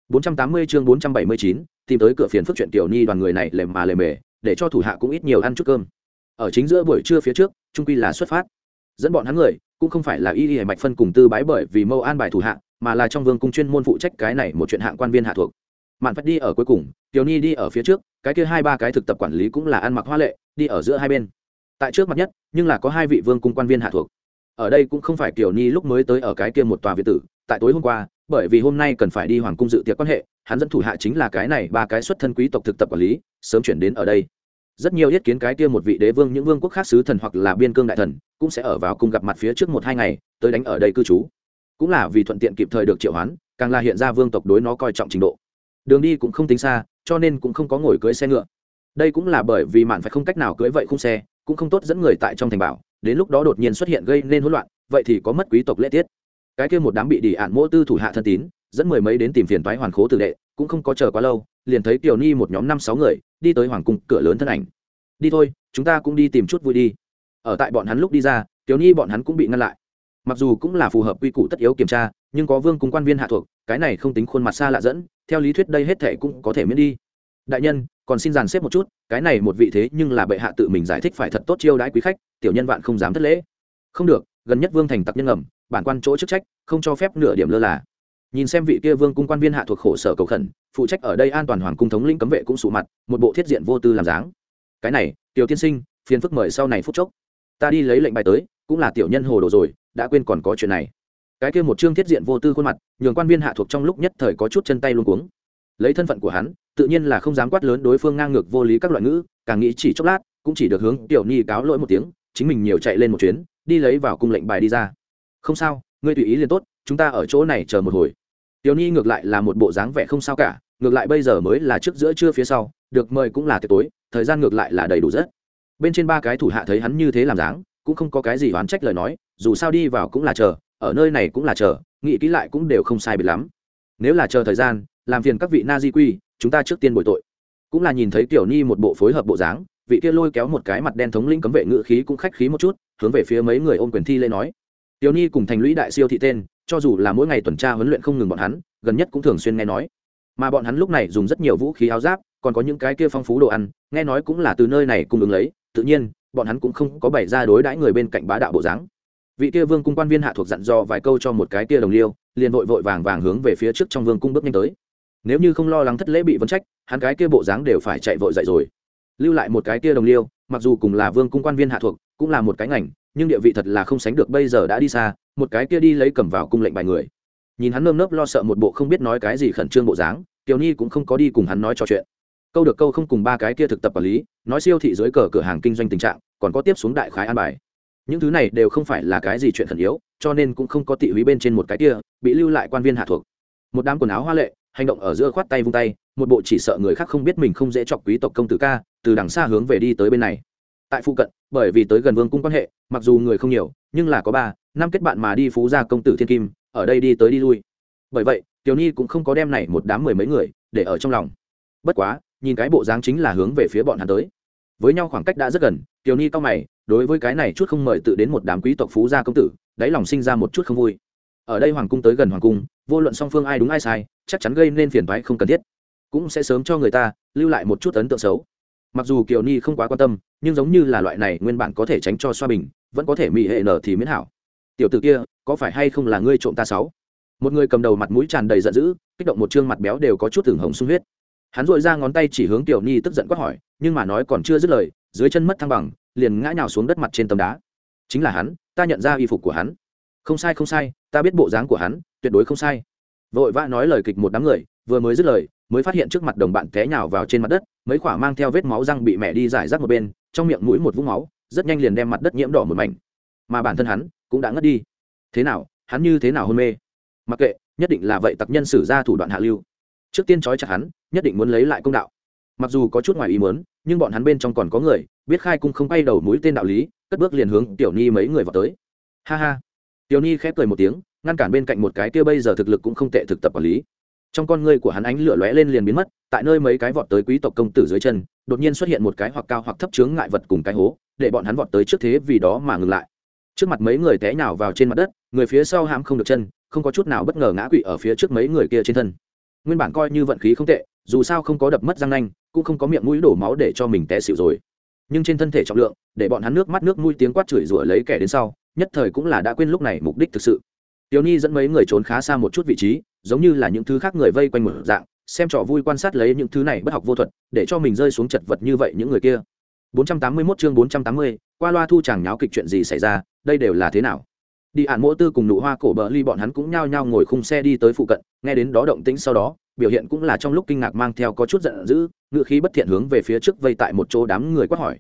480 chương 479, tìm tới cửa phiền phức chuyện Tiểu Nhi đoàn người này lèm mà lèm mề, để cho thủ hạ cũng ít nhiều ăn chút cơm. Ở chính giữa buổi trưa phía trước, trung quy là xuất phát. Dẫn bọn hắn người, cũng không phải là Y Mạch Phân cùng Tư Bái bởi vì mâu an bài thủ hạ, mà là trong vương cung chuyên môn phụ trách cái này một chuyện hạng quan viên hạ thuộc. Mạn Phách đi ở cuối cùng, Tiểu Nhi đi ở phía trước, cái kia hai ba cái thực tập quản lý cũng là ăn mặc hoa lệ, đi ở giữa hai bên. Tại trước mặt nhất, nhưng là có hai vị vương cung quan viên hạ thuộc. Ở đây cũng không phải Tiểu Nhi lúc mới tới ở cái kia một tòa viện tử, tại tối hôm qua, bởi vì hôm nay cần phải đi hoàng cung dự tiệc quan hệ, hắn dẫn thủ hạ chính là cái này ba cái xuất thân quý tộc thực tập quản lý, sớm chuyển đến ở đây. Rất nhiều yết kiến cái kia một vị đế vương những vương quốc khác sứ thần hoặc là biên cương đại thần, cũng sẽ ở vào cùng gặp mặt phía trước 1-2 ngày, tới đánh ở đây cư trú. Cũng là vì thuận tiện kịp thời được triệu hoán, càng là hiện ra vương tộc đối nó coi trọng trình độ. Đường đi cũng không tính xa, cho nên cũng không có ngồi cưỡi xe ngựa. Đây cũng là bởi vì Mạn phải không cách nào cưỡi vậy khung xe, cũng không tốt dẫn người tại trong thành bảo, đến lúc đó đột nhiên xuất hiện gây nên hỗn loạn, vậy thì có mất quý tộc lễ tiết. Cái kia một đám bị đỉ ạn mỗ tư thủ hạ thân tín, dẫn mười mấy đến tìm phiền toái hoàn khố tử đệ, cũng không có chờ quá lâu, liền thấy Tiểu Ni một nhóm 5-6 người đi tới hoàng cung cửa lớn thân ảnh. Đi thôi, chúng ta cũng đi tìm chút vui đi. Ở tại bọn hắn lúc đi ra, Tiểu Ni bọn hắn cũng bị ngăn lại. Mặc dù cũng là phù hợp quy củ tất yếu kiểm tra, nhưng có vương cung quan viên hạ thuộc, cái này không tính khuôn mặt xa lạ dẫn, theo lý thuyết đây hết thảy cũng có thể miễn đi. Đại nhân, còn xin dàn xếp một chút, cái này một vị thế nhưng là bệ hạ tự mình giải thích phải thật tốt chiêu đãi quý khách, tiểu nhân vạn không dám thất lễ. Không được, gần nhất vương thành tặc nhân ngầm, bản quan chỗ chức trách, không cho phép nửa điểm lơ là. Nhìn xem vị kia vương cung quan viên hạ thuộc khổ sở cầu khẩn, phụ trách ở đây an toàn hoàng cung thống lĩnh cấm vệ cũng sụ mặt, một bộ thiết diện vô tư làm dáng. Cái này, tiểu tiên sinh, phiền phức mời sau này phút chốc. Ta đi lấy lệnh bài tới, cũng là tiểu nhân hồ đồ rồi, đã quên còn có chuyện này. Cái kia một trương thiết diện vô tư khuôn mặt, nhường quan viên hạ thuộc trong lúc nhất thời có chút chân tay luống cuống. Lấy thân phận của hắn, tự nhiên là không dám quát lớn đối phương ngang ngược vô lý các loại ngữ, càng nghĩ chỉ chốc lát, cũng chỉ được hướng Tiểu Ni cáo lỗi một tiếng, chính mình nhiều chạy lên một chuyến, đi lấy vào cung lệnh bài đi ra. Không sao, ngươi tùy ý liền tốt, chúng ta ở chỗ này chờ một hồi. Tiểu Ni ngược lại là một bộ dáng vẻ không sao cả, ngược lại bây giờ mới là trước giữa trưa phía sau, được mời cũng là tiệc tối, thời gian ngược lại là đầy đủ rất. Bên trên ba cái thủ hạ thấy hắn như thế làm dáng, cũng không có cái gì oán trách lời nói, dù sao đi vào cũng là chờ, ở nơi này cũng là chờ, nghĩ kỹ lại cũng đều không sai biệt lắm. Nếu là chờ thời gian, làm phiền các vị na di quy, chúng ta trước tiên bồi tội. Cũng là nhìn thấy Tiểu Ni một bộ phối hợp bộ dáng, vị kia lôi kéo một cái mặt đen thống lĩnh cấm vệ ngự khí cũng khách khí một chút, hướng về phía mấy người ôm quyền thi lễ nói. Tiểu Ni cùng thành lũy đại siêu thị tên, cho dù là mỗi ngày tuần tra huấn luyện không ngừng bọn hắn, gần nhất cũng thường xuyên nghe nói. Mà bọn hắn lúc này dùng rất nhiều vũ khí áo giáp, còn có những cái kia phong phú đồ ăn, nghe nói cũng là từ nơi này cung ứng lấy, tự nhiên, bọn hắn cũng không có bày ra đối đãi người bên cạnh bá đạo bộ dáng. Vị kia vương cung quan viên hạ thuộc dặn dò vài câu cho một cái kia đồng liêu, liền vội vội vàng vàng hướng về phía trước trong vương cung bước nhanh tới. Nếu như không lo lắng thất lễ bị vấn trách, hắn cái kia bộ dáng đều phải chạy vội dậy rồi. Lưu lại một cái kia đồng liêu, mặc dù cùng là vương cung quan viên hạ thuộc, cũng là một cái ngành, nhưng địa vị thật là không sánh được bây giờ đã đi xa, một cái kia đi lấy cầm vào cung lệnh bài người. Nhìn hắn nơm nớp lo sợ một bộ không biết nói cái gì khẩn trương bộ dáng, Tiểu Ni cũng không có đi cùng hắn nói trò chuyện. Câu được câu không cùng ba cái kia thực tập quản lý, nói siêu thị dưới cờ cửa hàng kinh doanh tình trạng, còn có tiếp xuống đại khái an bài. Những thứ này đều không phải là cái gì chuyện khẩn yếu, cho nên cũng không có tị húy bên trên một cái kia, bị lưu lại quan viên hạ thuộc. Một đám quần áo hoa lệ, hành động ở giữa khoát tay vung tay, một bộ chỉ sợ người khác không biết mình không dễ chọc quý tộc công tử ca, từ đằng xa hướng về đi tới bên này. Tại phụ cận, bởi vì tới gần vương cung quan hệ, mặc dù người không nhiều, nhưng là có 3-5 kết bạn mà đi phú gia công tử thiên kim, ở đây đi tới đi lui. Bởi vậy, Tiểu Ni cũng không có đem này một đám mười mấy người để ở trong lòng. Bất quá, nhìn cái bộ dáng chính là hướng về phía bọn hắn tới. Với nhau khoảng cách đã rất gần, Tiểu Ni cau mày, đối với cái này chút không mời tự đến một đám quý tộc phú gia công tử, đáy lòng sinh ra một chút không vui. Ở đây hoàng cung tới gần hoàng cung, vô luận song phương ai đúng ai sai, chắc chắn gây nên phiền toái không cần thiết, cũng sẽ sớm cho người ta lưu lại một chút ấn tượng xấu. Mặc dù Kiều Ni không quá quan tâm, nhưng giống như là loại này nguyên bản có thể tránh cho xoa bình, vẫn có thể mỹ hệ nở thì miễn hảo. Tiểu tử kia, có phải hay không là ngươi trộm ta sáu? Một người cầm đầu mặt mũi tràn đầy giận dữ, kích động một trương mặt béo đều có chút thường hồng sung huyết. Hắn dội ra ngón tay chỉ hướng Tiểu Ni tức giận quát hỏi, nhưng mà nói còn chưa dứt lời, dưới chân mất thăng bằng, liền ngã nhào xuống đất mặt trên tấm đá. Chính là hắn, ta nhận ra y phục của hắn. Không sai không sai, ta biết bộ dáng của hắn, tuyệt đối không sai. Vội vã nói lời kịch một đám người, vừa mới dứt lời, mới phát hiện trước mặt đồng bạn té nhào vào trên mặt đất, mấy khỏa mang theo vết máu răng bị mẹ đi giải rác một bên, trong miệng mũi một vũng máu, rất nhanh liền đem mặt đất nhiễm đỏ một mảnh. Mà bản thân hắn cũng đã ngất đi. Thế nào, hắn như thế nào hôn mê? Mặc kệ, nhất định là vậy tặc nhân sử ra thủ đoạn hạ lưu. Trước tiên trói chặt hắn, nhất định muốn lấy lại công đạo. Mặc dù có chút ngoài ý muốn, nhưng bọn hắn bên trong còn có người biết khai cung không bay đầu mũi tên đạo lý, cất bước liền hướng Tiểu Ni mấy người vào tới. Ha ha. Tiểu Ni khép cười một tiếng, ngăn cản bên cạnh một cái kia bây giờ thực lực cũng không tệ thực tập quản lý. Trong con ngươi của hắn ánh lửa lóe lên liền biến mất, tại nơi mấy cái vọt tới quý tộc công tử dưới chân, đột nhiên xuất hiện một cái hoặc cao hoặc thấp chướng ngại vật cùng cái hố, để bọn hắn vọt tới trước thế vì đó mà ngừng lại. Trước mặt mấy người té nhào vào trên mặt đất, người phía sau hãm không được chân, không có chút nào bất ngờ ngã quỵ ở phía trước mấy người kia trên thân. nguyên bản coi như vận khí không tệ, dù sao không có đập mất răng nanh, cũng không có miệng mũi đổ máu để cho mình té xỉu rồi, nhưng trên thân thể trọng lượng để bọn hắn nước mắt nước mũi tiếng quát chửi rủa lấy kẻ đến sau, nhất thời cũng là đã quên lúc này mục đích thực sự. Tiểu Nhi dẫn mấy người trốn khá xa một chút vị trí, giống như là những thứ khác người vây quanh một dạng, xem trò vui quan sát lấy những thứ này bất học vô thuật, để cho mình rơi xuống chật vật như vậy những người kia. 481 chương 480, qua loa thu chàng nháo kịch chuyện gì xảy ra, đây đều là thế nào? Đi Ản Mỗ Tư cùng Nụ Hoa Cổ Bờ Ly bọn hắn cũng nhao nhao ngồi khung xe đi tới phụ cận, nghe đến đó động tĩnh sau đó, biểu hiện cũng là trong lúc kinh ngạc mang theo có chút giận dữ, ngựa khí bất thiện hướng về phía trước vây tại một chỗ đám người quát hỏi.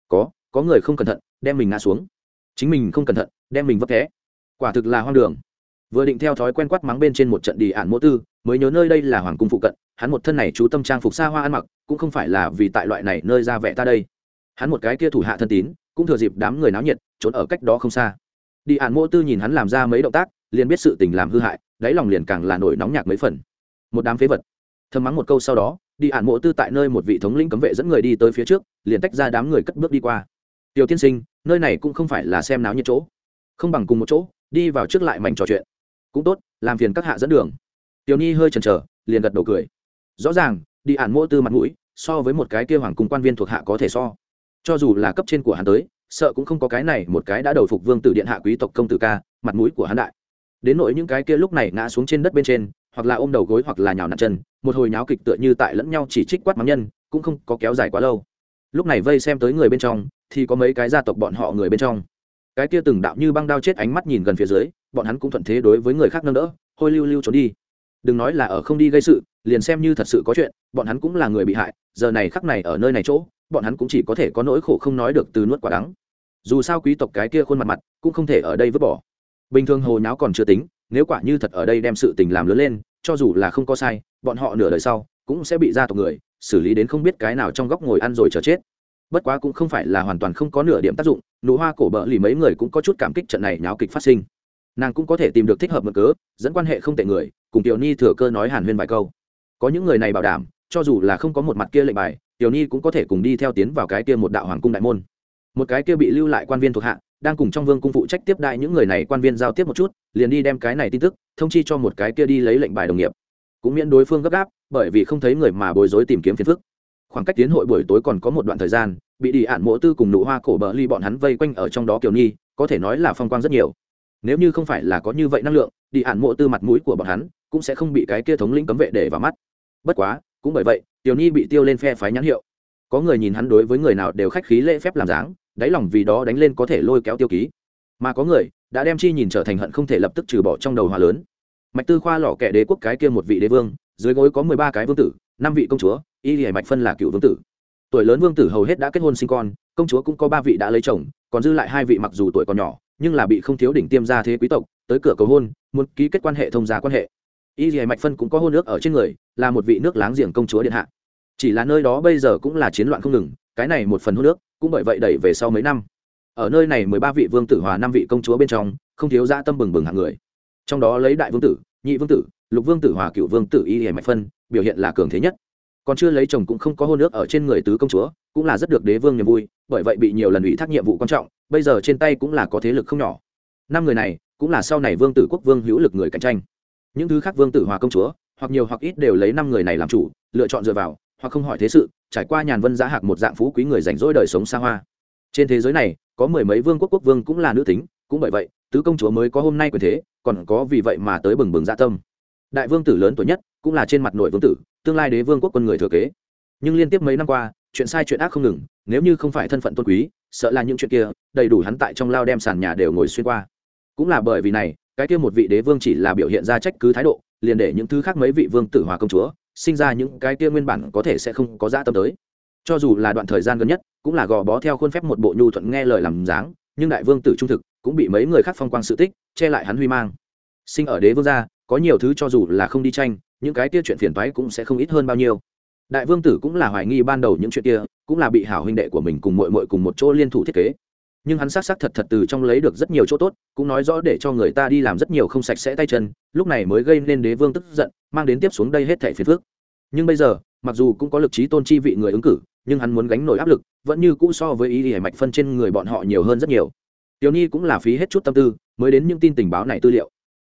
Có người không cẩn thận, đem mình ngã xuống. Chính mình không cẩn thận, đem mình vấp té. Quả thực là hoang đường. Vừa định theo thói quen quát mắng bên trên một trận Đi Ản Mỗ Tư, mới nhớ nơi đây là hoàng cung phụ cận, hắn một thân này chú tâm trang phục xa hoa ăn mặc, cũng không phải là vì tại loại này nơi ra vẻ ta đây. Hắn một cái kia thủ hạ thân tín, cũng thừa dịp đám người náo nhiệt, trốn ở cách đó không xa. Đi Ản Mỗ Tư nhìn hắn làm ra mấy động tác, liền biết sự tình làm hư hại, đáy lòng liền càng là nổi nóng nhạc mấy phần. Một đám phế vật. Thầm mắng một câu sau đó, Đi Ản Mỗ Tư tại nơi một vị thống lĩnh cấm vệ dẫn người đi tới phía trước, liền tách ra đám người cất bước đi qua. Tiểu tiên sinh, nơi này cũng không phải là xem náo nhiệt chỗ, không bằng cùng một chỗ đi vào trước lại mảnh trò chuyện. Cũng tốt, làm phiền các hạ dẫn đường. Tiểu Nhi hơi chần chờ, liền gật đầu cười. Rõ ràng, Đi Ản Mỗ Tư mặt mũi, so với một cái kia hoàng cung quan viên thuộc hạ có thể so. Cho dù là cấp trên của hắn tới, sợ cũng không có cái này một cái đã đầu phục vương tử điện hạ quý tộc công tử ca, mặt mũi của hắn đại. Đến nỗi những cái kia lúc này ngã xuống trên đất bên trên, hoặc là ôm đầu gối hoặc là nhào nặn chân, một hồi nháo kịch tựa như tại lẫn nhau chỉ trích quát mắng nhân, cũng không có kéo dài quá lâu. Lúc này vây xem tới người bên trong, thì có mấy cái gia tộc bọn họ người bên trong. Cái kia từng đạo như băng đao chết ánh mắt nhìn gần phía dưới, bọn hắn cũng thuận thế đối với người khác nâng đỡ, hôi lưu lưu trốn đi. Đừng nói là ở không đi gây sự, liền xem như thật sự có chuyện, bọn hắn cũng là người bị hại, giờ này khắc này ở nơi này chỗ, bọn hắn cũng chỉ có thể có nỗi khổ không nói được từ nuốt quả đắng. Dù sao quý tộc cái kia khuôn mặt mặt cũng không thể ở đây vứt bỏ. Bình thường hồ nháo còn chưa tính, nếu quả như thật ở đây đem sự tình làm lớn lên, cho dù là không có sai, bọn họ nửa đời sau cũng sẽ bị gia tộc người xử lý đến không biết cái nào trong góc ngồi ăn rồi chờ chết. Bất quá cũng không phải là hoàn toàn không có nửa điểm tác dụng, Nụ Hoa Cổ Bờ Lì mấy người cũng có chút cảm kích trận này nháo kịch phát sinh. Nàng cũng có thể tìm được thích hợp mượn cớ, dẫn quan hệ không tệ người, cùng Tiểu Ni thừa cơ nói hàn huyên vài câu. Có những người này bảo đảm, cho dù là không có một mặt kia lệnh bài, Tiểu Ni cũng có thể cùng đi theo tiến vào cái kia một đạo hoàng cung đại môn. Một cái kia bị lưu lại quan viên thuộc hạ, đang cùng trong vương cung phụ trách tiếp đại những người này quan viên giao tiếp một chút, liền đi đem cái này tin tức thông chi cho một cái kia đi lấy lệnh bài đồng nghiệp, cũng miễn đối phương gấp gáp, bởi vì không thấy người mà bối rối tìm kiếm phiền phức. Khoảng cách tiến hội buổi tối còn có một đoạn thời gian, bị Đi Ản Mỗ Tư cùng Nụ Hoa Cổ Bờ Ly bọn hắn vây quanh ở trong đó Kiều Nhi, có thể nói là phong quang rất nhiều. Nếu như không phải là có như vậy năng lượng, Đi Ản Mỗ Tư mặt mũi của bọn hắn cũng sẽ không bị cái kia thống lĩnh cấm vệ để vào mắt. Bất quá, cũng bởi vậy, Kiều Nhi bị tiêu lên phe phái nhãn hiệu. Có người nhìn hắn đối với người nào đều khách khí lễ phép làm dáng, đáy lòng vì đó đánh lên có thể lôi kéo tiêu ký. Mà có người đã đem chi nhìn trở thành hận không thể lập tức trừ bỏ trong đầu hòa lớn. Mạch Tư Khoa lọ kẻ đế quốc cái kia một vị đế vương, dưới gối có 13 cái vương tử, 5 vị công chúa, Y Lệ Mạch Phân là cựu vương tử. Tuổi lớn vương tử hầu hết đã kết hôn sinh con, công chúa cũng có 3 vị đã lấy chồng, còn dư lại 2 vị mặc dù tuổi còn nhỏ, nhưng là bị không thiếu đỉnh tiêm gia thế quý tộc tới cửa cầu hôn, muốn ký kết quan hệ thông gia quan hệ. Y Lệ Mạch Phân cũng có hôn ước ở trên người, là một vị nước láng giềng công chúa điện hạ. Chỉ là nơi đó bây giờ cũng là chiến loạn không ngừng, cái này một phần hôn ước cũng bởi vậy đẩy về sau mấy năm. Ở nơi này 13 vị vương tử hòa 5 vị công chúa bên trong, không thiếu dã tâm bừng bừng hạng người. Trong đó lấy đại vương tử, nhị vương tử, lục vương tử hòa cựu vương tử Y Lệ Mạch Phân biểu hiện là cường thế nhất. Còn chưa lấy chồng cũng không có hôn ước ở trên người tứ công chúa, cũng là rất được đế vương niềm vui, bởi vậy bị nhiều lần ủy thác nhiệm vụ quan trọng, bây giờ trên tay cũng là có thế lực không nhỏ. 5 người này cũng là sau này vương tử quốc vương hữu lực người cạnh tranh. Những thứ khác vương tử hòa công chúa, hoặc nhiều hoặc ít đều lấy 5 người này làm chủ, lựa chọn dựa vào, hoặc không hỏi thế sự, trải qua nhàn vân giá hạc một dạng phú quý người rảnh rỗi đời sống xa hoa. Trên thế giới này, có mười mấy vương quốc quốc vương cũng là nữ tính, cũng bởi vậy, tứ công chúa mới có hôm nay quyền thế, còn có vì vậy mà tới bừng bừng dạ tâm. Đại vương tử lớn tuổi nhất, cũng là trên mặt nội vương tử, tương lai đế vương quốc quân người thừa kế. Nhưng liên tiếp mấy năm qua, chuyện sai chuyện ác không ngừng, nếu như không phải thân phận tôn quý, sợ là những chuyện kia đầy đủ hắn tại trong lao đem sàn nhà đều ngồi xuyên qua. Cũng là bởi vì này, cái kia một vị đế vương chỉ là biểu hiện ra trách cứ thái độ, liền để những thứ khác mấy vị vương tử hòa công chúa sinh ra những cái kia nguyên bản có thể sẽ không có dạ tâm tới. Cho dù là đoạn thời gian gần nhất, cũng là gò bó theo khuôn phép một bộ nhu thuận nghe lời làm dáng, nhưng đại vương tử trung thực cũng bị mấy người khác phong quang sự tích che lại hắn huy mang. Sinh ở đế vương gia, có nhiều thứ cho dù là không đi tranh, những cái kia chuyện phiền toái cũng sẽ không ít hơn bao nhiêu. Đại vương tử cũng là hoài nghi ban đầu những chuyện kia cũng là bị hảo huynh đệ của mình cùng muội muội cùng một chỗ liên thủ thiết kế, nhưng hắn xác thật từ trong lấy được rất nhiều chỗ tốt, cũng nói rõ để cho người ta đi làm rất nhiều không sạch sẽ tay chân, lúc này mới gây nên đế vương tức giận, mang đến tiếp xuống đây hết thảy phiền phức. Nhưng bây giờ, mặc dù cũng có lực trí tôn chi vị người ứng cử, nhưng hắn muốn gánh nổi áp lực vẫn như cũ so với ý Y Mạch Phân trên người bọn họ nhiều hơn rất nhiều. Tiểu Nhi cũng là phí hết chút tâm tư mới đến những tin tình báo này tư liệu.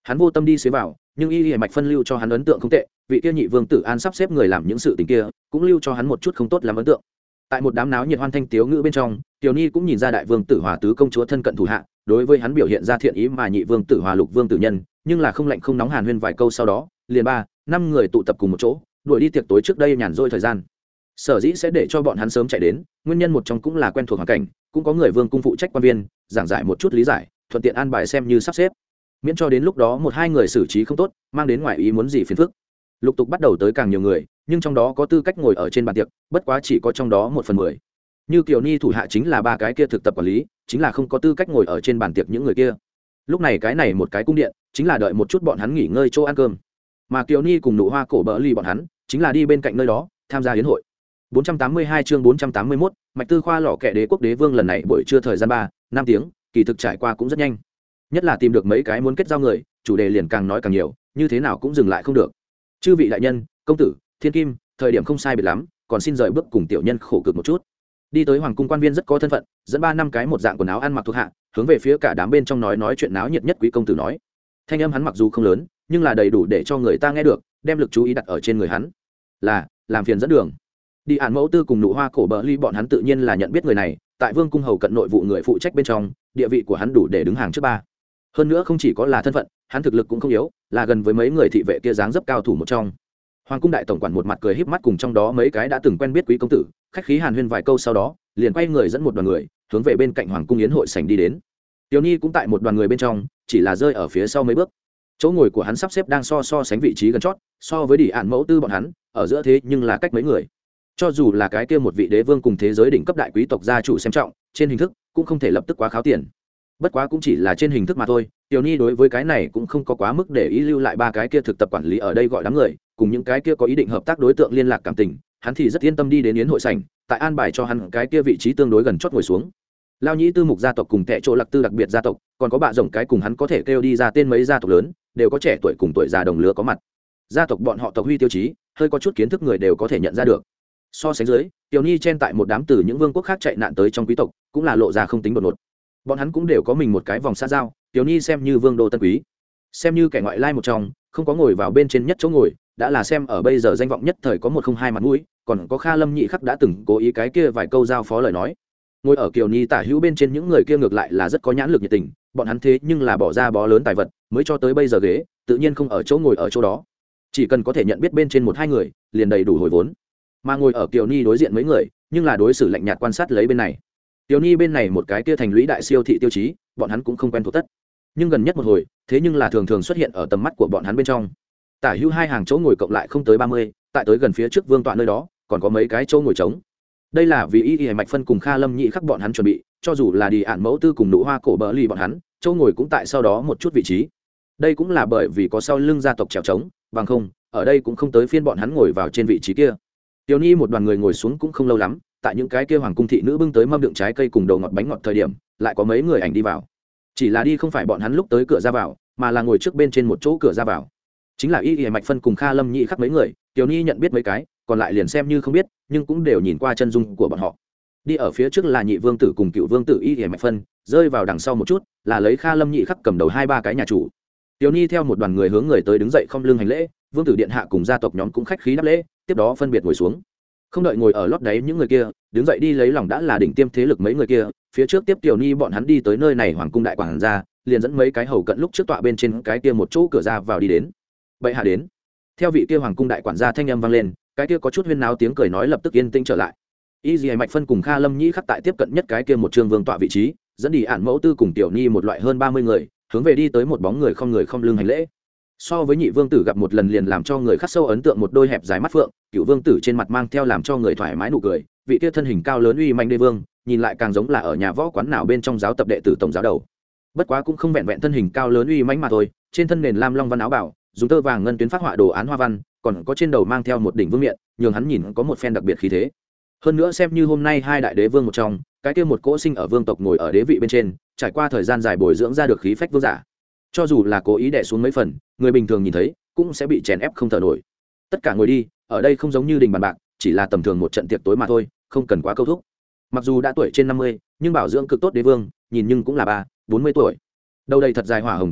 hắn vô tâm đi xế vào, nhưng y y mạch phân lưu cho hắn ấn tượng không tệ, vị kia nhị vương tử an sắp xếp người làm những sự tình kia cũng lưu cho hắn một chút không tốt làm ấn tượng. Tại một đám náo nhiệt hoan thanh tiếu ngữ bên trong, Tiểu Ni cũng nhìn ra đại vương tử Hòa tứ công chúa thân cận thủ hạ, đối với hắn biểu hiện ra thiện ý, mà nhị vương tử Hòa lục vương tử nhân, nhưng là không lạnh không nóng hàn huyên vài câu, sau đó liền 3-5 người tụ tập cùng một chỗ, đuổi đi tiệc tối trước đây nhàn rỗi thời gian. Sở dĩ sẽ để cho bọn hắn sớm chạy đến, nguyên nhân một trong cũng là quen thuộc hoàn cảnh, cũng có người vương cung phụ trách quan viên giảng giải một chút lý giải, thuận tiện an bài xem như sắp xếp, miễn cho đến lúc đó một hai người xử trí không tốt, mang đến ngoài ý muốn gì phiền phức. Lục tục bắt đầu tới càng nhiều người, nhưng trong đó có tư cách ngồi ở trên bàn tiệc, bất quá chỉ có trong đó 1/10. Như Kiều Ni thủ hạ chính là 3 cái kia thực tập quản lý, chính là không có tư cách ngồi ở trên bàn tiệc những người kia. Lúc này cái này một cái cung điện, chính là đợi một chút bọn hắn nghỉ ngơi chỗ ăn cơm. Mà Kiều Ni cùng Nụ Hoa Cổ Bỡ Ly bọn hắn, chính là đi bên cạnh nơi đó, tham gia yến hội. 482 chương 481, Mạch Tư Khoa lọ kệ đế quốc đế vương lần này buổi trưa thời gian 3-5 tiếng, kỳ thực trải qua cũng rất nhanh. Nhất là tìm được mấy cái muốn kết giao người, chủ đề liền càng nói càng nhiều, như thế nào cũng dừng lại không được. Chư vị đại nhân, công tử, thiên kim, thời điểm không sai biệt lắm, còn xin rời bước cùng tiểu nhân khổ cực một chút. Đi tới hoàng cung quan viên rất có thân phận, dẫn 3-5 cái một dạng quần áo ăn mặc thuộc hạ, hướng về phía cả đám bên trong nói chuyện náo nhiệt nhất quý công tử nói. Thanh âm hắn mặc dù không lớn, nhưng là đầy đủ để cho người ta nghe được, đem lực chú ý đặt ở trên người hắn. Là, làm phiền dẫn đường. Đi Án Mẫu Tư cùng Nụ Hoa Cổ Bỡ Ly bọn hắn tự nhiên là nhận biết người này, tại vương cung hầu cận nội vụ người phụ trách bên trong, địa vị của hắn đủ để đứng hàng trước 3. Hơn nữa không chỉ có là thân phận, hắn thực lực cũng không yếu, là gần với mấy người thị vệ kia dáng dấp cao thủ một trong. Hoàng cung đại tổng quản một mặt cười híp mắt cùng trong đó mấy cái đã từng quen biết quý công tử, khách khí hàn huyên vài câu, sau đó liền quay người dẫn một đoàn người hướng về bên cạnh hoàng cung yến hội sảnh đi đến. Tiểu Nhi cũng tại một đoàn người bên trong, chỉ là rơi ở phía sau mấy bước. Chỗ ngồi của hắn sắp xếp đang so sánh vị trí gần chót, so với Đi Án Mẫu Tư bọn hắn, ở giữa thế nhưng là cách mấy người. Cho dù là cái kia một vị đế vương cùng thế giới đỉnh cấp đại quý tộc gia chủ xem trọng, trên hình thức cũng không thể lập tức quá kháo tiền. Bất quá cũng chỉ là trên hình thức mà thôi, Tiểu Nhi đối với cái này cũng không có quá mức để ý, lưu lại 3 cái kia thực tập quản lý ở đây gọi đám người, cùng những cái kia có ý định hợp tác đối tượng liên lạc cảm tình, hắn thì rất yên tâm đi đến yến hội sảnh, tại an bài cho hắn cái kia vị trí tương đối gần chót ngồi xuống. Lao Nhĩ Tư Mục gia tộc cùng Tệ Chỗ Lạc Tư đặc biệt gia tộc, còn có bạ rồng cái cùng hắn có thể kêu đi ra tên mấy gia tộc lớn, đều có trẻ tuổi cùng tuổi già đồng lứa có mặt. Gia tộc bọn họ tộc huy tiêu chí, hơi có chút kiến thức người đều có thể nhận ra được. So sánh dưới, Tiểu Nhi chen tại một đám từ những vương quốc khác chạy nạn tới trong quý tộc, cũng là lộ ra không tính đột ngột. Bọn hắn cũng đều có mình một cái vòng xã giao, Tiểu Nhi xem như vương đô tân quý, xem như kẻ ngoại lai một trong, không có ngồi vào bên trên nhất chỗ ngồi, đã là xem ở bây giờ danh vọng nhất thời có 102 mặt mũi, còn có Kha Lâm Nhị Khắc đã từng cố ý cái kia vài câu giao phó lời nói. Ngồi ở Kiều Nhi tả hữu bên trên những người kia ngược lại là rất có nhãn lực nhiệt tình, bọn hắn thế nhưng là bỏ ra bó lớn tài vật mới cho tới bây giờ ghế, tự nhiên không ở chỗ ngồi ở chỗ đó. Chỉ cần có thể nhận biết bên trên 1-2 người, liền đầy đủ hồi vốn. Mà ngồi ở Kiều Nhi đối diện mấy người, nhưng là đối xử lạnh nhạt quan sát lấy bên này. Kiều Nhi bên này một cái kia thành lũy đại siêu thị tiêu chí, bọn hắn cũng không quen thuộc tất. Nhưng gần nhất một hồi, thế nhưng là thường thường xuất hiện ở tầm mắt của bọn hắn bên trong. Tả hữu 2 hàng chỗ ngồi cộng lại không tới 30, tại tới gần phía trước vương tọa nơi đó, còn có mấy cái chỗ ngồi trống. Đây là vì y mạch phân cùng Kha Lâm Nhị Khắc bọn hắn chuẩn bị, cho dù là Đi Án Mẫu Tư cùng Nụ Hoa Cổ Bỡ Ly bọn hắn, chỗ ngồi cũng tại sau đó một chút vị trí. Đây cũng là bởi vì có sau lưng gia tộc trèo trống, bằng không, ở đây cũng không tới phiên bọn hắn ngồi vào trên vị trí kia. Tiểu Nhi một đoàn người ngồi xuống cũng không lâu lắm, tại những cái kia hoàng cung thị nữ bưng tới mâm đựng trái cây cùng đầu ngọt bánh ngọt thời điểm, lại có mấy người ảnh đi vào. Chỉ là đi không phải bọn hắn lúc tới cửa ra vào, mà là ngồi trước bên trên một chỗ cửa ra vào. Chính là y mạch phân cùng Kha Lâm Nhị Khắc mấy người, Tiểu Nhi nhận biết mấy cái, còn lại liền xem như không biết, nhưng cũng đều nhìn qua chân dung của bọn họ. Đi ở phía trước là nhị vương tử cùng cựu vương tử y mạch phân, rơi vào đằng sau một chút là lấy Kha Lâm Nhị Khắc cầm đầu 2-3 cái nhà chủ. Tiểu Nhi theo một đoàn người hướng người tới đứng dậy không lưng hành lễ, vương tử điện hạ cùng gia tộc nhóm cũng khách khí đáp lễ, tiếp đó phân biệt ngồi xuống. Không đợi ngồi ở lót đáy những người kia đứng dậy đi lấy lòng đã là đỉnh tiêm thế lực mấy người kia, phía trước tiếp Tiểu Nhi bọn hắn đi tới nơi này hoàng cung đại quản gia liền dẫn mấy cái hầu cận lúc trước tọa bên trên cái kia một chỗ cửa ra vào đi đến. Bệ hạ đến. Theo vị kia hoàng cung đại quản gia thanh âm vang lên, cái kia có chút huyên náo tiếng cười nói lập tức yên tĩnh trở lại. Y Dì Mạch phân cùng Kha Lâm Nhĩ Khắc tại tiếp cận nhất cái kia một trương vương tọa vị trí, dẫn Đi Án Mẫu Tư cùng Tiểu Nhi một loại hơn 30 người, hướng về đi tới một bóng người không lưng hành lễ. So với nhị vương tử gặp một lần liền làm cho người khắc sâu ấn tượng một đôi hẹp dài mắt phượng, cựu vương tử trên mặt mang theo làm cho người thoải mái nụ cười, vị kia thân hình cao lớn uy manh đế vương, nhìn lại càng giống là ở nhà võ quán nào bên trong giáo tập đệ tử tổng giáo đầu. Bất quá cũng không vẹn vẹn thân hình cao lớn uy manh mà thôi, trên thân nền lam long văn áo bảo, dùng tơ vàng ngân tuyến phát họa đồ án hoa văn, còn có trên đầu mang theo một đỉnh vương miện, nhường hắn nhìn có một phen đặc biệt khí thế. Hơn nữa xem như hôm nay 2 đại đế vương một trong, cái kia một cỗ sinh ở vương tộc ngồi ở đế vị bên trên, trải qua thời gian dài bồi dưỡng ra được khí phách vương giả. Cho dù là cố ý đè xuống mấy phần, người bình thường nhìn thấy cũng sẽ bị chèn ép không thở nổi. Tất cả ngồi đi, ở đây không giống như đình bàn bạc, chỉ là tầm thường một trận tiệc tối mà thôi, không cần quá câu thúc. Mặc dù đã tuổi trên 50, nhưng bảo dưỡng cực tốt đế vương, nhìn nhưng cũng là 30-40 tuổi. Đầu đầy thật dài hỏa hồng tóc dài,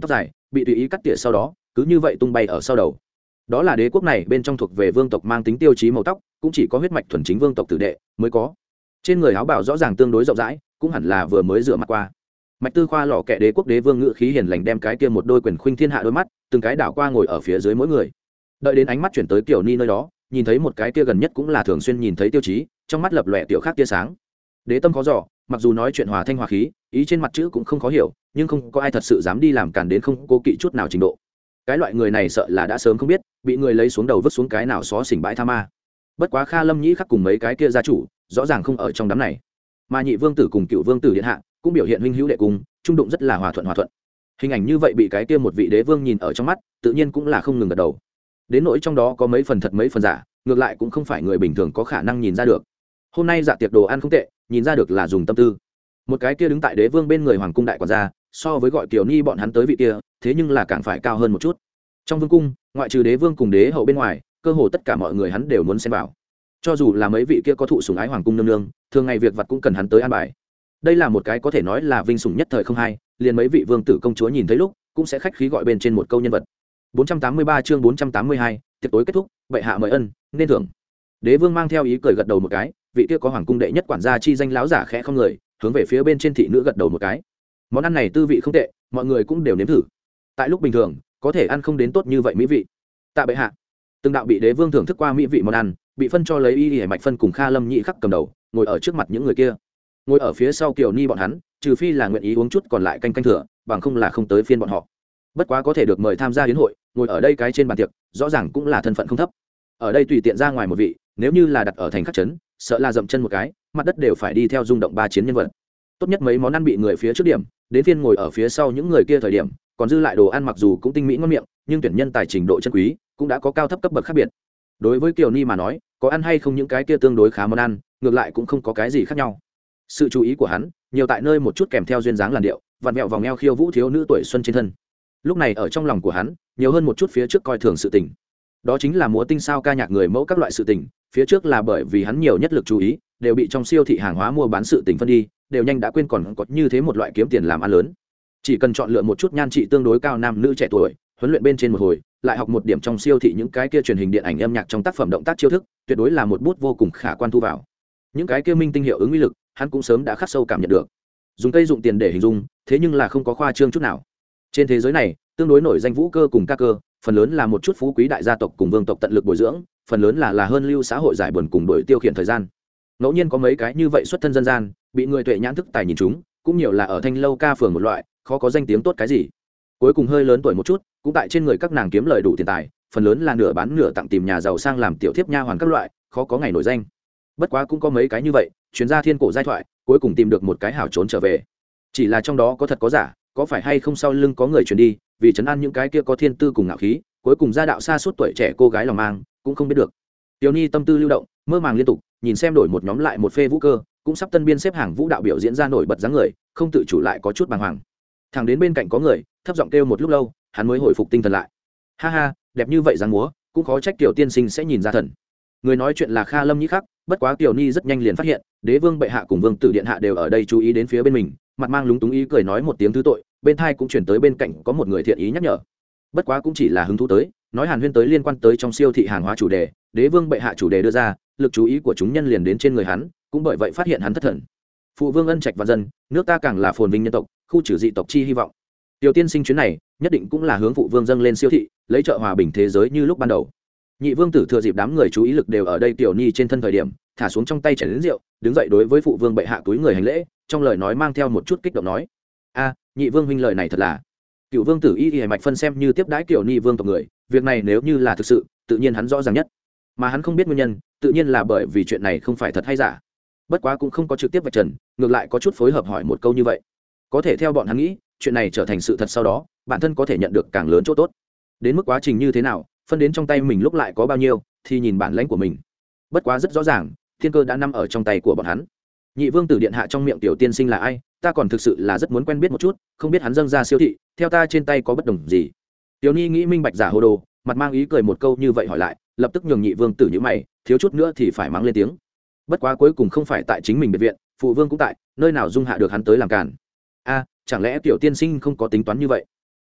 bị tùy ý cắt tỉa sau đó cứ như vậy tung bay ở sau đầu. Đó là đế quốc này bên trong thuộc về vương tộc mang tính tiêu chí màu tóc, cũng chỉ có huyết mạch thuần chính vương tộc tử đệ mới có. Trên người áo bào rõ ràng tương đối rộng rãi, cũng hẳn là vừa mới rửa mặt qua. Mạch Tư Khoa lọ kệ đế quốc đế vương ngự khí hiền lành đem cái kia một đôi quyền khuynh thiên hạ đôi mắt từng cái đảo qua ngồi ở phía dưới mỗi người. Đợi đến ánh mắt chuyển tới Kiều Ni nơi đó, nhìn thấy một cái kia gần nhất cũng là thường xuyên nhìn thấy tiêu chí, trong mắt lập lòe tiểu khác tia sáng. Đế tâm khó dò, mặc dù nói chuyện hòa thanh hòa khí, ý trên mặt chữ cũng không khó hiểu, nhưng không có ai thật sự dám đi làm cản đến không cố kỵ chút nào trình độ. Cái loại người này sợ là đã sớm không biết bị người lấy xuống đầu vứt xuống cái nào xó xỉnh bãi tha ma. Bất quá Kha Lâm Nhĩ khắc cùng mấy cái kia gia chủ rõ ràng không ở trong đám này, mà nhị vương tử cùng cựu vương tử điện hạ cũng biểu hiện huynh hữu đệ cùng trung đụng rất là hòa thuận. Hình ảnh như vậy bị cái kia một vị đế vương nhìn ở trong mắt, tự nhiên cũng là không ngừng gật đầu. Đến nỗi trong đó có mấy phần thật mấy phần giả, ngược lại cũng không phải người bình thường có khả năng nhìn ra được. Hôm nay dạ tiệc đồ ăn không tệ, nhìn ra được là dùng tâm tư. Một cái kia đứng tại đế vương bên người hoàng cung đại quản gia, so với gọi Kiều Ni bọn hắn tới vị kia, thế nhưng là càng phải cao hơn một chút. Trong vương cung, ngoại trừ đế vương cùng đế hậu bên ngoài, cơ hồ tất cả mọi người hắn đều muốn xen vào. Cho dù là mấy vị kia có thụ sủng ái hoàng cung nương nương, thường ngày việc vật cũng cần hắn tới an bài. Đây là một cái có thể nói là vinh sủng nhất thời không hai, liền mấy vị vương tử công chúa nhìn thấy lúc, cũng sẽ khách khí gọi bên trên một câu nhân vật. 483 chương 482, tiệc tối kết thúc, bệ hạ mời ân, nên thưởng. Đế vương mang theo ý cười gật đầu một cái, vị kia có hoàng cung đệ nhất quản gia chi danh láo giả khẽ không người, hướng về phía bên trên thị nữ gật đầu một cái. Món ăn này tư vị không tệ, mọi người cũng đều nếm thử. Tại lúc bình thường, có thể ăn không đến tốt như vậy mỹ vị. Tạ bệ hạ. Từng đạo bị đế vương thưởng thức qua mỹ vị món ăn, bị phân cho lấy y hải mạch phân cùng Kha Lâm Nhị khắc cầm đầu, ngồi ở trước mặt những người kia. Ngồi ở phía sau Kiều Ni bọn hắn, trừ phi là nguyện ý uống chút còn lại canh thừa, bằng không là không tới phiên bọn họ. Bất quá có thể được mời tham gia hiến hội, ngồi ở đây cái trên bàn tiệc, rõ ràng cũng là thân phận không thấp. Ở đây tùy tiện ra ngoài một vị, nếu như là đặt ở thành khắc trấn, sợ là dậm chân một cái, mặt đất đều phải đi theo rung động ba chiến nhân vật. Tốt nhất mấy món ăn bị người phía trước điểm, đến phiên ngồi ở phía sau những người kia thời điểm, còn dư lại đồ ăn mặc dù cũng tinh mỹ ngon miệng, nhưng tuyển nhân tài trình độ chân quý cũng đã có cao thấp cấp bậc khác biệt. Đối với Kiều Ni mà nói, có ăn hay không những cái kia tương đối khá món ăn, ngược lại cũng không có cái gì khác nhau. Sự chú ý của hắn nhiều tại nơi một chút kèm theo duyên dáng làn điệu, vặn vẹo vòng eo khiêu vũ thiếu nữ tuổi xuân trên thân. Lúc này ở trong lòng của hắn, nhiều hơn một chút phía trước coi thường sự tình. Đó chính là múa tinh sao ca nhạc người mẫu các loại sự tình, phía trước là bởi vì hắn nhiều nhất lực chú ý đều bị trong siêu thị hàng hóa mua bán sự tình phân đi, đều nhanh đã quên còn có như thế một loại kiếm tiền làm ăn lớn. Chỉ cần chọn lựa một chút nhan trị tương đối cao nam nữ trẻ tuổi, huấn luyện bên trên một hồi, lại học một điểm trong siêu thị những cái kia truyền hình điện ảnh âm nhạc trong tác phẩm động tác chiêu thức, tuyệt đối là một bút vô cùng khả quan thu vào. Những cái kia minh tinh hiệu ứng uy lực, hắn cũng sớm đã khắc sâu cảm nhận được. Dùng cây dụng tiền để hình dung, thế nhưng là không có khoa trương chút nào. Trên thế giới này, tương đối nổi danh vũ cơ cùng ca cơ, phần lớn là một chút phú quý đại gia tộc cùng vương tộc tận lực bồi dưỡng, phần lớn là hơn lưu xã hội giải buồn cùng đổi tiêu khiển thời gian. Ngẫu nhiên có mấy cái như vậy xuất thân dân gian, bị người tuệ nhãn thức tài nhìn chúng, cũng nhiều là ở thanh lâu ca phường một loại, khó có danh tiếng tốt cái gì. Cuối cùng hơi lớn tuổi một chút, cũng tại trên người các nàng kiếm lời đủ tiền tài, phần lớn là nửa bán nửa tặng tìm nhà giàu sang làm tiểu thiếp nha hoàn các loại, khó có ngày nổi danh. Bất quá cũng có mấy cái như vậy, chuyên gia thiên cổ giai thoại, cuối cùng tìm được một cái hảo trốn trở về. Chỉ là trong đó có thật có giả, có phải hay không sau lưng có người truyền đi, vì trấn an những cái kia có thiên tư cùng ngạo khí, cuối cùng gia đạo xa suốt tuổi trẻ cô gái lòng mang, cũng không biết được. Tiểu Ni tâm tư lưu động, mơ màng liên tục, nhìn xem đổi một nhóm lại một phê vũ cơ, cũng sắp tân biên xếp hàng vũ đạo biểu diễn ra nổi bật dáng người, không tự chủ lại có chút bàng hoàng. Thằng đến bên cạnh có người thấp giọng kêu một lúc lâu, hắn mới hồi phục tinh thần lại. Ha ha, đẹp như vậy dáng múa, cũng khó trách tiểu tiên sinh sẽ nhìn ra thần. Người nói chuyện là Kha Lâm Nhĩ khắc, bất quá Tiểu Ni rất nhanh liền phát hiện, đế vương bệ hạ cùng vương tử điện hạ đều ở đây chú ý đến phía bên mình, mặt mang lúng túng ý cười nói một tiếng thứ tội, bên thai cũng chuyển tới bên cạnh có một người thiện ý nhắc nhở. Bất quá cũng chỉ là hứng thú tới, nói hàn huyên tới liên quan tới trong siêu thị hàng hóa chủ đề, đế vương bệ hạ chủ đề đưa ra, lực chú ý của chúng nhân liền đến trên người hắn, cũng bởi vậy phát hiện hắn thất thần. Phụ vương ân trạch và dân, nước ta càng là phồn vinh nhân tộc, khu trừ dị tộc chi hy vọng. Tiểu tiên sinh chuyến này nhất định cũng là hướng phụ vương dâng lên siêu thị, lấy trợ hòa bình thế giới như lúc ban đầu. Nhị vương tử thừa dịp đám người chú ý lực đều ở đây Tiểu Ni trên thân thời điểm, thả xuống trong tay chén lớn rượu, đứng dậy đối với phụ vương bệ hạ túi người hành lễ, trong lời nói mang theo một chút kích động nói: "A, nhị vương huynh lời này thật là." Cựu vương tử y mạch phân xem như tiếp đãi Tiểu Ni vương tộc người, việc này nếu như là thực sự, tự nhiên hắn rõ ràng nhất, mà hắn không biết nguyên nhân, tự nhiên là bởi vì chuyện này không phải thật hay giả. Bất quá cũng không có trực tiếp vạch trần, ngược lại có chút phối hợp hỏi một câu như vậy. Có thể theo bọn hắn nghĩ, chuyện này trở thành sự thật sau đó, bản thân có thể nhận được càng lớn chỗ tốt. Đến mức quá trình như thế nào, phân đến trong tay mình lúc lại có bao nhiêu, thì nhìn bản lãnh của mình. Bất quá rất rõ ràng, thiên cơ đã nằm ở trong tay của bọn hắn. Nhị vương tử điện hạ trong miệng tiểu tiên sinh là ai, ta còn thực sự là rất muốn quen biết một chút, không biết hắn dâng ra siêu thị, theo ta trên tay có bất đồng gì. Tiểu Ni nghĩ minh bạch giả hồ đồ, mặt mang ý cười một câu như vậy hỏi lại, lập tức nhường nhị vương tử như mày, thiếu chút nữa thì phải mắng lên tiếng. Bất quá cuối cùng không phải tại chính mình biệt viện, phụ vương cũng tại, nơi nào dung hạ được hắn tới làm cản. A, chẳng lẽ tiểu tiên sinh không có tính toán như vậy?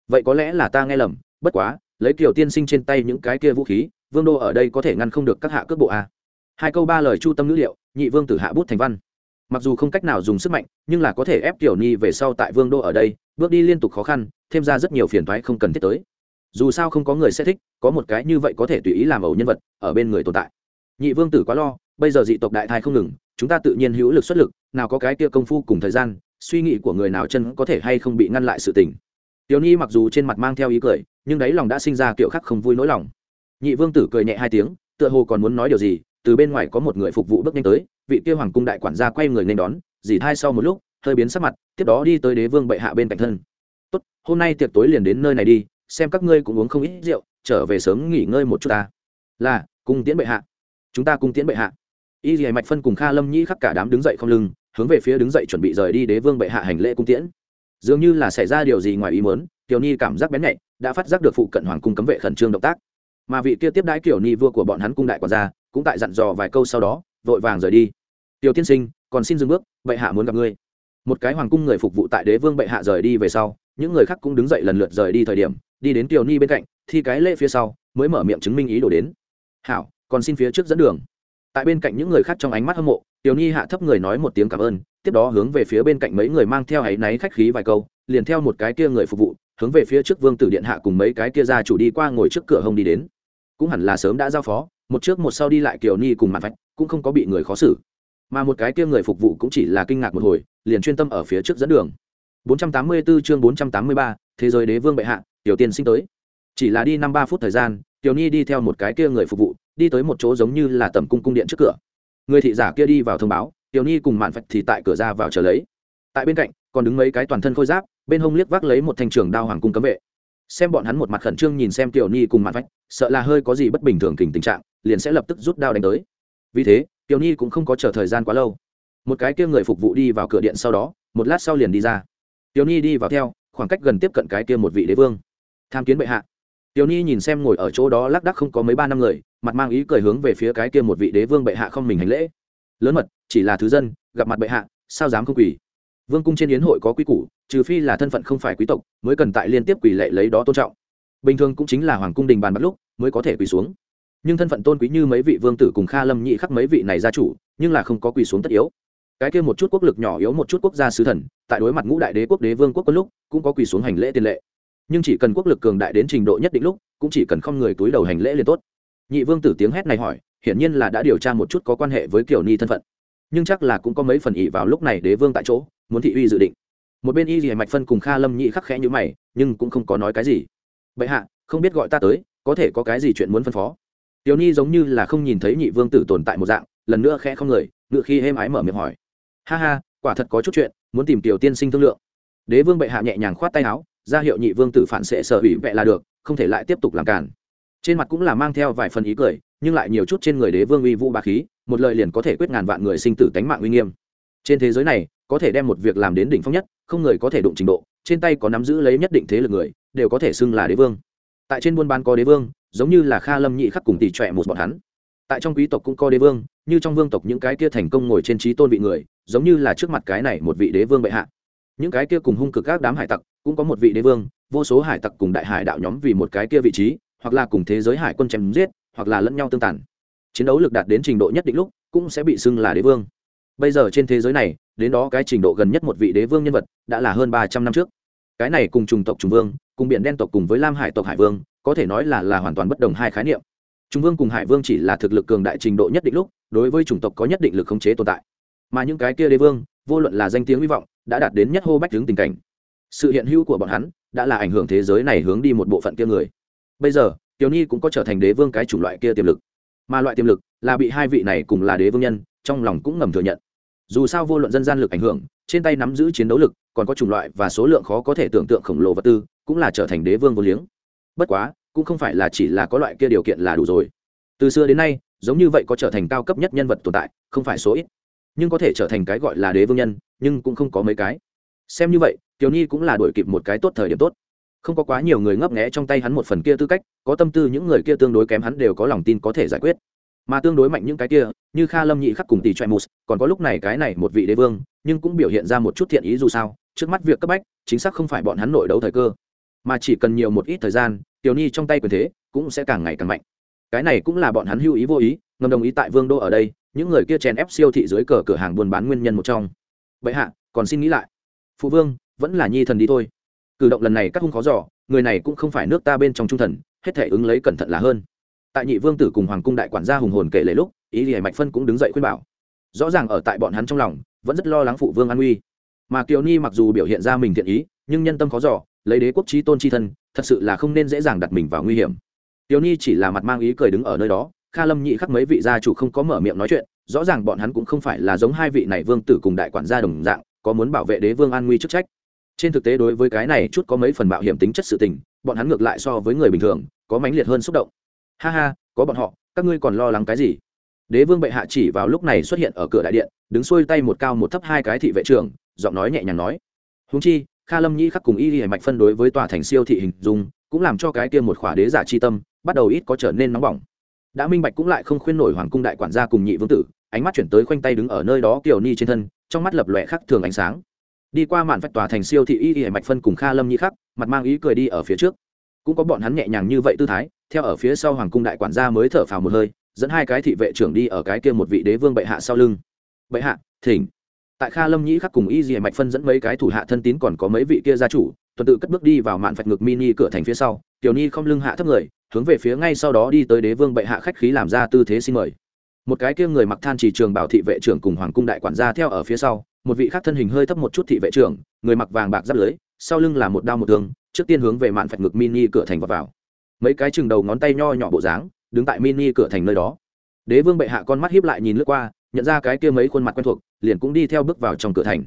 vậy có lẽ là ta nghe lầm, bất quá lấy Kiều tiên sinh trên tay những cái kia vũ khí, vương đô ở đây có thể ngăn không được các hạ cước bộ a. Hai câu ba lời chu tâm ngữ liệu, nhị vương tử hạ bút thành văn. Mặc dù không cách nào dùng sức mạnh, nhưng là có thể ép Kiều Ni về sau tại vương đô ở đây bước đi liên tục khó khăn, thêm ra rất nhiều phiền toái không cần thiết tới. Dù sao không có người sẽ thích có một cái như vậy có thể tùy ý làm ẩu nhân vật ở bên người tồn tại. Nhị vương tử quá lo, bây giờ dị tộc đại thai không ngừng, chúng ta tự nhiên hữu lực xuất lực, nào có cái kia công phu cùng thời gian, suy nghĩ của người nào chân có thể hay không bị ngăn lại sự tình. Tiểu Ni mặc dù trên mặt mang theo ý cười, nhưng đáy lòng đã sinh ra kiểu khác không vui nỗi lòng. Nhị vương tử cười nhẹ hai tiếng, tựa hồ còn muốn nói điều gì, từ bên ngoài có một người phục vụ bước nhanh tới, vị kia hoàng cung đại quản gia quay người nên đón, dì thai sau một lúc hơi biến sắc mặt, tiếp đó đi tới đế vương bệ hạ bên cạnh thân. Tốt, hôm nay tiệc tối liền đến nơi này đi, xem các ngươi cũng uống không ít rượu, trở về sớm nghỉ ngơi một chút ta. Là, cung tiễn bệ hạ. Chúng ta cung tiễn bệ hạ. Y Lì Mạch Phân cùng Kha Lâm Nhĩ khắc cả đám đứng dậy không lưng, hướng về phía đứng dậy chuẩn bị rời đi đế vương bệ hạ hành lễ cung tiễn. Dường như là xảy ra điều gì ngoài ý muốn, Kiều Ni cảm giác bén nhạy, đã phát giác được phụ cận hoàng cung cấm vệ khẩn trương động tác. Mà vị kia tiếp đãi Kiều Ni vua của bọn hắn cung đại quản gia, cũng tại dặn dò vài câu sau đó, vội vàng rời đi. Tiểu tiên sinh, còn xin dừng bước, bệ hạ muốn gặp ngươi. Một cái hoàng cung người phục vụ tại đế vương bệ hạ rời đi về sau, những người khác cũng đứng dậy lần lượt rời đi thời điểm, đi đến Kiều Ni bên cạnh, thi cái lễ phía sau, mới mở miệng chứng minh ý đồ đến. Hảo, còn xin phía trước dẫn đường. Tại bên cạnh những người khác trong ánh mắt hâm mộ, Kiều Ni hạ thấp người nói một tiếng cảm ơn, tiếp đó hướng về phía bên cạnh mấy người mang theo áy náy khách khí vài câu, liền theo một cái kia người phục vụ, hướng về phía trước vương tử điện hạ cùng mấy cái kia gia chủ đi qua ngồi trước cửa hông đi đến. Cũng hẳn là sớm đã giao phó, một trước một sau đi lại Kiều Ni cùng Mạn Phách, cũng không có bị người khó xử. Mà một cái kia người phục vụ cũng chỉ là kinh ngạc một hồi, liền chuyên tâm ở phía trước dẫn đường. 484 chương 483, thế giới đế vương bệ hạ, tiểu tiên sinh tới. Chỉ là đi 5-3 phút thời gian, Kiều Ni đi theo một cái kia người phục vụ, đi tới một chỗ giống như là tầm cung cung điện trước cửa. Người thị giả kia đi vào thông báo, Kiều Ni cùng Mạn Phách thì tại cửa ra vào chờ lấy. Tại bên cạnh, còn đứng mấy cái toàn thân khôi giáp, bên hông liếc vác lấy một thanh trường đao hoàng cung cấm vệ. Xem bọn hắn một mặt khẩn trương nhìn xem Kiều Ni cùng Mạn Phách, sợ là hơi có gì bất bình thường tình trạng, liền sẽ lập tức rút đao đánh tới. Vì thế, Kiều Ni cũng không có chờ thời gian quá lâu. Một cái kia người phục vụ đi vào cửa điện sau đó, một lát sau liền đi ra. Kiều Ni đi vào theo, khoảng cách gần tiếp cận cái kia một vị đế vương. Tham kiến bệ hạ. Kiều Ni nhìn xem ngồi ở chỗ đó lác đác không có mấy 3 năm người, mặt mang ý cười hướng về phía cái kia một vị đế vương bệ hạ không mình hành lễ. Lớn mật, chỉ là thứ dân, gặp mặt bệ hạ, sao dám không quỳ. Vương cung trên yến hội có quý củ, trừ phi là thân phận không phải quý tộc, mới cần tại liên tiếp quỳ lệ lấy đó tôn trọng. Bình thường cũng chính là hoàng cung đình bàn bắt lúc mới có thể quỳ xuống. Nhưng thân phận tôn quý như mấy vị vương tử cùng Kha Lâm Nhị khắc mấy vị này gia chủ, nhưng là không có quỳ xuống tất yếu. Cái kia một chút quốc lực nhỏ yếu một chút quốc gia sứ thần, tại đối mặt ngũ đại đế quốc đế vương quốc quân lúc, cũng có quỳ xuống hành lễ tiền lệ. Nhưng chỉ cần quốc lực cường đại đến trình độ nhất định lúc, cũng chỉ cần không người túi đầu hành lễ liền tốt. Nhị vương tử tiếng hét này hỏi, hiển nhiên là đã điều tra một chút có quan hệ với Kiều Ni thân phận. Nhưng chắc là cũng có mấy phần ỷ vào lúc này đế vương tại chỗ, muốn thị uy dự định. Một bên Y Lì Mạch Phân cùng Kha Lâm Nhị khắc khẽ như mày, nhưng cũng không có nói cái gì. Bệ hạ, không biết gọi ta tới, có thể có cái gì chuyện muốn phân phó. Tiểu Ni giống như là không nhìn thấy nhị vương tử tồn tại một dạng, lần nữa khẽ không người, ngựa khi êm ái mở miệng hỏi. Ha ha, quả thật có chút chuyện, muốn tìm tiểu tiên sinh thương lượng. Đế vương bệ hạ nhẹ nhàng khoát tay áo, ra hiệu nhị vương tử phản xệ sở hủy vẹ là được, không thể lại tiếp tục làm cản. Trên mặt cũng là mang theo vài phần ý cười, nhưng lại nhiều chút trên người đế vương uy vũ bá khí, một lời liền có thể quyết ngàn vạn người sinh tử tánh mạng uy nghiêm. Trên thế giới này, có thể đem một việc làm đến đỉnh phong nhất, không người có thể đụng trình độ, trên tay có nắm giữ lấy nhất định thế lực người, đều có thể xưng là đế vương. Tại trên buôn bán có đế vương, giống như là Kha Lâm Nhị khắc cùng tỷ trọe một bọn hắn. Tại trong quý tộc cũng có đế vương, như trong vương tộc những cái kia thành công ngồi trên trí tôn vị người, giống như là trước mặt cái này một vị đế vương bệ hạ. Những cái kia cùng hung cực các đám hải tặc, cũng có một vị đế vương, vô số hải tặc cùng đại hải đạo nhóm vì một cái kia vị trí, hoặc là cùng thế giới hải quân chém giết, hoặc là lẫn nhau tương tàn. Chiến đấu lực đạt đến trình độ nhất định lúc, cũng sẽ bị xưng là đế vương. Bây giờ trên thế giới này, đến đó cái trình độ gần nhất một vị đế vương nhân vật, đã là hơn 300 năm trước. Cái này cùng trùng tộc trùng vương, cùng biển đen tộc cùng với lam hải tộc hải vương, có thể nói là hoàn toàn bất đồng hai khái niệm. Trùng vương cùng hải vương chỉ là thực lực cường đại trình độ nhất định lúc, đối với chủng tộc có nhất định lực khống chế tồn tại. Mà những cái kia đế vương, vô luận là danh tiếng hy vọng, đã đạt đến nhất hô bách hướng tình cảnh. Sự hiện hữu của bọn hắn đã là ảnh hưởng thế giới này hướng đi một bộ phận kia người. Bây giờ, Tiểu Ni cũng có trở thành đế vương cái chủng loại kia tiềm lực. Mà loại tiềm lực là bị hai vị này cùng là đế vương nhân, trong lòng cũng ngầm thừa nhận. Dù sao vô luận dân gian lực ảnh hưởng, trên tay nắm giữ chiến đấu lực, còn có chủng loại và số lượng khó có thể tưởng tượng khổng lồ vật tư, cũng là trở thành đế vương vô liếng. Bất quá, cũng không phải là chỉ là có loại kia điều kiện là đủ rồi. Từ xưa đến nay, giống như vậy có trở thành cao cấp nhất nhân vật tồn tại, không phải số ít. Nhưng có thể trở thành cái gọi là đế vương nhân, nhưng cũng không có mấy cái. Xem như vậy, Tiểu Ni cũng là đuổi kịp một cái tốt thời điểm tốt. Không có quá nhiều người ngấp nghé trong tay hắn một phần kia tư cách, có tâm tư những người kia tương đối kém hắn đều có lòng tin có thể giải quyết. Mà tương đối mạnh những cái kia, như Kha Lâm Nhị khắc cùng tỷ Troemus, còn có lúc này cái này một vị đế vương, nhưng cũng biểu hiện ra một chút thiện ý dù sao, trước mắt việc cấp bách, chính xác không phải bọn hắn nội đấu thời cơ, mà chỉ cần nhiều một ít thời gian tiểu ni trong tay quyền thế cũng sẽ càng ngày càng mạnh. Cái này cũng là bọn hắn hữu ý vô ý ngầm đồng ý tại vương đô ở đây những người kia chèn ép siêu thị dưới cửa hàng buôn bán nguyên nhân một trong. Vậy hạ còn xin nghĩ lại, phụ vương vẫn là nhi thần đi thôi. Cử động lần này các hung khó dò, người này cũng không phải nước ta bên trong trung thần, hết thể ứng lấy cẩn thận là hơn. Tại nhị vương tử cùng hoàng cung đại quản gia hùng hồn kể lể lúc, ý lìa mạch phân cũng đứng dậy khuyên bảo. Rõ ràng ở tại bọn hắn trong lòng vẫn rất lo lắng phụ vương an nguy, mà kiều ni mặc dù biểu hiện ra mình thiện ý nhưng nhân tâm khó dò, lấy đế quốc chí tôn chi thân thật sự là không nên dễ dàng đặt mình vào nguy hiểm. Kiều ni chỉ là mặt mang ý cười đứng ở nơi đó, Kha Lâm Nhị Khắc mấy vị gia chủ không có mở miệng nói chuyện, rõ ràng bọn hắn cũng không phải là giống hai vị này vương tử cùng đại quản gia đồng dạng có muốn bảo vệ đế vương an nguy chức trách. Trên thực tế đối với cái này chút có mấy phần mạo hiểm tính chất sự tình, bọn hắn ngược lại so với người bình thường có mãnh liệt hơn xúc động. Ha ha, có bọn họ các ngươi còn lo lắng cái gì? Đế vương bệ hạ chỉ vào lúc này xuất hiện ở cửa đại điện, đứng xuôi tay một cao một thấp hai cái thị vệ trưởng, giọng nói nhẹ nhàng nói: huống chi Kha Lâm Nhĩ Khắc cùng Y Lì Mạch phân đối với tòa thành siêu thị hình dung cũng làm cho cái kia một khỏa đế giả chi tâm bắt đầu ít có trở nên nóng bỏng. Đã minh bạch cũng lại không khuyên nổi hoàng cung đại quản gia cùng nhị vương tử, ánh mắt chuyển tới khoanh tay đứng ở nơi đó Kiều Ni trên thân, trong mắt lập lòe khắc thường ánh sáng. Đi qua màn vạch tòa thành siêu thị Y Lì Mạch phân cùng Kha Lâm Nhĩ Khắc, mặt mang ý cười đi ở phía trước. Cũng có bọn hắn nhẹ nhàng như vậy tư thái, theo ở phía sau hoàng cung đại quản gia mới thở phào một hơi, dẫn hai cái thị vệ trưởng đi ở cái kia một vị đế vương bệ hạ sau lưng. Bệ hạ thỉnh. Tại Kha Lâm Nhĩ Khắc cùng Y Lì Mạch phân dẫn mấy cái thủ hạ thân tín còn có mấy vị kia gia chủ tuần tự cất bước đi vào màn vạch ngực mini cửa thành phía sau. Tiểu Ni không lưng hạ thấp người, hướng về phía ngay sau đó đi tới đế vương bệ hạ khách khí làm ra tư thế xin mời. Một cái kia người mặc than chỉ trường bảo thị vệ trưởng cùng hoàng cung đại quản gia theo ở phía sau, một vị khác thân hình hơi thấp một chút thị vệ trưởng, người mặc vàng bạc giáp lưới, sau lưng là một đao một thương, trước tiên hướng về màn vạch ngực mini cửa thành vào. Mấy cái chừng đầu ngón tay nho nhỏ bộ dáng, đứng tại mini cửa thành nơi đó. Đế vương bệ hạ con mắt híp lại nhìn lướt qua, nhận ra cái kia mấy khuôn mặt quen thuộc, liền cũng đi theo bước vào trong cửa thành.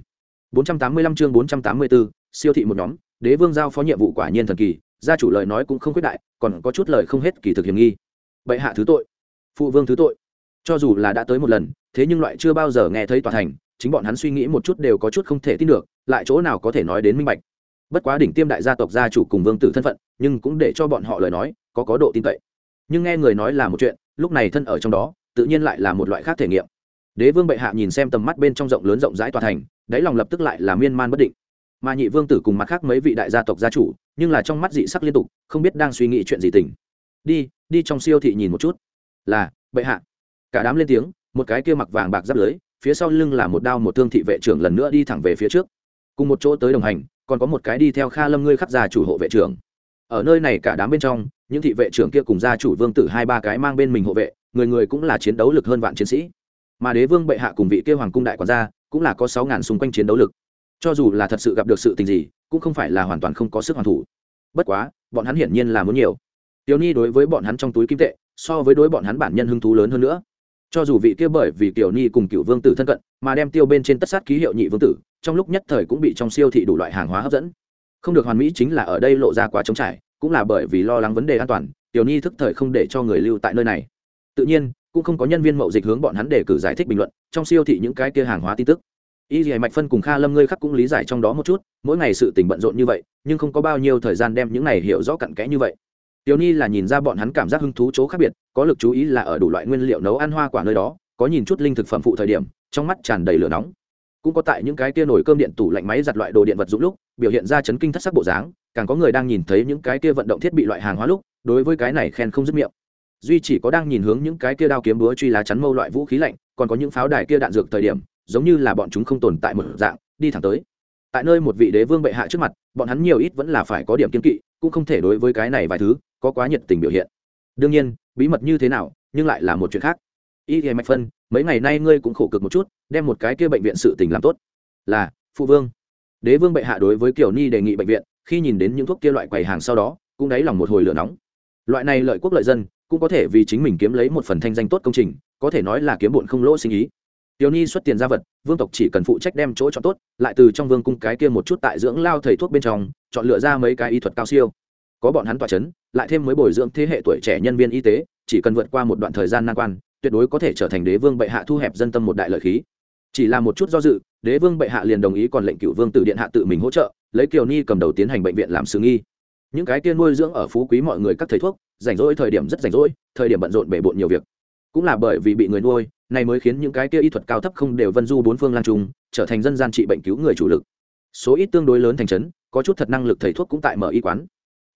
485 chương 484, siêu thị một nhóm, đế vương giao phó nhiệm vụ quả nhiên thần kỳ, gia chủ lời nói cũng không khuyết đại, còn có chút lời không hết kỳ thực hiểm nghi. Bệ hạ thứ tội, phụ vương thứ tội. Cho dù là đã tới một lần, thế nhưng loại chưa bao giờ nghe thấy tòa thành, chính bọn hắn suy nghĩ một chút đều có chút không thể tin được, lại chỗ nào có thể nói đến minh bạch. Bất quá đỉnh tiêm đại gia tộc gia chủ cùng vương tử thân phận, nhưng cũng để cho bọn họ lời nói có độ tin cậy. Nhưng nghe người nói là một chuyện, lúc này thân ở trong đó, tự nhiên lại là một loại khác thể nghiệm. Đế vương bệ hạ nhìn xem tầm mắt bên trong rộng lớn rộng rãi tòa thành, đáy lòng lập tức lại là miên man bất định. Mà nhị vương tử cùng mặt khác mấy vị đại gia tộc gia chủ, nhưng là trong mắt dị sắc liên tục, không biết đang suy nghĩ chuyện gì tình. Đi trong siêu thị nhìn một chút. Là bệ hạ. Cả đám lên tiếng, một cái kia mặc vàng bạc giáp lưới, phía sau lưng là một đao một thương thị vệ trưởng lần nữa đi thẳng về phía trước. Cùng một chỗ tới đồng hành, còn có một cái đi theo Kha Lâm ngươi khắc gia chủ hộ vệ trưởng. Ở nơi này cả đám bên trong, những thị vệ trưởng kia cùng gia chủ vương tử hai ba cái mang bên mình hộ vệ, người người cũng là chiến đấu lực hơn vạn chiến sĩ. Mà đế vương bệ hạ cùng vị kia hoàng cung đại quản gia, cũng là có 6000 xung quanh chiến đấu lực. Cho dù là thật sự gặp được sự tình gì, cũng không phải là hoàn toàn không có sức hoàn thủ. Bất quá, bọn hắn hiển nhiên là muốn nhiều. Tiểu Ni đối với bọn hắn trong túi kim tệ, so với đối bọn hắn bản nhân hứng thú lớn hơn nữa. Cho dù vị kia bởi vì Tiểu Ni cùng Cửu Vương tử thân cận, mà đem tiêu bên trên tất sát ký hiệu nhị vương tử, trong lúc nhất thời cũng bị trong siêu thị đủ loại hàng hóa hấp dẫn. Không được hoàn mỹ chính là ở đây lộ ra quá trống trải, cũng là bởi vì lo lắng vấn đề an toàn, Tiểu Ni thức thời không để cho người lưu tại nơi này. Tự nhiên, cũng không có nhân viên mậu dịch hướng bọn hắn để cử giải thích bình luận trong siêu thị những cái kia hàng hóa tin tức. Y Lì Mạch phân cùng Kha Lâm ngươi khắc cũng lý giải trong đó một chút, mỗi ngày sự tình bận rộn như vậy, nhưng không có bao nhiêu thời gian đem những này hiểu rõ cặn kẽ như vậy. Tiểu Ni là nhìn ra bọn hắn cảm giác hứng thú chỗ khác biệt, có lực chú ý là ở đủ loại nguyên liệu nấu ăn hoa quả nơi đó, có nhìn chút linh thực phẩm phụ thời điểm, trong mắt tràn đầy lửa nóng. Cũng có tại những cái kia nồi cơm điện tủ lạnh máy giặt loại đồ điện vật dụng lúc, biểu hiện ra chấn kinh thất sắc bộ dáng, càng có người đang nhìn thấy những cái kia vận động thiết bị loại hàng hóa lúc, đối với cái này khen không dứt miệng. Duy chỉ có đang nhìn hướng những cái kia đao kiếm búa truy lá chắn mâu loại vũ khí lạnh, còn có những pháo đài kia đạn dược thời điểm, giống như là bọn chúng không tồn tại một dạng, đi thẳng tới. Tại nơi một vị đế vương bệ hạ trước mặt, bọn hắn nhiều ít vẫn là phải có điểm kiêng kỵ, cũng không thể đối với cái này vài thứ có quá nhiệt tình biểu hiện. Đương nhiên, bí mật như thế nào, nhưng lại là một chuyện khác. Y Lì Mạch phân, mấy ngày nay ngươi cũng khổ cực một chút, đem một cái kia bệnh viện sự tình làm tốt. Là, phụ vương. Đế vương bệ hạ đối với Kiều Ni đề nghị bệnh viện, khi nhìn đến những thuốc kia loại quầy hàng sau đó, cũng đáy lòng một hồi lửa nóng. Loại này lợi quốc lợi dân, cũng có thể vì chính mình kiếm lấy một phần thanh danh tốt công trình, có thể nói là kiếm bộn không lỗ sinh ý. Tiểu Ni xuất tiền ra vật, vương tộc chỉ cần phụ trách đem chỗ chọn tốt, lại từ trong vương cung cái kia một chút tại dưỡng lao thầy thuốc bên trong, chọn lựa ra mấy cái y thuật cao siêu. Có bọn hắn tọa chấn, lại thêm mới bồi dưỡng thế hệ tuổi trẻ nhân viên y tế, chỉ cần vượt qua một đoạn thời gian nan quan, tuyệt đối có thể trở thành đế vương bệ hạ thu hẹp dân tâm một đại lợi khí. Chỉ là một chút do dự, đế vương bệ hạ liền đồng ý còn lệnh cửu vương tử điện hạ tự mình hỗ trợ, lấy Kiều Ni cầm đầu tiến hành bệnh viện làm sự nghi. Những cái kia nuôi dưỡng ở phú quý mọi người các thầy thuốc, rảnh rỗi thời điểm rất rảnh rỗi, thời điểm bận rộn bể bộn nhiều việc. Cũng là bởi vì bị người nuôi, này mới khiến những cái kia y thuật cao thấp không đều vân du bốn phương lang trung, trở thành dân gian trị bệnh cứu người chủ lực. Số ít tương đối lớn thành trấn, có chút thật năng lực thầy thuốc cũng tại mở y quán.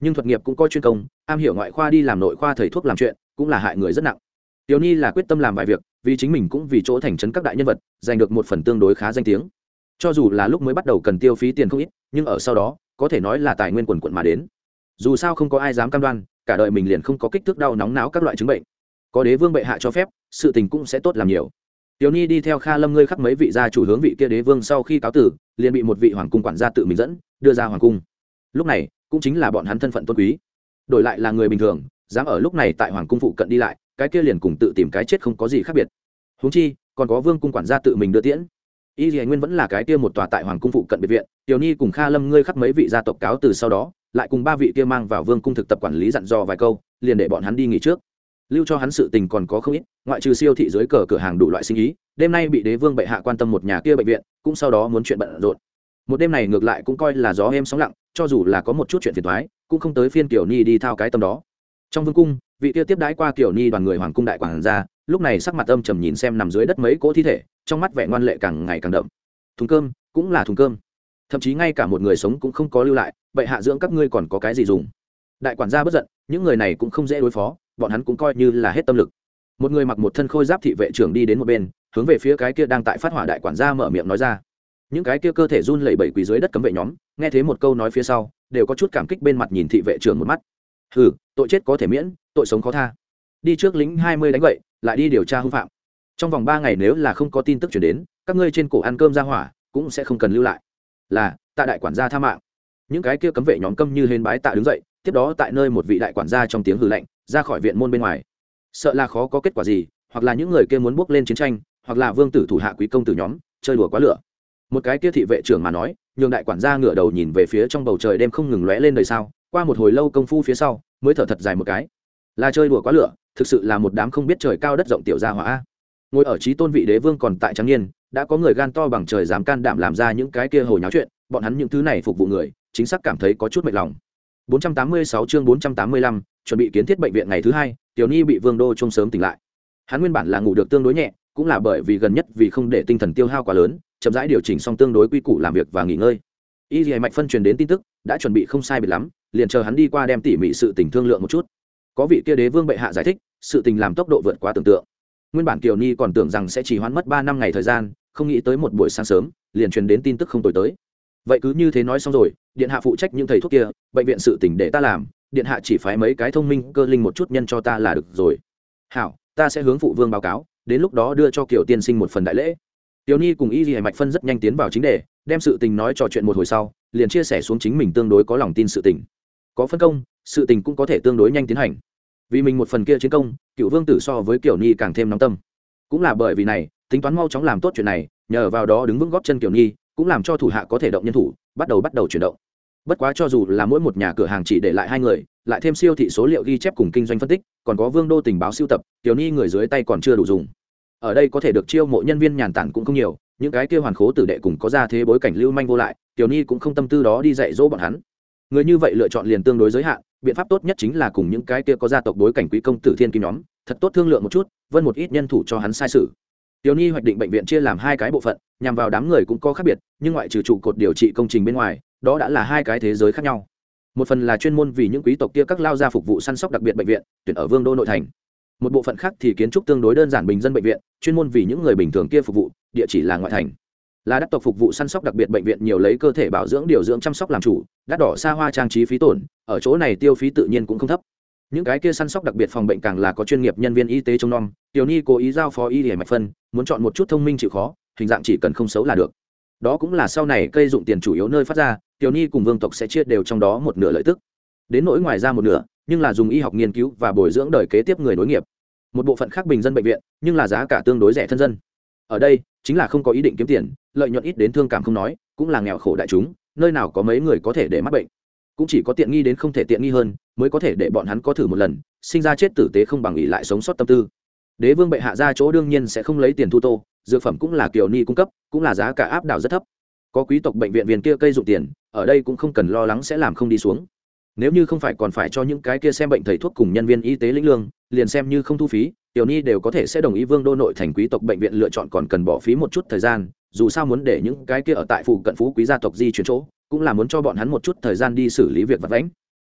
nhưng thuật nghiệp cũng coi chuyên công, am hiểu ngoại khoa đi làm nội khoa thầy thuốc làm chuyện cũng là hại người rất nặng. Tiểu Nhi là quyết tâm làm vài việc, vì chính mình cũng vì chỗ thành trấn các đại nhân vật, giành được một phần tương đối khá danh tiếng. Cho dù là lúc mới bắt đầu cần tiêu phí tiền không ít, nhưng ở sau đó, có thể nói là tài nguyên quần quật mà đến. Dù sao không có ai dám cam đoan, cả đời mình liền không có kích thước đau nóng não các loại chứng bệnh. Có đế vương bệ hạ cho phép, sự tình cũng sẽ tốt làm nhiều. Tiểu Nhi đi theo Kha Lâm ngươi khắc mấy vị gia chủ hướng vị kia đế vương sau khi cáo tử, liền bị một vị hoàng cung quản gia tự mình dẫn, đưa ra hoàng cung. Lúc này, cũng chính là bọn hắn thân phận tôn quý. Đổi lại là người bình thường, dám ở lúc này tại hoàng cung phụ cận đi lại, cái kia liền cùng tự tìm cái chết không có gì khác biệt. Huống chi, còn có vương cung quản gia tự mình đưa tiễn. Y Lệ Nguyên vẫn là cái kia một tòa tại hoàng cung phụ cận biệt viện, Tiểu Nhi cùng Kha Lâm ngươi khắc mấy vị gia tộc cáo từ sau đó, lại cùng ba vị kia mang vào vương cung thực tập quản lý dặn dò vài câu, liền để bọn hắn đi nghỉ trước. Lưu cho hắn sự tình còn có không ít, ngoại trừ siêu thị dưới cửa hàng đủ loại sinh ý, đêm nay bị đế vương bệ hạ quan tâm một nhà kia bệnh viện, cũng sau đó muốn chuyện bận rộn. Một đêm này ngược lại cũng coi là gió êm sóng lặng, cho dù là có một chút chuyện phiền toái, cũng không tới phiên Tiểu Nhi đi thao cái tâm đó. Trong vương cung, vị kia tiếp đãi qua Tiểu Nhi đoàn người hoàng cung đại quản gia, lúc này sắc mặt âm trầm nhìn xem nằm dưới đất mấy cỗ thi thể, trong mắt vẻ ngoan lệ càng ngày càng đậm. Thùng cơm cũng là thùng cơm, thậm chí ngay cả một người sống cũng không có lưu lại, bệ hạ dưỡng các ngươi còn có cái gì dùng? Đại quản gia bất giận, những người này cũng không dễ đối phó, bọn hắn cũng coi như là hết tâm lực. Một người mặc một thân khôi giáp thị vệ trưởng đi đến một bên, hướng về phía cái kia đang tại phát hỏa đại quản gia mở miệng nói ra. Những cái kia cơ thể run lẩy bẩy quỳ dưới đất cấm vệ nhóm, nghe thấy một câu nói phía sau, đều có chút cảm kích bên mặt nhìn thị vệ trưởng một mắt. Hừ, tội chết có thể miễn, tội sống khó tha. Đi trước lính 20 đánh vậy, lại đi điều tra hung phạm. Trong vòng 3 ngày nếu là không có tin tức truyền đến, các ngươi trên cổ ăn cơm ra hỏa, cũng sẽ không cần lưu lại. Là, tạ đại quản gia tha mạng. Những cái kia cấm vệ nhóm câm như hến bái tạ đứng dậy, tiếp đó tại nơi một vị đại quản gia trong tiếng hừ lạnh, ra khỏi viện môn bên ngoài. Sợ là khó có kết quả gì, hoặc là những người kia muốn bước lên chiến tranh, hoặc là vương tử thủ hạ quý công tử nhóm chơi đùa quá lửa. Một cái kia thị vệ trưởng mà nói, nhường đại quản gia ngửa đầu nhìn về phía trong bầu trời đêm không ngừng lóe lên đời sao, qua một hồi lâu công phu phía sau, mới thở thật dài một cái. Là chơi đùa quá lửa, thực sự là một đám không biết trời cao đất rộng tiểu gia hỏa. Ngồi ở trí tôn vị đế vương còn tại trắng niên, đã có người gan to bằng trời dám can đảm làm ra những cái kia hồi nháo chuyện, bọn hắn những thứ này phục vụ người, chính xác cảm thấy có chút mệt lòng. 486 chương 485, chuẩn bị kiến thiết bệnh viện ngày thứ 2, Tiểu Nhi bị Vương Đô trông sớm tỉnh lại. Hắn nguyên bản là ngủ được tương đối nhẹ, cũng là bởi vì gần nhất vì không để tinh thần tiêu hao quá lớn, chậm rãi điều chỉnh xong tương đối quy củ làm việc và nghỉ ngơi. Y Lệ Mạch phân truyền đến tin tức, đã chuẩn bị không sai biệt lắm, liền chờ hắn đi qua đem tỉ mỉ sự tình thương lượng một chút. Có vị kia đế vương bệ hạ giải thích, sự tình làm tốc độ vượt quá tưởng tượng. Nguyên bản Tiểu Nhi còn tưởng rằng sẽ chỉ hoãn mất 3 năm ngày thời gian, không nghĩ tới một buổi sáng sớm, liền truyền đến tin tức không tồi tới. Vậy cứ như thế nói xong rồi, điện hạ phụ trách những thầy thuốc kia, bệnh viện sự tình để ta làm, điện hạ chỉ phái mấy cái thông minh cơ linh một chút nhân cho ta là được rồi. Hảo, ta sẽ hướng phụ vương báo cáo, đến lúc đó đưa cho Kiều tiên sinh một phần đại lễ. Tiểu Nhi cùng Y Lệ Mạch phân rất nhanh tiến vào chính đề, đem sự tình nói trò chuyện một hồi sau, liền chia sẻ xuống chính mình tương đối có lòng tin sự tình. Có phân công, sự tình cũng có thể tương đối nhanh tiến hành. Vì mình một phần kia chiến công, cựu vương tử so với Kiều Nhi càng thêm nóng tâm. Cũng là bởi vì này, tính toán mau chóng làm tốt chuyện này, nhờ vào đó đứng vững gót chân Kiều Nhi, cũng làm cho thủ hạ có thể động nhân thủ, bắt đầu chuyển động. Bất quá cho dù là mỗi một nhà cửa hàng chỉ để lại 2 người, lại thêm siêu thị số liệu ghi chép cùng kinh doanh phân tích, còn có Vương Đô tình báo sưu tập, Tiểu Nhi người dưới tay còn chưa đủ dùng. Ở đây có thể được chiêu mộ nhân viên nhàn tản cũng không nhiều, những cái kia hoàn khố tử đệ cùng có ra thế bối cảnh lưu manh vô lại, Tiểu Nhi cũng không tâm tư đó đi dạy dỗ bọn hắn. Người như vậy lựa chọn liền tương đối giới hạn, biện pháp tốt nhất chính là cùng những cái kia có gia tộc bối cảnh quý công tử thiên kim nhóm, thật tốt thương lượng một chút, vân một ít nhân thủ cho hắn sai sử. Tiểu Nhi hoạch định bệnh viện chia làm 2 cái bộ phận, nhằm vào đám người cũng có khác biệt, nhưng ngoại trừ trụ cột điều trị công trình bên ngoài, đó đã là 2 cái thế giới khác nhau. Một phần là chuyên môn vì những quý tộc kia các lao gia phục vụ săn sóc đặc biệt bệnh viện, tuyển ở Vương Đô nội thành. Một bộ phận khác thì kiến trúc tương đối đơn giản bình dân bệnh viện, chuyên môn vì những người bình thường kia phục vụ, địa chỉ là ngoại thành. Là đắt tộc phục vụ săn sóc đặc biệt bệnh viện nhiều lấy cơ thể bảo dưỡng điều dưỡng chăm sóc làm chủ, đắt đỏ xa hoa trang trí phí tổn, ở chỗ này tiêu phí tự nhiên cũng không thấp. Những cái kia săn sóc đặc biệt phòng bệnh càng là có chuyên nghiệp nhân viên y tế trông nom, Tiểu Nhi cố ý giao phó Y Lệ Mạch phân, muốn chọn một chút thông minh chịu khó, hình dạng chỉ cần không xấu là được. Đó cũng là sau này cây dụng tiền chủ yếu nơi phát ra, Tiểu Nhi cùng vương tộc sẽ chia đều trong đó một nửa lợi tức. Đến nỗi ngoài ra một nửa, nhưng là dùng y học nghiên cứu và bồi dưỡng đời kế tiếp người nối nghiệp. Một bộ phận khác bình dân bệnh viện, nhưng là giá cả tương đối rẻ thân dân. Ở đây, chính là không có ý định kiếm tiền, lợi nhuận ít đến thương cảm không nói, cũng là nghèo khổ đại chúng, nơi nào có mấy người có thể để mắc bệnh. Cũng chỉ có tiện nghi đến không thể tiện nghi hơn, mới có thể để bọn hắn có thử một lần, sinh ra chết tử tế không bằng ỷ lại sống sót tâm tư. Đế vương bệ hạ ra chỗ đương nhiên sẽ không lấy tiền thu tô, dược phẩm cũng là Kiều Nhi cung cấp, cũng là giá cả áp đảo rất thấp. Có quý tộc bệnh viện viên kia cây dụng tiền, ở đây cũng không cần lo lắng sẽ làm không đi xuống. Nếu như không phải còn phải cho những cái kia xem bệnh thầy thuốc cùng nhân viên y tế lĩnh lương, liền xem như không thu phí, Tiểu Nhi đều có thể sẽ đồng ý Vương Đô nội thành quý tộc bệnh viện lựa chọn, còn cần bỏ phí một chút thời gian, dù sao muốn để những cái kia ở tại phụ cận phú quý gia tộc di chuyển chỗ, cũng là muốn cho bọn hắn một chút thời gian đi xử lý việc vặt vãnh.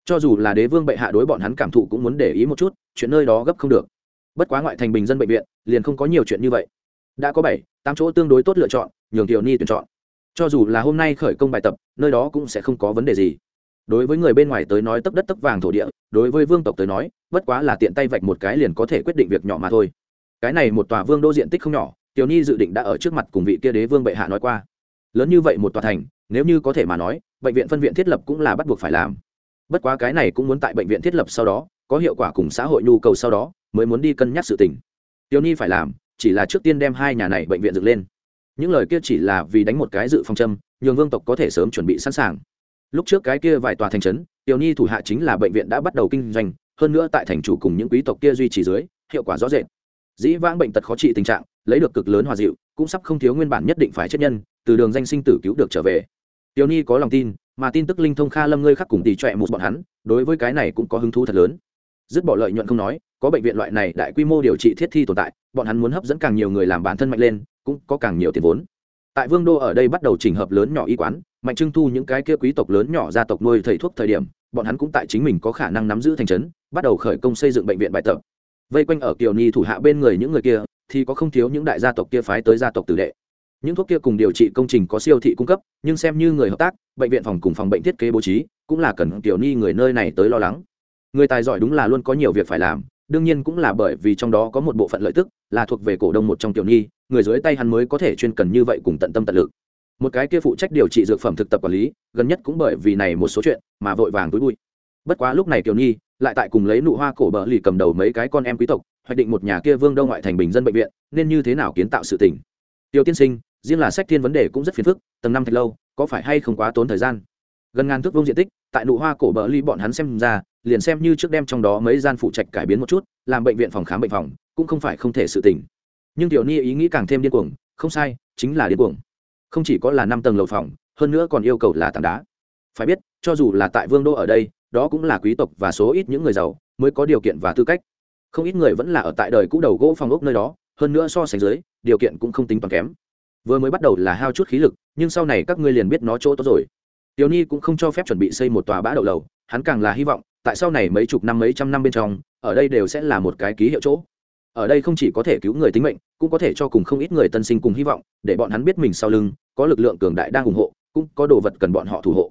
cho dù là đế vương bệ hạ đối bọn hắn cảm thụ cũng muốn để ý một chút, chuyện nơi đó gấp không được. Bất quá ngoại thành bình dân bệnh viện liền không có nhiều chuyện như vậy, đã có 7-8 chỗ tương đối tốt lựa chọn nhường Tiểu Ni tuyển chọn. Cho dù là hôm nay khởi công bài tập, nơi đó cũng sẽ không có vấn đề gì. Đối với người bên ngoài tới nói tấp đất tấp vàng thổ địa, đối với vương tộc tới nói bất quá là tiện tay vạch một cái liền có thể quyết định việc nhỏ mà thôi. Cái này một tòa vương đô diện tích không nhỏ, Tiểu Ni dự định đã ở trước mặt cùng vị kia đế vương bệ hạ nói qua. Lớn như vậy một tòa thành, nếu như có thể mà nói, bệnh viện phân viện thiết lập cũng là bắt buộc phải làm. Bất quá cái này cũng muốn tại bệnh viện thiết lập sau đó có hiệu quả cùng xã hội nhu cầu sau đó mới muốn đi cân nhắc sự tình. Tiểu Ni phải làm chỉ là trước tiên đem hai nhà này bệnh viện dựng lên. Những lời kia chỉ là vì đánh một cái dự phòng châm, nhường vương tộc có thể sớm chuẩn bị sẵn sàng. Lúc trước cái kia vài tòa thành trấn, Tiểu Ni thủ hạ chính là bệnh viện đã bắt đầu kinh doanh, hơn nữa tại thành chủ cùng những quý tộc kia duy trì dưới, hiệu quả rõ rệt. Dĩ vãng bệnh tật khó trị tình trạng, lấy được cực lớn hòa dịu, cũng sắp không thiếu nguyên bản nhất định phải chết nhân, từ đường danh sinh tử cứu được trở về. Tiểu Ni có lòng tin, mà tin tức linh thông Kha Lâm ngươi khác cùng tỷ trọe một bọn hắn, đối với cái này cũng có hứng thú thật lớn. Dứt bỏ lợi nhuận không nói, có bệnh viện loại này đại quy mô điều trị thiết thi tồn tại, bọn hắn muốn hấp dẫn càng nhiều người làm bản thân mạnh lên, cũng có càng nhiều tiền vốn. Tại Vương đô ở đây bắt đầu chỉnh hợp lớn nhỏ y quán, mạnh trưng thu những cái kia quý tộc lớn nhỏ gia tộc nuôi thầy thuốc thời điểm, bọn hắn cũng tại chính mình có khả năng nắm giữ thành trấn, bắt đầu khởi công xây dựng bệnh viện bài tập. Vây quanh ở Kiều Ni thủ hạ bên người những người kia, thì có không thiếu những đại gia tộc kia phái tới gia tộc tử đệ. Những thuốc kia cùng điều trị công trình có siêu thị cung cấp, nhưng xem như người hợp tác, bệnh viện phòng cùng phòng bệnh thiết kế bố trí, cũng là cần Kiều Ni người nơi này tới lo lắng. Người tài giỏi đúng là luôn có nhiều việc phải làm, đương nhiên cũng là bởi vì trong đó có một bộ phận lợi tức là thuộc về cổ đông một trong Kiều Ni, người dưới tay hắn mới có thể chuyên cần như vậy cùng tận tâm tận lực. Một cái kia phụ trách điều trị dược phẩm thực tập quản lý, gần nhất cũng bởi vì này một số chuyện mà vội vàng túi bụi. Bất quá lúc này Kiều Ni lại tại cùng lấy nụ hoa cổ bờ lì cầm đầu mấy cái con em quý tộc, hoạch định một nhà kia Vương đô ngoại thành bình dân bệnh viện nên như thế nào kiến tạo sự tình. Tiêu tiên sinh, riêng là sách thiên vấn đề cũng rất phiền phức, tầng 5 thạch lâu, có phải hay không quá tốn thời gian? Gần ngàn thước vuông diện tích, tại nụ hoa cổ bờ lì bọn hắn xem ra, liền xem như trước đem trong đó mấy gian phụ trạch cải biến một chút, làm bệnh viện phòng khám bệnh phòng, cũng không phải không thể sự tình. Nhưng Tiểu Ni ý nghĩ càng thêm điên cuồng, không sai, chính là điên cuồng. Không chỉ có là 5 tầng lầu phòng, hơn nữa còn yêu cầu là tảng đá. Phải biết, cho dù là tại Vương đô ở đây, đó cũng là quý tộc và số ít những người giàu mới có điều kiện và tư cách. Không ít người vẫn là ở tại đời cũ đầu gỗ phòng ốc nơi đó, hơn nữa so sánh dưới, điều kiện cũng không tính toán kém. Vừa mới bắt đầu là hao chút khí lực, nhưng sau này các ngươi liền biết nó chỗ tốt rồi. Tiểu Ni cũng không cho phép chuẩn bị xây một tòa bã đậu lầu, hắn càng là hy vọng, tại sau này mấy chục năm mấy trăm năm bên trong, ở đây đều sẽ là một cái ký hiệu chỗ. Ở đây không chỉ có thể cứu người tính mệnh, cũng có thể cho cùng không ít người tân sinh cùng hy vọng, để bọn hắn biết mình sau lưng có lực lượng cường đại đang ủng hộ, cũng có đồ vật cần bọn họ thủ hộ.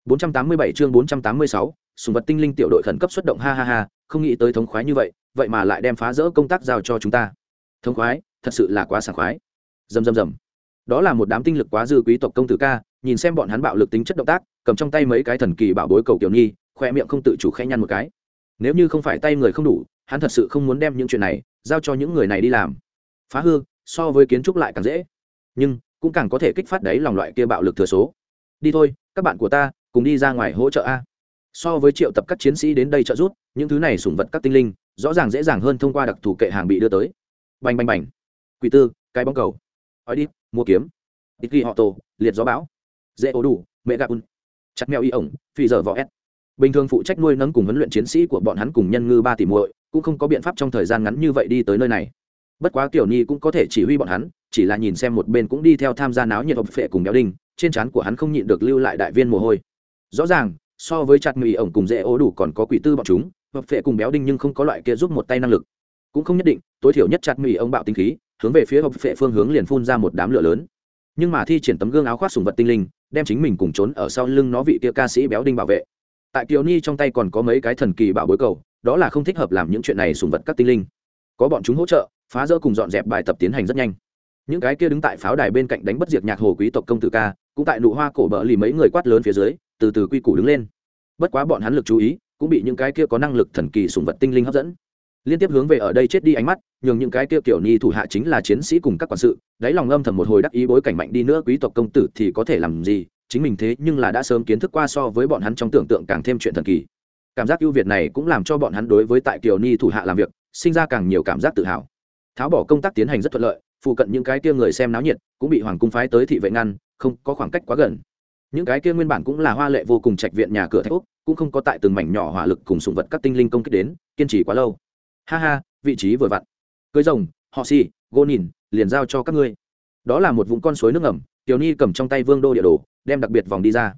487 chương 486, sùng vật tinh linh tiểu đội khẩn cấp xuất động, ha ha ha, không nghĩ tới thống khoái như vậy, vậy mà lại đem phá rỡ công tác giao cho chúng ta. Thống khoái, thật sự là quá sảng khoái. Rầm rầm rầm. Đó là một đám tinh lực quá dư quý tộc công tử ca, nhìn xem bọn hắn bạo lực tính chất động tác, cầm trong tay mấy cái thần kỳ bảo bối cầu Kiều Nhi, khoe miệng không tự chủ khẽ nhăn một cái. Nếu như không phải tay người không đủ, hắn thật sự không muốn đem những chuyện này giao cho những người này đi làm. Phá hư so với kiến trúc lại càng dễ, nhưng cũng càng có thể kích phát đấy lòng loại kia bạo lực thừa số. Đi thôi, các bạn của ta cùng đi ra ngoài hỗ trợ a. So với triệu tập các chiến sĩ đến đây trợ giúp, những thứ này sủng vật các tinh linh rõ ràng dễ dàng hơn thông qua đặc thù kệ hàng bị đưa tới. Bành bành bành. Quỷ tư, cái bóng cầu. Hỏi đi, mua kiếm. Ít ghi họ tổ, liệt gió bão. Dễ ố đủ, mẹ gạp un. Chặt mèo y ổng, phi giờ võ s. Bình thường phụ trách nuôi nấng cùng huấn luyện chiến sĩ của bọn hắn cùng nhân ngư 3 tỷ muội, cũng không có biện pháp trong thời gian ngắn như vậy đi tới nơi này. Bất quá Tiểu Nhi cũng có thể chỉ huy bọn hắn, chỉ là nhìn xem một bên cũng đi theo tham gia náo nhiệt hộp phệ cùng béo đinh, trên trán của hắn không nhịn được lưu lại đại viên mồ hôi. Rõ ràng, so với chặt mì ổng cùng dễ ố đủ còn có quỷ tư bọn chúng, hộp phệ cùng béo đinh nhưng không có loại kia giúp một tay năng lực. Cũng không nhất định, tối thiểu nhất chặt mì ổng bạo tinh khí, hướng về phía hộp phệ phương hướng liền phun ra một đám lửa lớn. Nhưng mà thi triển tấm gương áo khoác sùng vật tinh linh, đem chính mình cùng trốn ở sau lưng nó vị kia ca sĩ béo đinh bảo vệ. Tại Kiều Ni trong tay còn có mấy cái thần kỳ bảo bối cầu, đó là không thích hợp làm những chuyện này sùng vật các tinh linh. Có bọn chúng hỗ trợ, phá rỡ cùng dọn dẹp bài tập tiến hành rất nhanh. Những cái kia đứng tại pháo đài bên cạnh đánh bất diệt nhạc hồ quý tộc công tử ca, cũng tại nụ hoa cổ bờ lì mấy người quát lớn phía dưới, từ từ quy củ đứng lên. Bất quá bọn hắn lực chú ý cũng bị những cái kia có năng lực thần kỳ sùng vật tinh linh hấp dẫn, liên tiếp hướng về ở đây chết đi ánh mắt, nhường những cái kia Kiều Ni thủ hạ chính là chiến sĩ cùng các quản sự, đáy lòng âm thầm một hồi đắc ý, bối cảnh mạnh đi nữa quý tộc công tử thì có thể làm gì, chính mình thế nhưng là đã sớm kiến thức qua so với bọn hắn trong tưởng tượng càng thêm chuyện thần kỳ. Cảm giác ưu việt này cũng làm cho bọn hắn đối với tại Kiều Ni thủ hạ làm việc sinh ra càng nhiều cảm giác tự hào. Tháo bỏ công tác tiến hành rất thuận lợi, phụ cận những cái kia người xem náo nhiệt cũng bị hoàng cung phái tới thị vệ ngăn, không có khoảng cách quá gần. Những cái kia nguyên bản cũng là hoa lệ vô cùng trạch viện nhà cửa thạch ốc, cũng không có tại từng mảnh nhỏ hỏa lực cùng sủng vật các tinh linh công kích đến, kiên trì quá lâu. Ha ha, vị trí vừa vặn. Cưới rồng, họ xì, gô nhìn, liền giao cho các ngươi. Đó là một vũng con suối nước ngầm, Tiểu Ni cầm trong tay Vương đô địa đồ, đem đặc biệt vòng đi ra.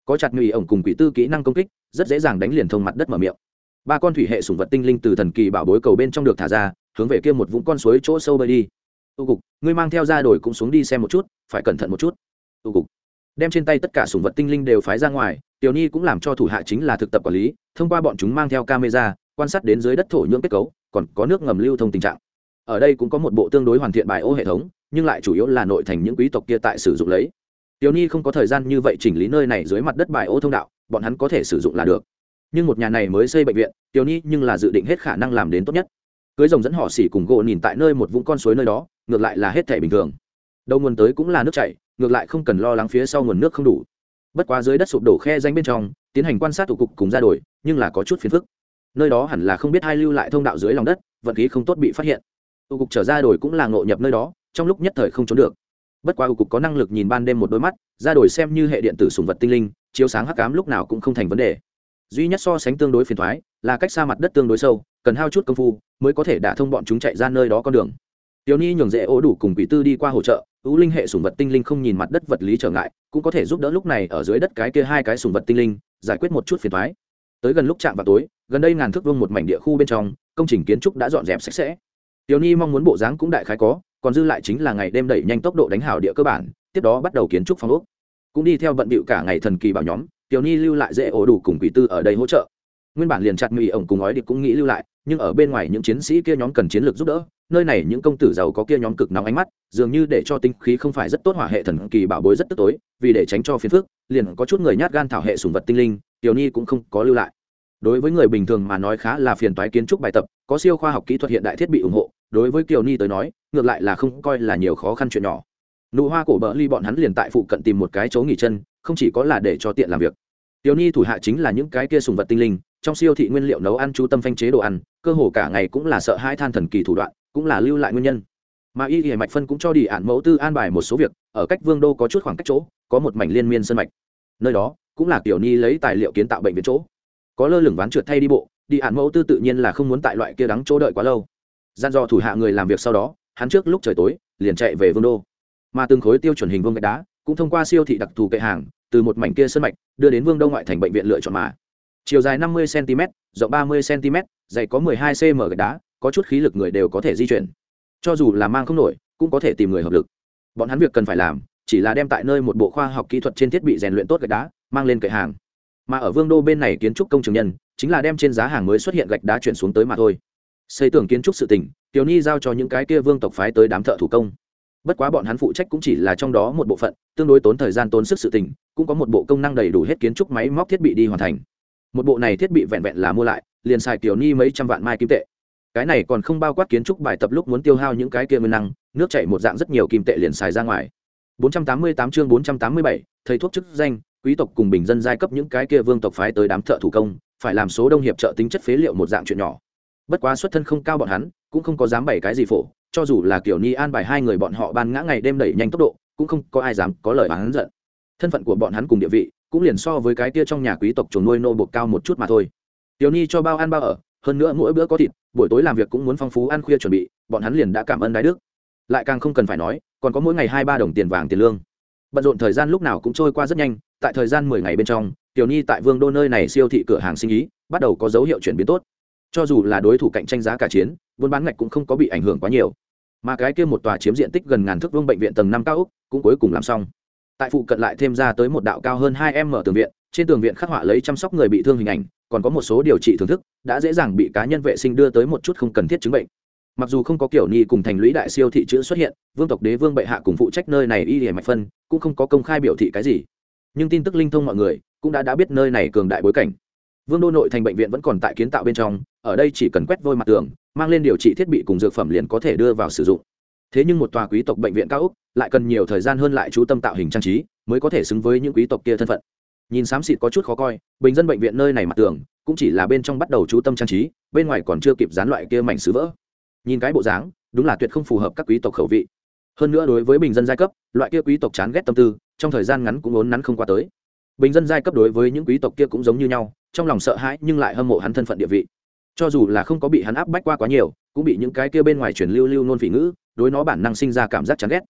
có chặt ngụy ổng cùng quỷ tư kỹ năng công kích rất dễ dàng đánh liền thông mặt đất mở miệng. Ba con thủy hệ sủng vật tinh linh từ thần kỳ bảo bối cầu bên trong được thả ra, hướng về kia một vũng con suối chỗ sâu bơi đi. Tu cục, ngươi mang theo ra đổi cũng xuống đi xem một chút, phải cẩn thận một chút. Tu cục đem trên tay tất cả sủng vật tinh linh đều phái ra ngoài, Tiểu Nhi cũng làm cho thủ hạ chính là thực tập quản lý, thông qua bọn chúng mang theo camera quan sát đến dưới đất thổ nhưỡng kết cấu, còn có nước ngầm lưu thông tình trạng. Ở đây cũng có một bộ tương đối hoàn thiện bài ô hệ thống, nhưng lại chủ yếu là nội thành những quý tộc kia tại sử dụng lấy. Tiểu Nhi không có thời gian như vậy chỉnh lý nơi này dưới mặt đất bài ô thông đạo, bọn hắn có thể sử dụng là được. Nhưng một nhà này mới xây bệnh viện, Tiểu Nhi nhưng là dự định hết khả năng làm đến tốt nhất. Cưới rồng dẫn họ xỉ cùng gỗ nhìn tại nơi một vũng con suối nơi đó, ngược lại là hết thảy bình thường. Đầu nguồn tới cũng là nước chảy, ngược lại không cần lo lắng phía sau nguồn nước không đủ. Bất quá dưới đất sụp đổ khe danh bên trong, tiến hành quan sát tụ cục cùng ra đổi, nhưng là có chút phiền phức. Nơi đó hẳn là không biết ai lưu lại thông đạo dưới lòng đất, vận khí không tốt bị phát hiện. Tụ cục trở ra đổi cũng là ngộ nhập nơi đó, trong lúc nhất thời không trốn được. Bất quá tụ cục có năng lực nhìn ban đêm một đôi mắt, ra đổi xem như hệ điện tử sủng vật tinh linh, chiếu sáng hắc ám lúc nào cũng không thành vấn đề. Duy nhất so sánh tương đối phiền toái là cách xa mặt đất tương đối sâu, cần hao chút công phu mới có thể đả thông bọn chúng chạy ra nơi đó con đường. Tiểu Nhi nhường dễ ố đủ cùng quỷ tư đi qua hỗ trợ, ưu linh hệ sủng vật tinh linh không nhìn mặt đất vật lý trở ngại, cũng có thể giúp đỡ lúc này ở dưới đất cái kia hai cái sủng vật tinh linh giải quyết một chút phiền toái. Tới gần lúc chạm vào tối, gần đây ngàn thước vuông một mảnh địa khu bên trong, công trình kiến trúc đã dọn dẹp sạch sẽ. Tiểu Nhi mong muốn bộ dáng cũng đại khái có, còn dư lại chính là ngày đêm đẩy nhanh tốc độ đánh hào địa cơ bản, tiếp đó bắt đầu kiến trúc phòng ốc. Cũng đi theo bận bịu cả ngày thần kỳ bảo nhóm, Tiểu Nhi lưu lại dễ ổ đủ cùng quỷ tư ở đây hỗ trợ. Nguyên bản liền chặt mì ổng cùng ói điệp cũng nghĩ lưu lại, nhưng ở bên ngoài những chiến sĩ kia nhóm cần chiến lược giúp đỡ, nơi này những công tử giàu có kia nhóm cực nóng ánh mắt, dường như để cho tinh khí không phải rất tốt, hỏa hệ thần kỳ bảo bối rất tức tối, vì để tránh cho phiền phức, liền có chút người nhát gan thảo hệ sủng vật tinh linh, Tiểu Nhi cũng không có lưu lại. Đối với người bình thường mà nói khá là phiền toái kiến trúc bài tập, có siêu khoa học kỹ thuật hiện đại thiết bị ủng hộ, đối với Tiểu Nhi tới nói, ngược lại là không coi là nhiều khó khăn chuyện nhỏ. Nụ hoa cổ bờ ly bọn hắn liền tại phụ cận tìm một cái chỗ nghỉ chân, không chỉ có là để cho tiện làm việc. Tiểu Nhi thủ hạ chính là những cái kia sủng vật tinh linh, trong siêu thị nguyên liệu nấu ăn chú tâm phanh chế đồ ăn, cơ hồ cả ngày cũng là sợ hai than thần kỳ thủ đoạn, cũng là lưu lại nguyên nhân. Mà Y Y Mạch Phân cũng cho đi ản mẫu tư an bài một số việc, ở cách Vương đô có chút khoảng cách chỗ, có một mảnh liên miên sơn mạch. Nơi đó cũng là Tiểu Nhi lấy tài liệu kiến tạo bệnh viện chỗ. Có lơ lửng ván trượt thay đi bộ, đi ản mẫu tư tự nhiên là không muốn tại loại kia đắng chỗ đợi quá lâu. Gian dò thủ hạ người làm việc sau đó, hắn trước lúc trời tối, liền chạy về Vương đô. Mà từng khối tiêu chuẩn hình vuông gạch đá, cũng thông qua siêu thị đặc thù kệ hàng, từ một mảnh kia sơn mạch đưa đến Vương đô ngoại thành bệnh viện lựa chọn mà. Chiều dài 50 cm, rộng 30 cm, dày có 12 cm gạch đá, có chút khí lực người đều có thể di chuyển. Cho dù là mang không nổi, cũng có thể tìm người hợp lực. Bọn hắn việc cần phải làm, chỉ là đem tại nơi một bộ khoa học kỹ thuật trên thiết bị rèn luyện tốt gạch đá, mang lên kệ hàng. Mà ở Vương đô bên này kiến trúc công trường nhân, chính là đem trên giá hàng mới xuất hiện gạch đá chuyển xuống tới mà thôi. Xây tường kiến trúc sự tình, Tiểu Nhi giao cho những cái kia vương tộc phái tới đám thợ thủ công. Bất quá bọn hắn phụ trách cũng chỉ là trong đó một bộ phận, tương đối tốn thời gian tốn sức sự tình, cũng có một bộ công năng đầy đủ hết kiến trúc máy móc thiết bị đi hoàn thành. Một bộ này thiết bị vẹn vẹn là mua lại, liền xài Tiểu Nhi mấy trăm vạn mai kim tệ. Cái này còn không bao quát kiến trúc bài tập lúc muốn tiêu hao những cái kia nguyên năng, nước chảy một dạng rất nhiều kim tệ liền xài ra ngoài. 488 chương 487, thầy thuốc chức danh, quý tộc cùng bình dân giai cấp những cái kia vương tộc phái tới đám thợ thủ công, phải làm số đông hiệp trợ tính chất phế liệu một dạng chuyện nhỏ. Bất quá xuất thân không cao bọn hắn, cũng không có dám bày cái gì phổ, cho dù là Tiểu Nhi an bài hai người bọn họ ban ngã ngày đêm đẩy nhanh tốc độ, cũng không có ai dám có lời oán giận. Thân phận của bọn hắn cùng địa vị, cũng liền so với cái kia trong nhà quý tộc chuồng nuôi nô buộc cao một chút mà thôi. Tiểu Nhi cho bao ăn bao ở, hơn nữa mỗi bữa có thịt, buổi tối làm việc cũng muốn phong phú ăn khuya chuẩn bị, bọn hắn liền đã cảm ơn đái đức. Lại càng không cần phải nói, còn có mỗi ngày 2-3 đồng tiền vàng tiền lương. Bận rộn thời gian lúc nào cũng trôi qua rất nhanh, tại thời gian 10 ngày bên trong, Tiểu Nhi tại Vương đô nơi này siêu thị cửa hàng sinh ý bắt đầu có dấu hiệu chuyển biến tốt. Cho dù là đối thủ cạnh tranh giá cả chiến, buôn bán ngạch cũng không có bị ảnh hưởng quá nhiều. Mà cái kia một tòa chiếm diện tích gần ngàn thước vuông bệnh viện tầng 5 cao ốc cũng cuối cùng làm xong. Tại phụ cận lại thêm ra tới một đạo cao hơn 2m tường viện, trên tường viện khắc họa lấy chăm sóc người bị thương hình ảnh, còn có một số điều trị thưởng thức, đã dễ dàng bị cá nhân vệ sinh đưa tới một chút không cần thiết chứng bệnh. Mặc dù không có Kiểu Nhi cùng thành lũy đại siêu thị chữ xuất hiện, vương tộc đế vương bệ hạ cùng phụ trách nơi này Y Y Mạch Phân cũng không có công khai biểu thị cái gì, nhưng tin tức linh thông mọi người cũng đã biết nơi này cường đại bối cảnh. Vương đô nội thành bệnh viện vẫn còn tại kiến tạo bên trong, ở đây chỉ cần quét vôi mặt tường, mang lên điều trị thiết bị cùng dược phẩm liền có thể đưa vào sử dụng. Thế nhưng một tòa quý tộc bệnh viện cao ốc lại cần nhiều thời gian hơn, lại chú tâm tạo hình trang trí mới có thể xứng với những quý tộc kia thân phận. Nhìn xám xịt có chút khó coi, bình dân bệnh viện nơi này mặt tường cũng chỉ là bên trong bắt đầu chú tâm trang trí, bên ngoài còn chưa kịp dán loại kia mảnh sứ vỡ. Nhìn cái bộ dáng, đúng là tuyệt không phù hợp các quý tộc khẩu vị. Hơn nữa đối với bình dân giai cấp, loại kia quý tộc chán ghét tâm tư, trong thời gian ngắn cũng ốn nắn không qua tới. Bình dân giai cấp đối với những quý tộc kia cũng giống như nhau, trong lòng sợ hãi nhưng lại hâm mộ hắn thân phận địa vị. Cho dù là không có bị hắn áp bách qua quá nhiều, cũng bị những cái kia bên ngoài truyền lưu ngôn phỉ ngữ, đối nó bản năng sinh ra cảm giác chán ghét.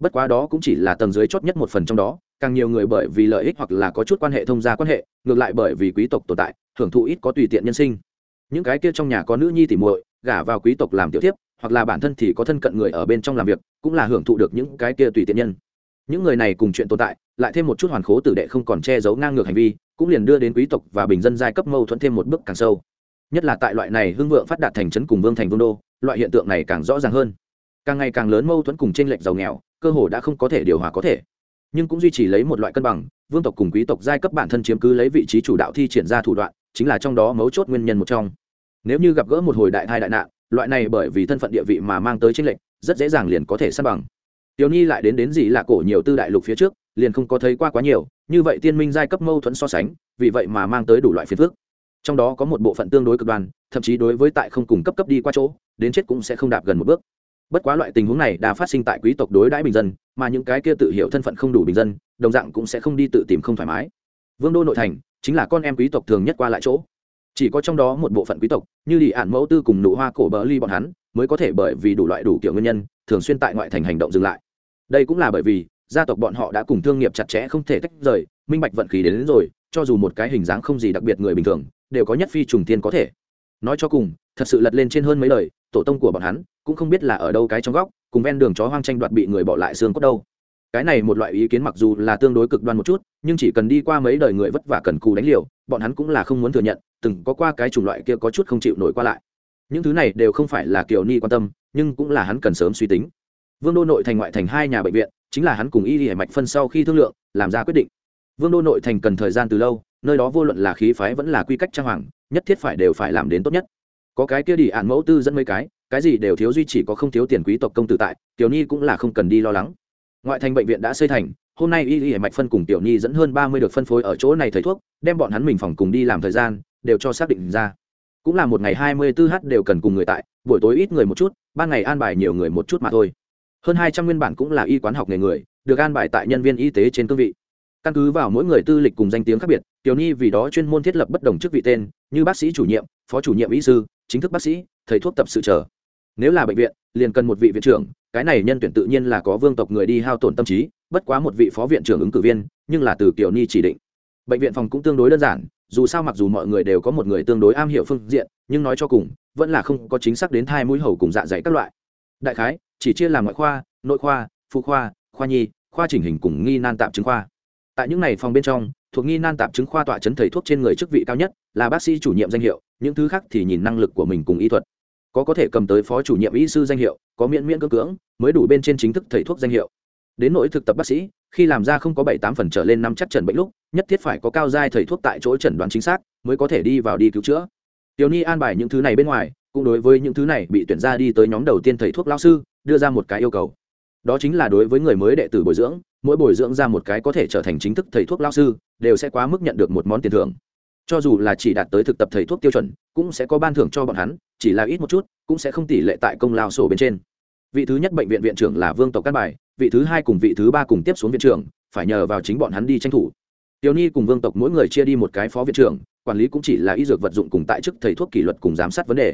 bất quá đó cũng chỉ là tầng dưới chót nhất một phần trong đó, càng nhiều người bởi vì lợi ích hoặc là có chút quan hệ thông gia quan hệ, ngược lại bởi vì quý tộc tồn tại hưởng thụ ít có tùy tiện nhân sinh. Những cái kia trong nhà có nữ nhi tỉ muội gả vào quý tộc làm tiểu thiếp, hoặc là bản thân thì có thân cận người ở bên trong làm việc, cũng là hưởng thụ được những cái kia tùy tiện nhân. Những người này cùng chuyện tồn tại, lại thêm một chút hoàn khố tử đệ không còn che giấu ngang ngược hành vi, cũng liền đưa đến quý tộc và bình dân giai cấp mâu thuẫn thêm một bước càng sâu. Nhất là tại loại này hưng vượng phát đạt thành trấn cùng vương thành vương đô, loại hiện tượng này càng rõ ràng hơn. Càng ngày càng lớn mâu thuẫn cùng chênh lệch giàu nghèo, cơ hồ đã không có thể điều hòa có thể, nhưng cũng duy trì lấy một loại cân bằng. Vương tộc cùng quý tộc giai cấp bản thân chiếm cứ lấy vị trí chủ đạo thi triển ra thủ đoạn, chính là trong đó mấu chốt nguyên nhân một trong. Nếu như gặp gỡ một hồi đại tai đại nạn, loại này bởi vì thân phận địa vị mà mang tới chênh lệch, rất dễ dàng liền có thể san bằng. Tiểu Nhi lại đến gì là cổ nhiều tư đại lục phía trước, liền không có thấy qua quá nhiều, như vậy tiên minh giai cấp mâu thuẫn so sánh, vì vậy mà mang tới đủ loại phiền phức. Trong đó có một bộ phận tương đối cực đoan, thậm chí đối với tại không cùng cấp đi qua chỗ, đến chết cũng sẽ không đạp gần một bước. Bất quá loại tình huống này đã phát sinh tại quý tộc đối đãi bình dân, mà những cái kia tự hiểu thân phận không đủ bình dân, đồng dạng cũng sẽ không đi tự tìm không thoải mái. Vương đô nội thành chính là con em quý tộc thường nhất qua lại chỗ. Chỉ có trong đó một bộ phận quý tộc, như Đi Ản mẫu tư cùng Nụ Hoa cổ bờ ly bọn hắn, mới có thể bởi vì đủ loại đủ kiểu nguyên nhân, thường xuyên tại ngoại thành hành động dừng lại. Đây cũng là bởi vì gia tộc bọn họ đã cùng thương nghiệp chặt chẽ không thể tách rời, minh bạch vận khí đến rồi, cho dù một cái hình dáng không gì đặc biệt người bình thường, đều có nhất phi trùng thiên có thể. Nói cho cùng, thật sự lật lên trên hơn mấy lời, tổ tông của bọn hắn cũng không biết là ở đâu cái trong góc, cùng ven đường chó hoang tranh đoạt bị người bỏ lại xương cốt đâu. Cái này một loại ý kiến mặc dù là tương đối cực đoan một chút, nhưng chỉ cần đi qua mấy đời người vất vả cần cù đánh liều, bọn hắn cũng là không muốn thừa nhận, từng có qua cái chủng loại kia có chút không chịu nổi qua lại. Những thứ này đều không phải là Kiều Ni quan tâm, nhưng cũng là hắn cần sớm suy tính. Vương đô nội thành ngoại thành hai nhà bệnh viện, chính là hắn cùng Y Hải Mạch phân sau khi thương lượng, làm ra quyết định. Vương đô nội thành cần thời gian từ lâu, nơi đó vô luận là khí phái vẫn là quy cách trang hoàng, nhất thiết đều phải làm đến tốt nhất. Có cái kia Đi Ản mẫu tư dẫn mấy cái gì đều thiếu, duy chỉ có không thiếu tiền quý tộc công tử tại, Tiểu Ni cũng là không cần đi lo lắng. Ngoại thành bệnh viện đã xây thành, hôm nay Y Hải Mạch phân cùng Tiểu Ni dẫn hơn 30 được phân phối ở chỗ này thầy thuốc, đem bọn hắn mình phòng cùng đi làm thời gian đều cho xác định ra. Cũng là một ngày 24h đều cần cùng người tại, buổi tối ít người một chút, ban ngày an bài nhiều người một chút mà thôi. Hơn 200 nguyên bản cũng là y quán học nghề người, được an bài tại nhân viên y tế trên cương vị. Căn cứ vào mỗi người tư lịch cùng danh tiếng khác biệt, Tiểu Ni vì đó chuyên môn thiết lập bất đồng chức vị tên, như bác sĩ chủ nhiệm, phó chủ nhiệm y sư, chính thức bác sĩ, thầy thuốc tập sự trở. Nếu là bệnh viện, liền cần một vị viện trưởng, cái này nhân tuyển tự nhiên là có vương tộc người đi hao tổn tâm trí, bất quá một vị phó viện trưởng ứng cử viên, nhưng là từ Tiểu Ni chỉ định. Bệnh viện phòng cũng tương đối đơn giản, dù sao mặc dù mọi người đều có một người tương đối am hiểu phương diện, nhưng nói cho cùng, vẫn là không có chính xác đến thai mũi hầu cùng dạ dày các loại. Đại khái chỉ chia làm ngoại khoa, nội khoa, phụ khoa, khoa nhi, khoa chỉnh hình cùng nghi nan tạm chứng khoa. Tại những này phòng bên trong, thuộc nghi nan tạm chứng khoa tọa chấn thầy thuốc trên người chức vị cao nhất là bác sĩ chủ nhiệm danh hiệu, những thứ khác thì nhìn năng lực của mình cùng y thuật. Có thể cầm tới phó chủ nhiệm y sư danh hiệu, có miễn cưỡng mới đủ bên trên chính thức thầy thuốc danh hiệu. Đến nỗi thực tập bác sĩ, khi làm ra không có 7-8 phần trở lên năm chắc chẩn bệnh lúc, nhất thiết phải có cao giai thầy thuốc tại chỗ chẩn đoán chính xác, mới có thể đi vào đi cứu chữa. Tiểu Ni an bài những thứ này bên ngoài, cũng đối với những thứ này bị tuyển ra đi tới nhóm đầu tiên thầy thuốc lão sư, đưa ra một cái yêu cầu. Đó chính là đối với người mới đệ tử bồi dưỡng, mỗi bồi dưỡng ra một cái có thể trở thành chính thức thầy thuốc lão sư, đều sẽ quá mức nhận được một món tiền thưởng. Cho dù là chỉ đạt tới thực tập thầy thuốc tiêu chuẩn, cũng sẽ có ban thưởng cho bọn hắn, chỉ là ít một chút, cũng sẽ không tỷ lệ tại công lao sổ bên trên. Vị thứ nhất bệnh viện viện trưởng là vương tộc căn bài, vị thứ hai cùng vị thứ ba cùng tiếp xuống viện trưởng, phải nhờ vào chính bọn hắn đi tranh thủ. Tiểu Ni cùng vương tộc mỗi người chia đi một cái phó viện trưởng, quản lý cũng chỉ là y dược vật dụng cùng tại chức thầy thuốc kỷ luật cùng giám sát vấn đề.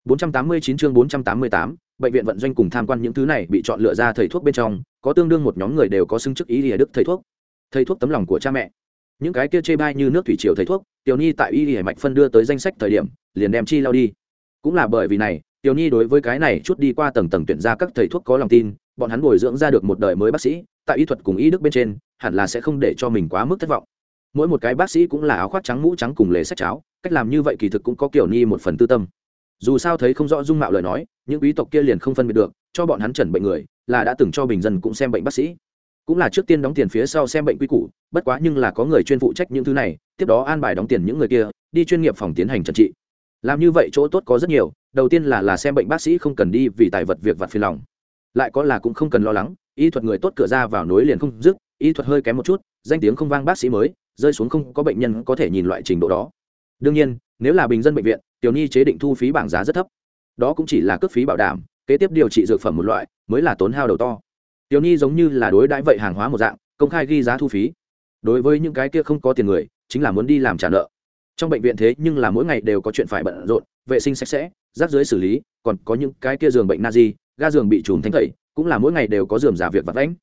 489 chương 488, bệnh viện vận doanh cùng tham quan những thứ này bị chọn lựa ra thầy thuốc bên trong, có tương đương một nhóm người đều có xứng chức y lìa đức thầy thuốc tấm lòng của cha mẹ. Những cái kia chê bai như nước thủy triều thầy thuốc, Tiểu Ni tại y lìa mạch phân đưa tới danh sách thời điểm, liền đem chi lao đi. Cũng là bởi vì này, Tiểu Ni đối với cái này chút đi qua tầng tầng tuyển ra các thầy thuốc có lòng tin, bọn hắn bồi dưỡng ra được một đời mới bác sĩ, tại y thuật cùng y đức bên trên, hẳn là sẽ không để cho mình quá mức thất vọng. Mỗi một cái bác sĩ cũng là áo khoác trắng mũ trắng cùng lề sách cháo, cách làm như vậy kỳ thực cũng có Tiểu Ni một phần tư tâm. Dù sao thấy không rõ dung mạo lời nói, những quý tộc kia liền không phân biệt được, cho bọn hắn chẩn bệnh người, là đã từng cho bình dân cũng xem bệnh bác sĩ, cũng là trước tiên đóng tiền phía sau xem bệnh quy củ, bất quá nhưng là có người chuyên phụ trách những thứ này, tiếp đó an bài đóng tiền những người kia đi chuyên nghiệp phòng tiến hành chẩn trị. Làm như vậy chỗ tốt có rất nhiều, đầu tiên là xem bệnh bác sĩ không cần đi vì tài vật việc vặt phiền lòng, lại có là cũng không cần lo lắng, y thuật người tốt cửa ra vào nối liền không dứt, y thuật hơi kém một chút, danh tiếng không vang bác sĩ mới rơi xuống không có bệnh nhân có thể nhìn loại trình độ đó. Đương nhiên, nếu là bình dân bệnh viện, Tiểu Ni chế định thu phí bảng giá rất thấp, đó cũng chỉ là cước phí bảo đảm, kế tiếp điều trị dược phẩm một loại mới là tốn hao đầu to. Tiểu Ni giống như là đối đãi vậy hàng hóa một dạng, công khai ghi giá thu phí. Đối với những cái kia không có tiền người, chính là muốn đi làm trả nợ. Trong bệnh viện thế nhưng là mỗi ngày đều có chuyện phải bận rộn, vệ sinh sạch sẽ, rác rưởi xử lý, còn có những cái kia giường bệnh Nazi, ga giường bị trùm thanh tẩy, cũng là mỗi ngày đều có rườm rà việc vặt vãnh.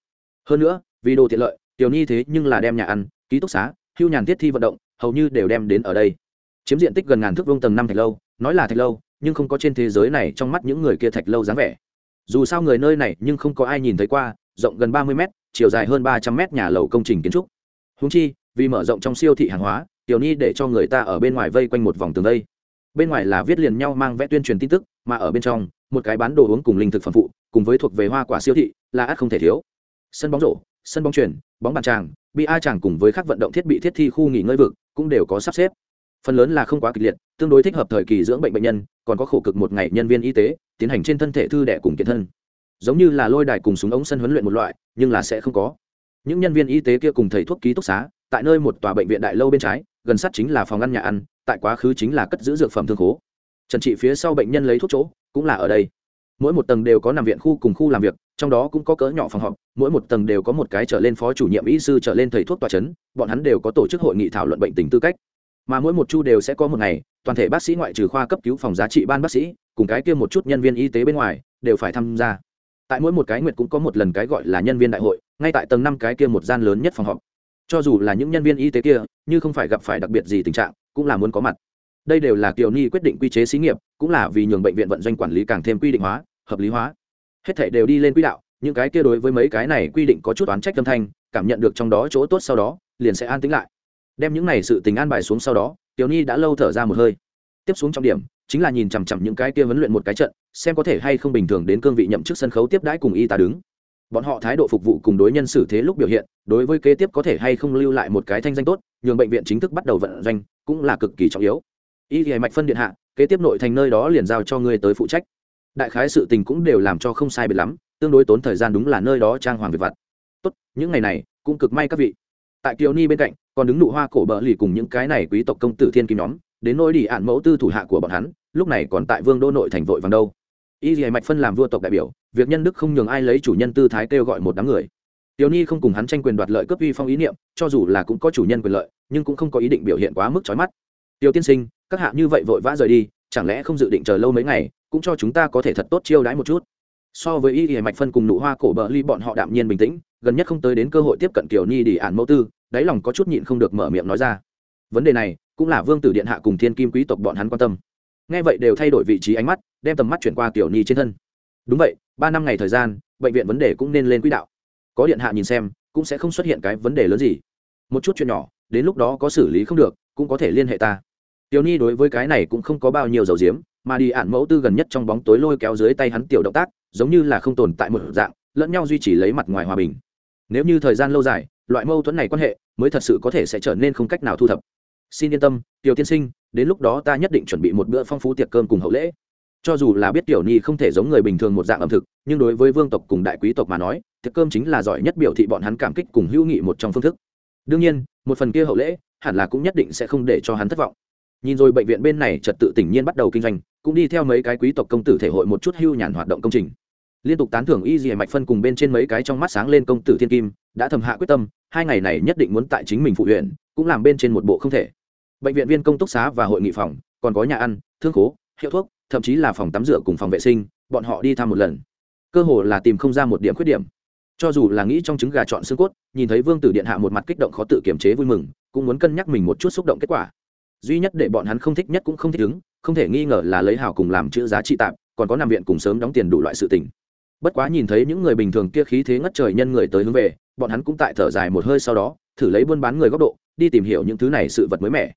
hơn nữa vì đồ tiện lợi tiểu ni thế nhưng là đem nhà ăn ký túc xá hưu nhàn thiết thi vận động hầu như đều đem đến ở đây, chiếm diện tích gần ngàn thước vuông tầng 5 thạch lâu. Nói là thạch lâu nhưng không có trên thế giới này trong mắt những người kia thạch lâu dáng vẻ. Dù sao người nơi này nhưng không có ai nhìn thấy qua rộng gần 30 mét, chiều dài hơn 300 mét nhà lầu công trình kiến trúc. Huống chi vì mở rộng trong siêu thị hàng hóa, tiểu ni để cho người ta ở bên ngoài vây quanh một vòng tường vây, bên ngoài là viết liền nhau mang vẽ tuyên truyền tin tức, mà ở bên trong một cái bán đồ uống cùng linh thực phẩm phụ cùng với thuộc về hoa quả siêu thị là ắt không thể thiếu. Sân bóng rổ, sân bóng chuyền, bóng bàn tràng, bia tràng cùng với các vận động thiết bị thiết thi khu nghỉ ngơi vực cũng đều có sắp xếp. Phần lớn là không quá kịch liệt, tương đối thích hợp thời kỳ dưỡng bệnh nhân, còn có khổ cực một ngày nhân viên y tế tiến hành trên thân thể thư đẻ cùng kiện thân, giống như là lôi đài cùng súng ống sân huấn luyện một loại, nhưng là sẽ không có. Những nhân viên y tế kia cùng thầy thuốc ký túc xá tại nơi một tòa bệnh viện đại lâu bên trái, gần sát chính là phòng ăn nhà ăn, tại quá khứ chính là cất giữ dược phẩm thương khố. Trần trị phía sau bệnh nhân lấy thuốc chỗ cũng là ở đây. Mỗi một tầng đều có nằm viện khu cùng khu làm việc, trong đó cũng có cỡ nhỏ phòng họp, mỗi một tầng đều có một cái trở lên phó chủ nhiệm y sư trở lên thầy thuốc tọa chấn, bọn hắn đều có tổ chức hội nghị thảo luận bệnh tình tư cách. Mà mỗi một chu đều sẽ có một ngày, toàn thể bác sĩ ngoại trừ khoa cấp cứu phòng giá trị ban bác sĩ, cùng cái kia một chút nhân viên y tế bên ngoài đều phải tham gia. Tại mỗi một cái nguyệt cũng có một lần cái gọi là nhân viên đại hội, ngay tại tầng 5 cái kia một gian lớn nhất phòng họp. Cho dù là những nhân viên y tế kia, như không phải gặp phải đặc biệt gì tình trạng, cũng là muốn có mặt. Đây đều là Kiều Ni quyết định quy chế xí nghiệp, cũng là vì nhường bệnh viện vận doanh quản lý càng thêm quy định hóa, hợp lý hóa. Hết thảy đều đi lên quỹ đạo, những cái kia đối với mấy cái này quy định có chút oán trách âm thanh, cảm nhận được trong đó chỗ tốt sau đó, liền sẽ an tĩnh lại. Đem những này sự tình an bài xuống sau đó, Kiều Ni đã lâu thở ra một hơi. Tiếp xuống trọng điểm chính là nhìn chằm chằm những cái kia huấn luyện một cái trận, xem có thể hay không bình thường đến cương vị nhậm chức sân khấu tiếp đãi cùng y tá đứng. Bọn họ thái độ phục vụ cùng đối nhân xử thế lúc biểu hiện, đối với kế tiếp có thể hay không lưu lại một cái thanh danh tốt, nhường bệnh viện chính thức bắt đầu vận doanh, cũng là cực kỳ trọng yếu. Y Mạch Phân điện hạ, kế tiếp nội thành nơi đó liền giao cho ngươi tới phụ trách. Đại khái sự tình cũng đều làm cho không sai biệt lắm, tương đối tốn thời gian đúng là nơi đó trang hoàng việc vặt. Tốt, những ngày này cũng cực may các vị. Tại Kiều Ni bên cạnh, còn đứng nụ hoa cổ bờ lì cùng những cái này quý tộc công tử thiên kim nhóm, đến nỗi đi ạn mẫu tư thủ hạ của bọn hắn, lúc này còn tại Vương đô nội thành vội vàng đâu. Y Mạch Phân làm vua tộc đại biểu, việc nhân đức không nhường ai lấy chủ nhân tư thái kêu gọi một đám người. Kiều Ni không cùng hắn tranh quyền đoạt lợi cướp uy phong ý niệm, cho dù là cũng có chủ nhân quyền lợi, nhưng cũng không có ý định biểu hiện quá mức chói mắt. Tiêu tiên sinh, các hạ như vậy vội vã rời đi, chẳng lẽ không dự định chờ lâu mấy ngày, cũng cho chúng ta có thể thật tốt chiêu đãi một chút. So với Y Mạch Phân cùng nụ hoa cổ bờ ly bọn họ đạm nhiên bình tĩnh, gần nhất không tới đến cơ hội tiếp cận Kiều Ni đi ạn mẫu tư, đáy lòng có chút nhịn không được mở miệng nói ra. Vấn đề này cũng là vương tử điện hạ cùng thiên kim quý tộc bọn hắn quan tâm. Nghe vậy đều thay đổi vị trí ánh mắt, đem tầm mắt chuyển qua Kiều Ni trên thân. Đúng vậy, 3 năm ngày thời gian, bệnh viện vấn đề cũng nên lên quỹ đạo. Có điện hạ nhìn xem, cũng sẽ không xuất hiện cái vấn đề lớn gì. Một chút chuyện nhỏ, đến lúc đó có xử lý không được, cũng có thể liên hệ ta. Kiều Ni đối với cái này cũng không có bao nhiêu dầu diếm, mà đi ản mẫu tư gần nhất trong bóng tối lôi kéo dưới tay hắn tiểu động tác, giống như là không tồn tại một dạng, lẫn nhau duy trì lấy mặt ngoài hòa bình. Nếu như thời gian lâu dài, loại mâu thuẫn này quan hệ mới thật sự có thể sẽ trở nên không cách nào thu thập. Xin yên tâm, Tiểu tiên sinh, đến lúc đó ta nhất định chuẩn bị một bữa phong phú tiệc cơm cùng hậu lễ. Cho dù là biết Tiểu Ni không thể giống người bình thường một dạng ẩm thực, nhưng đối với vương tộc cùng đại quý tộc mà nói, tiệc cơm chính là giỏi nhất biểu thị bọn hắn cảm kích cùng hữu nghị một trong phương thức. Đương nhiên, một phần kia hậu lễ, hẳn là cũng nhất định sẽ không để cho hắn thất vọng. Nhìn rồi bệnh viện bên này trật tự tỉnh nhiên bắt đầu kinh doanh, cũng đi theo mấy cái quý tộc công tử thể hội một chút hưu nhàn hoạt động công trình. Liên tục tán thưởng Y Mạch Phân cùng bên trên mấy cái trong mắt sáng lên công tử thiên kim, đã thầm hạ quyết tâm, 2 ngày này nhất định muốn tại chính mình phụ huyện, cũng làm bên trên một bộ không thể. Bệnh viện viên công túc xá và hội nghị phòng, còn có nhà ăn, thương khố, hiệu thuốc, thậm chí là phòng tắm rửa cùng phòng vệ sinh, bọn họ đi thăm một lần. Cơ hồ là tìm không ra một điểm khuyết điểm. Cho dù là nghĩ trong trứng gà chọn xương cốt, nhìn thấy vương tử điện hạ một mặt kích động khó tự kiềm chế vui mừng, cũng muốn cân nhắc mình một chút xúc động kết quả. Duy nhất để bọn hắn không thích nhất cũng không thích ứng, không thể nghi ngờ là lấy hào cùng làm chữ giá trị tạm, còn có nằm viện cùng sớm đóng tiền đủ loại sự tình. Bất quá nhìn thấy những người bình thường kia khí thế ngất trời nhân người tới hướng về, bọn hắn cũng tại thở dài một hơi, sau đó thử lấy buôn bán người góc độ đi tìm hiểu những thứ này sự vật mới mẻ.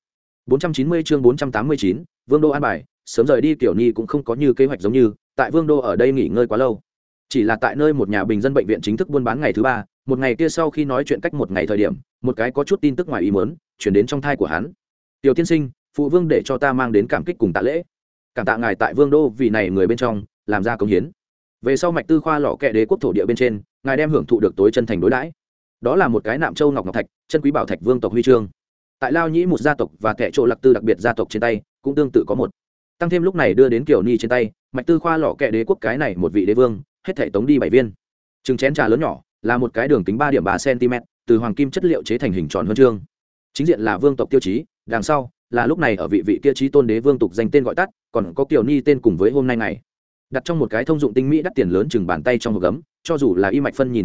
490 chương 489, Vương đô an bài, sớm rời đi Kiều Ni cũng không có như kế hoạch giống như, tại Vương đô ở đây nghỉ ngơi quá lâu. Chỉ là tại nơi một nhà bình dân bệnh viện chính thức buôn bán ngày thứ 3, một ngày kia sau khi nói chuyện cách một ngày thời điểm, một cái có chút tin tức ngoài ý muốn truyền đến trong thai của hắn. Tiểu tiên sinh, phụ vương để cho ta mang đến cảm kích cùng tạ lễ. Cảm tạ ngài tại Vương đô vì này người bên trong làm ra công hiến. Về sau mạch tư khoa lọ kẹ đế quốc thổ địa bên trên, ngài đem hưởng thụ được tối chân thành đối đãi. Đó là một cái nạm châu ngọc thạch, chân quý bảo thạch vương tộc huy chương. Tại Lao Nhĩ một gia tộc và kẻ chỗ Lạc Tư đặc biệt gia tộc trên tay, cũng tương tự có một. Tăng thêm lúc này đưa đến Kiều Ni trên tay, mạch tư khoa lọ kẹ đế quốc cái này một vị đế vương, hết thảy tống đi 7 viên. Trừng chén trà lớn nhỏ, là một cái đường kính 3,3 cm, từ hoàng kim chất liệu chế thành hình tròn huân chương. Chính diện là vương tộc tiêu chí, đằng sau là lúc này ở vị kia chí tôn đế vương tục danh tên gọi tắt, còn có Kiều Ni tên cùng với hôm nay ngày. Đặt trong một cái thông dụng tinh mỹ đắt tiền lớn chừng bàn tay trong hộp gấm, cho dù là Y Mạch Phân nhìn thấy lúc,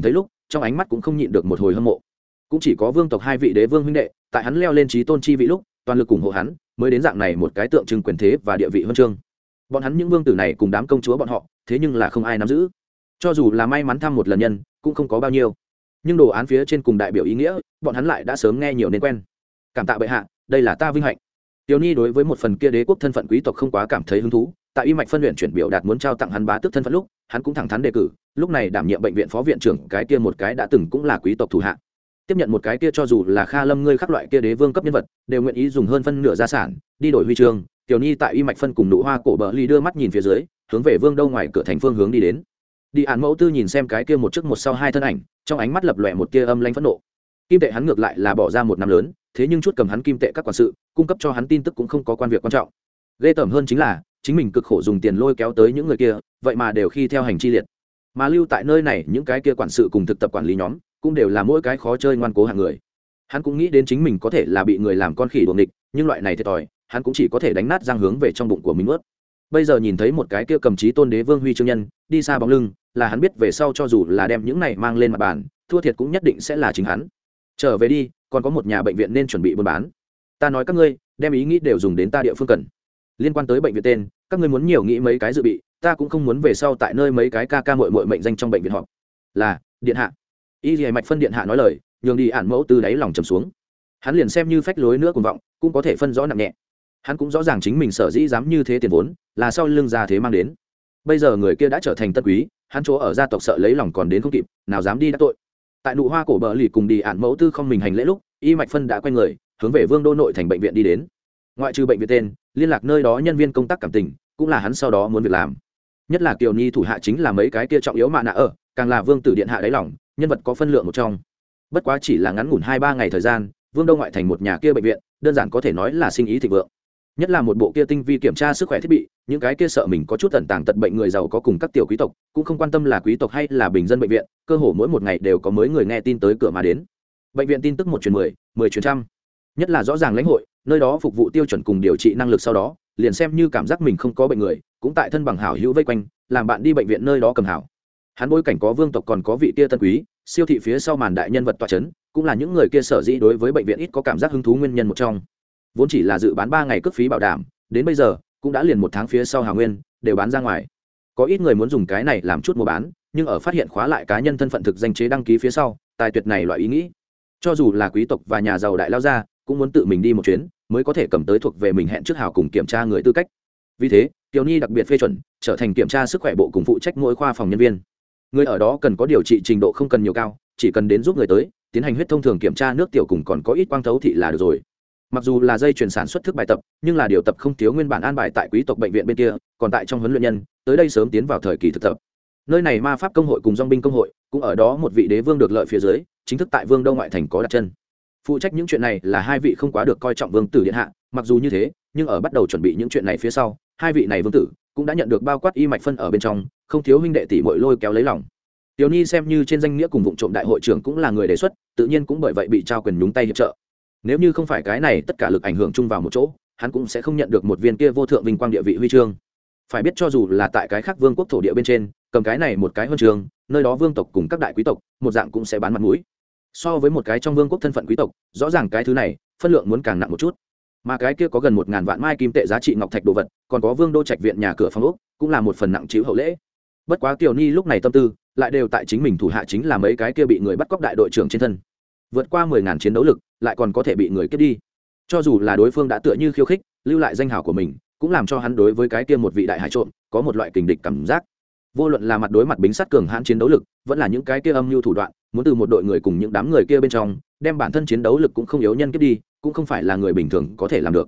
trong ánh mắt cũng không nhịn được một hồi hâm mộ. Cũng chỉ có vương tộc hai vị đế vương huynh đệ tại hắn leo lên trí tôn chi vị lúc toàn lực ủng hộ hắn, mới đến dạng này một cái tượng trưng quyền thế và địa vị huân chương. Bọn hắn những vương tử này cùng đám công chúa bọn họ, thế nhưng là không ai nắm giữ. Cho dù là may mắn thăm một lần nhân, cũng không có bao nhiêu. Nhưng đồ án phía trên cùng đại biểu ý nghĩa, bọn hắn lại đã sớm nghe nhiều nên quen. Cảm tạ bệ hạ, đây là ta vinh hạnh. Tiểu Nhi đối với một phần kia đế quốc thân phận quý tộc không quá cảm thấy hứng thú, tại y mạch phân luyện chuyển biểu đạt muốn trao tặng hắn bá tước thân phận lúc, hắn cũng thẳng thắn đề cử, lúc này đảm nhiệm bệnh viện phó viện trưởng cái kia một cái đã từng cũng là quý tộc thủ hạ. Tiếp nhận một cái kia cho dù là Kha Lâm ngươi khắc loại kia đế vương cấp nhân vật, đều nguyện ý dùng hơn phân nửa gia sản đi đổi huy chương. Tiểu Nhi tại y mạch phân cùng nụ hoa cổ bờ ly đưa mắt nhìn phía dưới, hướng về vương đâu ngoài cửa thành phương hướng đi đến. Đi án mẫu tư nhìn xem cái kia một trước một sau hai thân ảnh, trong ánh mắt lập lòe một tia âm lãnh phẫn nộ. Kim tệ hắn ngược lại là bỏ ra một năm lớn, thế nhưng chút cầm hắn kim tệ các quản sự cung cấp cho hắn tin tức cũng không có quan việc quan trọng. Ghê tởm hơn chính là chính mình cực khổ dùng tiền lôi kéo tới những người kia, vậy mà đều khi theo hành chi liệt. Mà lưu tại nơi này những cái kia quản sự cùng thực tập quản lý nhóm cũng đều là mỗi cái khó chơi ngoan cố hạng người. Hắn cũng nghĩ đến chính mình có thể là bị người làm con khỉ đuồng địch, nhưng loại này thiệt thòi, hắn cũng chỉ có thể đánh nát răng hướng về trong bụng của mình nuốt. Bây giờ nhìn thấy một cái kia cầm chí tôn đế vương huy chương nhân đi xa bóng lưng, là hắn biết về sau cho dù là đem những này mang lên mặt bàn, thua thiệt cũng nhất định sẽ là chính hắn. Trở về đi, còn có một nhà bệnh viện nên chuẩn bị buôn bán. Ta nói các ngươi, đem ý nghĩ đều dùng đến ta địa phương cần. Liên quan tới bệnh viện tên, các ngươi muốn nhiều nghĩ mấy cái dự bị, ta cũng không muốn về sau tại nơi mấy cái ca ca muội muội mệnh danh trong bệnh viện họp. Là, điện hạ. Y Liễu Mạch phân điện hạ nói lời, nhường đi ản mẫu từ đáy lòng trầm xuống. Hắn liền xem như phách lối nữa cuồng vọng, cũng có thể phân rõ nặng nhẹ. Hắn cũng rõ ràng chính mình sở dĩ dám như thế tiền vốn, là sau lưng gia thế mang đến. Bây giờ người kia đã trở thành tân quý, hắn chỗ ở gia tộc sợ lấy lòng còn đến không kịp, nào dám đi đắc tội. Tại nụ hoa cổ bờ lì cùng đi ản mẫu tư không mình hành lễ lúc, Y Mạch phân đã quay người, hướng về vương đô nội thành bệnh viện đi đến. Ngoại trừ bệnh viện tên, liên lạc nơi đó nhân viên công tác cảm tình, cũng là hắn sau đó muốn việc làm. Nhất là Kiều Nhi thủ hạ chính là mấy cái kia trọng yếu mạ nạ ở, càng là vương tử điện hạ đáy lòng, nhân vật có phân lượng một trong. Bất quá chỉ là ngắn ngủn 2-3 ngày thời gian, vương đô ngoại thành một nhà kia bệnh viện, đơn giản có thể nói là sinh ý thịnh vượng. Nhất là một bộ kia tinh vi kiểm tra sức khỏe thiết bị, những cái kia sợ mình có chút tận tàng tật bệnh người giàu có cùng các tiểu quý tộc, cũng không quan tâm là quý tộc hay là bình dân bệnh viện, cơ hồ mỗi một ngày đều có mới người nghe tin tới cửa mà đến. Bệnh viện tin tức 1 truyền 10, 10 truyền trăm. Nhất là rõ ràng lãnh hội, nơi đó phục vụ tiêu chuẩn cùng điều trị năng lực sau đó, liền xem như cảm giác mình không có bệnh người, cũng tại thân bằng hảo hữu vây quanh, làm bạn đi bệnh viện nơi đó cầm hảo. Hắn bối cảnh có vương tộc còn có vị kia tân quý, siêu thị phía sau màn đại nhân vật tọa chấn, cũng là những người kia sở dĩ đối với bệnh viện ít có cảm giác hứng thú nguyên nhân một trong. Vốn chỉ là dự bán 3 ngày cước phí bảo đảm, đến bây giờ cũng đã liền 1 tháng phía sau hào nguyên đều bán ra ngoài. Có ít người muốn dùng cái này làm chút mua bán, nhưng ở phát hiện khóa lại cá nhân thân phận thực danh chế đăng ký phía sau, tài tuyệt này loại ý nghĩ. Cho dù là quý tộc và nhà giàu đại lao ra, cũng muốn tự mình đi một chuyến mới có thể cầm tới thuộc về mình hẹn trước hào cùng kiểm tra người tư cách. Vì thế Kiều Nhi đặc biệt phê chuẩn trở thành kiểm tra sức khỏe bộ cùng phụ trách mỗi khoa phòng nhân viên. Người ở đó cần có điều trị trình độ không cần nhiều cao, chỉ cần đến giúp người tới tiến hành huyết thông thường kiểm tra nước tiểu cùng còn có ít quang thấu thị là được rồi. Mặc dù là dây chuyển sản xuất thức bài tập, nhưng là điều tập không thiếu nguyên bản an bài tại quý tộc bệnh viện bên kia, còn tại trong huấn luyện nhân tới đây sớm tiến vào thời kỳ thực tập. Nơi này ma pháp công hội cùng dòng binh công hội cũng ở đó một vị đế vương được lợi phía dưới, chính thức tại vương đô ngoại thành có đặt chân. Phụ trách những chuyện này là hai vị không quá được coi trọng vương tử điện hạ, mặc dù như thế nhưng ở bắt đầu chuẩn bị những chuyện này phía sau, hai vị này vương tử cũng đã nhận được bao quát Y Mạch phân ở bên trong, không thiếu huynh đệ tỷ muội lôi kéo lấy lòng. Tiểu Nhi xem như trên danh nghĩa cùng vụ trộm đại hội trưởng cũng là người đề xuất, tự nhiên cũng bởi vậy bị trao quyền nhúng tay hiệp trợ. Nếu như không phải cái này tất cả lực ảnh hưởng chung vào một chỗ, hắn cũng sẽ không nhận được một viên kia vô thượng vinh quang địa vị huy chương. Phải biết cho dù là tại cái khác vương quốc thổ địa bên trên, cầm cái này một cái huân chương, nơi đó vương tộc cùng các đại quý tộc một dạng cũng sẽ bán mặt mũi. So với một cái trong vương quốc thân phận quý tộc, rõ ràng cái thứ này phân lượng muốn càng nặng một chút. Mà cái kia có gần 1000 vạn mai kim tệ giá trị ngọc thạch đồ vật, còn có vương đô trạch viện nhà cửa phòng ốc, cũng là một phần nặng chịu hậu lễ. Bất quá Tiểu Nhi lúc này tâm tư lại đều tại chính mình thủ hạ chính là mấy cái kia bị người bắt cóc đại đội trưởng trên thân. Vượt qua 10.000 chiến đấu lực, lại còn có thể bị người kết đi. Cho dù là đối phương đã tựa như khiêu khích, lưu lại danh hào của mình, cũng làm cho hắn đối với cái kia một vị đại hải trộm có một loại kình địch cảm giác. Vô luận là mặt đối mặt bính sát cường hãn chiến đấu lực, vẫn là những cái kia âm mưu thủ đoạn, muốn từ một đội người cùng những đám người kia bên trong, đem bản thân chiến đấu lực cũng không yếu nhân kết đi, cũng không phải là người bình thường có thể làm được.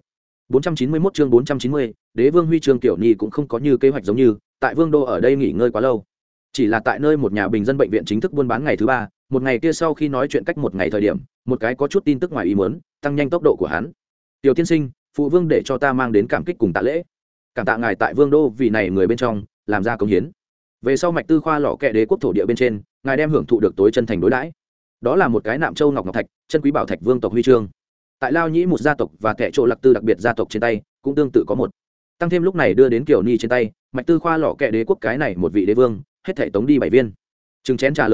491 chương 490, Đế Vương huy chương Tiểu Nhi cũng không có như kế hoạch giống như, tại Vương đô ở đây nghỉ ngơi quá lâu. Chỉ là tại nơi một nhà bình dân bệnh viện chính thức buôn bán ngày thứ 3, một ngày kia sau khi nói chuyện cách một ngày thời điểm, một cái có chút tin tức ngoài ý muốn, tăng nhanh tốc độ của hắn. Tiểu tiên sinh, phụ vương để cho ta mang đến cảm kích cùng tạ lễ. Cảm tạ ngài tại Vương đô vì này người bên trong làm ra công hiến. Về sau mạch tư khoa lọ kẹ đế quốc thổ địa bên trên, ngài đem hưởng thụ được tối chân thành đối đãi. Đó là một cái nạm châu ngọc thạch, chân quý bảo thạch vương tộc huy chương. Tại Lao Nhĩ một gia tộc và kẻ chỗ Lạc Tư đặc biệt gia tộc trên tay, cũng tương tự có một. Tăng thêm lúc này đưa đến Kiều Nhi trên tay, mạch tư khoa lọ kẹ đế quốc cái này một vị đế vương, hết thảy tống đi 7 viên. Trừng chén trà lớn nhỏ,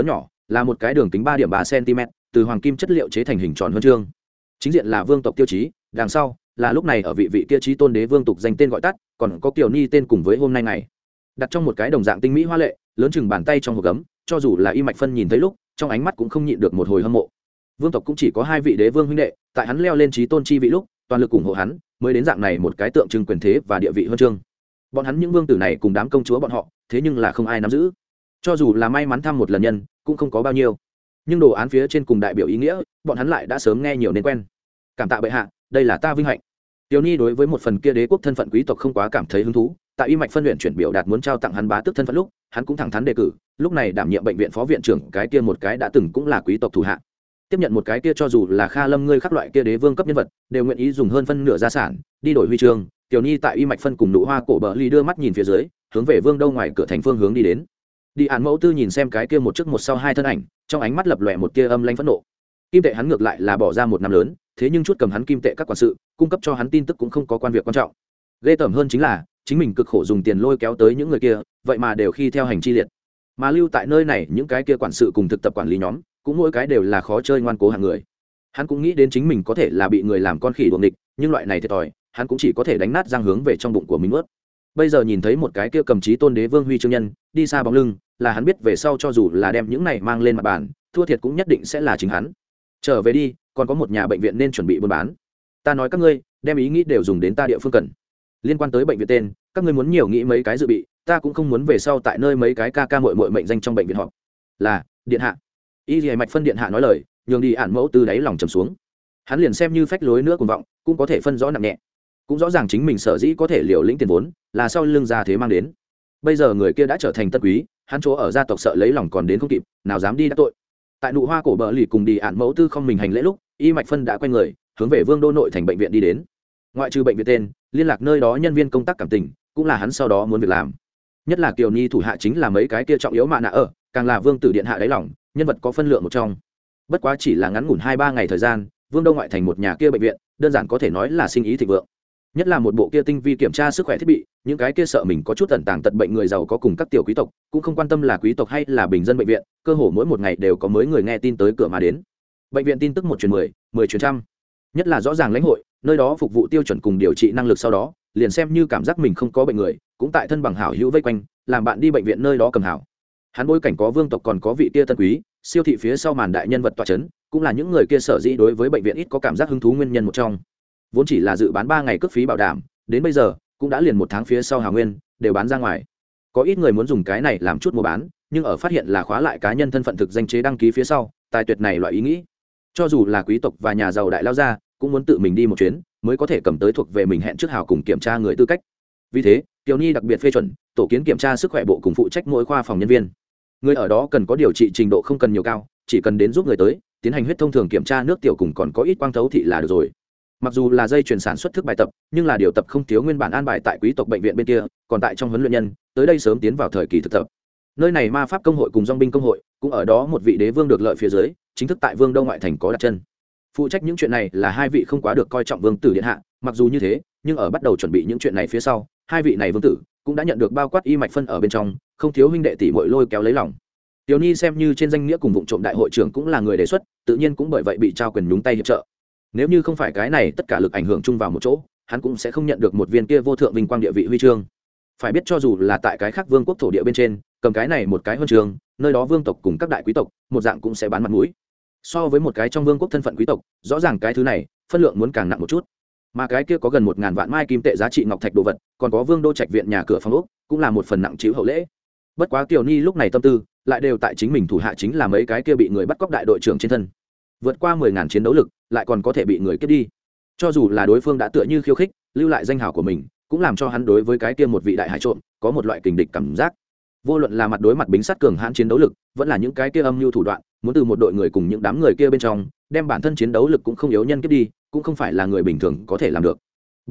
là một cái đường kính 3,3 cm, từ hoàng kim chất liệu chế thành hình tròn huân chương. Chính diện là vương tộc tiêu chí, đằng sau là lúc này ở vị kia chí tôn đế vương tục danh tên gọi tắt, còn có Kiều Ni tên cùng với hôm nay ngày. Đặt trong một cái đồng dạng tinh mỹ hoa lệ, lớn chừng bàn tay trong hộp gấm, cho dù là Y Mạch Phân nhìn thấy lúc, trong ánh mắt cũng không nhịn được một hồi hâm mộ. Vương tộc cũng chỉ có 2 vị đế vương huynh đệ, tại hắn leo lên chí tôn chi vị lúc, toàn lực ủng hộ hắn, mới đến dạng này một cái tượng trưng quyền thế và địa vị huân chương. Bọn hắn những vương tử này cùng đám công chúa bọn họ, thế nhưng là không ai nắm giữ. Cho dù là may mắn thăm một lần nhân, cũng không có bao nhiêu. Nhưng đồ án phía trên cùng đại biểu ý nghĩa, bọn hắn lại đã sớm nghe nhiều nên quen. Cảm tạ bệ hạ, đây là ta vinh hạnh. Tiểu Ni đối với một phần kia đế quốc thân phận quý tộc không quá cảm thấy hứng thú, tại Y Mạch Phân luyện chuyển biểu đạt muốn trao tặng hắn bá tước thân phận lúc, hắn cũng thẳng thắn đề cử, lúc này đảm nhiệm bệnh viện phó viện trưởng cái kia một cái đã từng cũng là quý tộc thủ hạ. Tiếp nhận một cái kia cho dù là Kha Lâm ngươi khắc loại kia đế vương cấp nhân vật, đều nguyện ý dùng hơn phân nửa gia sản đi đổi huy chương. Tiểu Ni tại Y Mạch Phân cùng Nụ Hoa cổ bờ ly đưa mắt nhìn phía dưới, hướng về Vương Đâu ngoài cửa thành phương hướng đi đến. Đi án mẫu tư nhìn xem cái kia một trước một sau hai thân ảnh, trong ánh mắt lập lòe một tia âm lãnh phẫn nộ. Kim tệ hắn ngược lại là bỏ ra một năm lớn, thế nhưng chút cầm hắn kim tệ các quản sự, cung cấp cho hắn tin tức cũng không có quan việc quan trọng. Ghê tởm hơn chính là, chính mình cực khổ dùng tiền lôi kéo tới những người kia, vậy mà đều khi theo hành chi liệt. Mà lưu tại nơi này những cái kia quản sự cùng thực tập quản lý nhóm, cũng mỗi cái đều là khó chơi ngoan cố hạng người. Hắn cũng nghĩ đến chính mình có thể là bị người làm con khỉ đuổi địch, nhưng loại này thiệt thòi, hắn cũng chỉ có thể đánh nát răng hướng về trong bụng của mình nuốt. Bây giờ nhìn thấy một cái kia cầm chí tôn đế vương huy chương nhân, đi xa bóng lưng, là hắn biết về sau cho dù là đem những này mang lên mặt bàn, thua thiệt cũng nhất định sẽ là chính hắn. Trở về đi, còn có một nhà bệnh viện nên chuẩn bị buôn bán. Ta nói các ngươi, đem ý nghĩ đều dùng đến ta địa phương cần. Liên quan tới bệnh viện tên, các ngươi muốn nhiều nghĩ mấy cái dự bị, ta cũng không muốn về sau tại nơi mấy cái ca ca muội muội mệnh danh trong bệnh viện họp. Là, điện hạ. Y Lệ Mạch Phân điện hạ nói lời, nhường đi ản mẫu từ đáy lòng trầm xuống. Hắn liền xem như phách lối nữa cuồng vọng, cũng có thể phân rõ nặng nhẹ. Cũng rõ ràng chính mình sở dĩ có thể liều lĩnh tiền vốn, là sau lưng gia thế mang đến. Bây giờ người kia đã trở thành tân quý, hắn chỗ ở gia tộc sợ lấy lòng còn đến không kịp, nào dám đi đắc tội. Tại Nụ Hoa cổ bờ lì cùng đi ản mẫu tư không mình hành lễ lúc, Y Mạch Phân đã quay người, hướng về Vương đô nội thành bệnh viện đi đến. Ngoại trừ bệnh viện tên, liên lạc nơi đó nhân viên công tác cảm tình, cũng là hắn sau đó muốn việc làm. Nhất là Kiều Ni thủ hạ chính là mấy cái kia trọng yếu mạ nạ ở, càng là vương tử điện hạ đáy lòng, nhân vật có phân lượng một trong. Bất quá chỉ là ngắn ngủn 2-3 ngày thời gian, Vương đô ngoại thành một nhà kia bệnh viện, đơn giản có thể nói là sinh ý thịnh vượng. Nhất là một bộ kia tinh vi kiểm tra sức khỏe thiết bị, những cái kia sợ mình có chút tẩn tàng tật bệnh người giàu có cùng các tiểu quý tộc, cũng không quan tâm là quý tộc hay là bình dân bệnh viện, cơ hồ mỗi một ngày đều có mới người nghe tin tới cửa mà đến. Bệnh viện tin tức 1 truyền 10, 10 truyền trăm. Nhất là rõ ràng lãnh hội, nơi đó phục vụ tiêu chuẩn cùng điều trị năng lực sau đó, liền xem như cảm giác mình không có bệnh người, cũng tại thân bằng hảo hữu vây quanh, làm bạn đi bệnh viện nơi đó cầm hảo. Hắn bối cảnh có vương tộc còn có vị kia tân quý, siêu thị phía sau màn đại nhân vật tọa chấn, cũng là những người kia sở dĩ đối với bệnh viện ít có cảm giác hứng thú nguyên nhân một trong. Vốn chỉ là dự bán 3 ngày cước phí bảo đảm, đến bây giờ cũng đã liền 1 tháng phía sau hào nguyên đều bán ra ngoài. Có ít người muốn dùng cái này làm chút mua bán, nhưng ở phát hiện là khóa lại cá nhân thân phận thực danh chế đăng ký phía sau, tài tuyệt này loại ý nghĩ. Cho dù là quý tộc và nhà giàu đại lao ra, cũng muốn tự mình đi một chuyến, mới có thể cầm tới thuộc về mình hẹn trước hào cùng kiểm tra người tư cách. Vì thế, Kiều Ni đặc biệt phê chuẩn, tổ kiến kiểm tra sức khỏe bộ cùng phụ trách mỗi khoa phòng nhân viên. Người ở đó cần có điều trị trình độ không cần nhiều cao, chỉ cần đến giúp người tới, tiến hành huyết thông thường kiểm tra nước tiểu cùng còn có ít quang thấu thị là được rồi. Mặc dù là dây chuyển sản xuất thức bài tập, nhưng là điều tập không thiếu nguyên bản an bài tại quý tộc bệnh viện bên kia, còn tại trong huấn luyện nhân, tới đây sớm tiến vào thời kỳ thực tập. Nơi này ma pháp công hội cùng dòng binh công hội, cũng ở đó một vị đế vương được lợi phía dưới, chính thức tại Vương Đông ngoại thành có đặt chân. Phụ trách những chuyện này là 2 vị không quá được coi trọng vương tử điện hạ, mặc dù như thế, nhưng ở bắt đầu chuẩn bị những chuyện này phía sau, 2 vị này vương tử cũng đã nhận được bao quát Y Mạch Phân ở bên trong, không thiếu huynh đệ tỷ muội lôi kéo lấy lòng. Tiểu Ni xem như trên danh nghĩa cùng vụ trộm đại hội trưởng cũng là người đề xuất, tự nhiên cũng bởi vậy bị trao quyền nhúng tay hiệp trợ. Nếu như không phải cái này tất cả lực ảnh hưởng chung vào một chỗ, hắn cũng sẽ không nhận được một viên kia vô thượng vinh quang địa vị huy chương. Phải biết cho dù là tại cái khác vương quốc thổ địa bên trên, cầm cái này một cái huân chương, nơi đó vương tộc cùng các đại quý tộc, một dạng cũng sẽ bán mặt mũi. So với một cái trong vương quốc thân phận quý tộc, rõ ràng cái thứ này phân lượng muốn càng nặng một chút. Mà cái kia có gần 1000 vạn mai kim tệ giá trị ngọc thạch đồ vật, còn có Vương đô trạch viện nhà cửa phòng ốc, cũng là một phần nặng chịu hậu lễ. Bất quá Kiều Ni lúc này tâm tư lại đều tại chính mình thủ hạ chính là mấy cái kia bị người bắt cóc đại đội trưởng trên thân. Vượt qua 10.000 chiến đấu lực, lại còn có thể bị người cướp đi. Cho dù là đối phương đã tựa như khiêu khích, lưu lại danh hào của mình, cũng làm cho hắn đối với cái kia một vị đại hải trộm có một loại kình địch cảm giác. Vô luận là mặt đối mặt bính sát cường hãn chiến đấu lực, vẫn là những cái kia âm mưu thủ đoạn, muốn từ một đội người cùng những đám người kia bên trong, đem bản thân chiến đấu lực cũng không yếu nhân cướp đi, cũng không phải là người bình thường có thể làm được.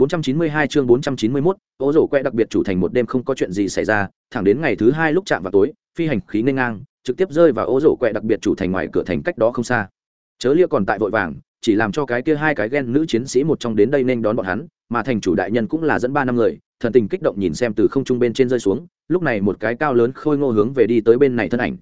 492 chương 491, Ô Rổ Quẹ đặc biệt chủ thành một đêm không có chuyện gì xảy ra, thẳng đến ngày thứ 2 lúc chạm vào tối, phi hành khí nghênh ngang, trực tiếp rơi vào Ô Rổ Quẹ đặc biệt chủ thành ngoài cửa thành cách đó không xa. Chớ Lia còn tại vội vàng, chỉ làm cho cái kia 2 cái ghen nữ chiến sĩ một trong đến đây nên đón bọn hắn, mà thành chủ đại nhân cũng là dẫn 3 năm người, thần tình kích động nhìn xem từ không trung bên trên rơi xuống, lúc này một cái cao lớn khôi ngô hướng về đi tới bên này thân ảnh.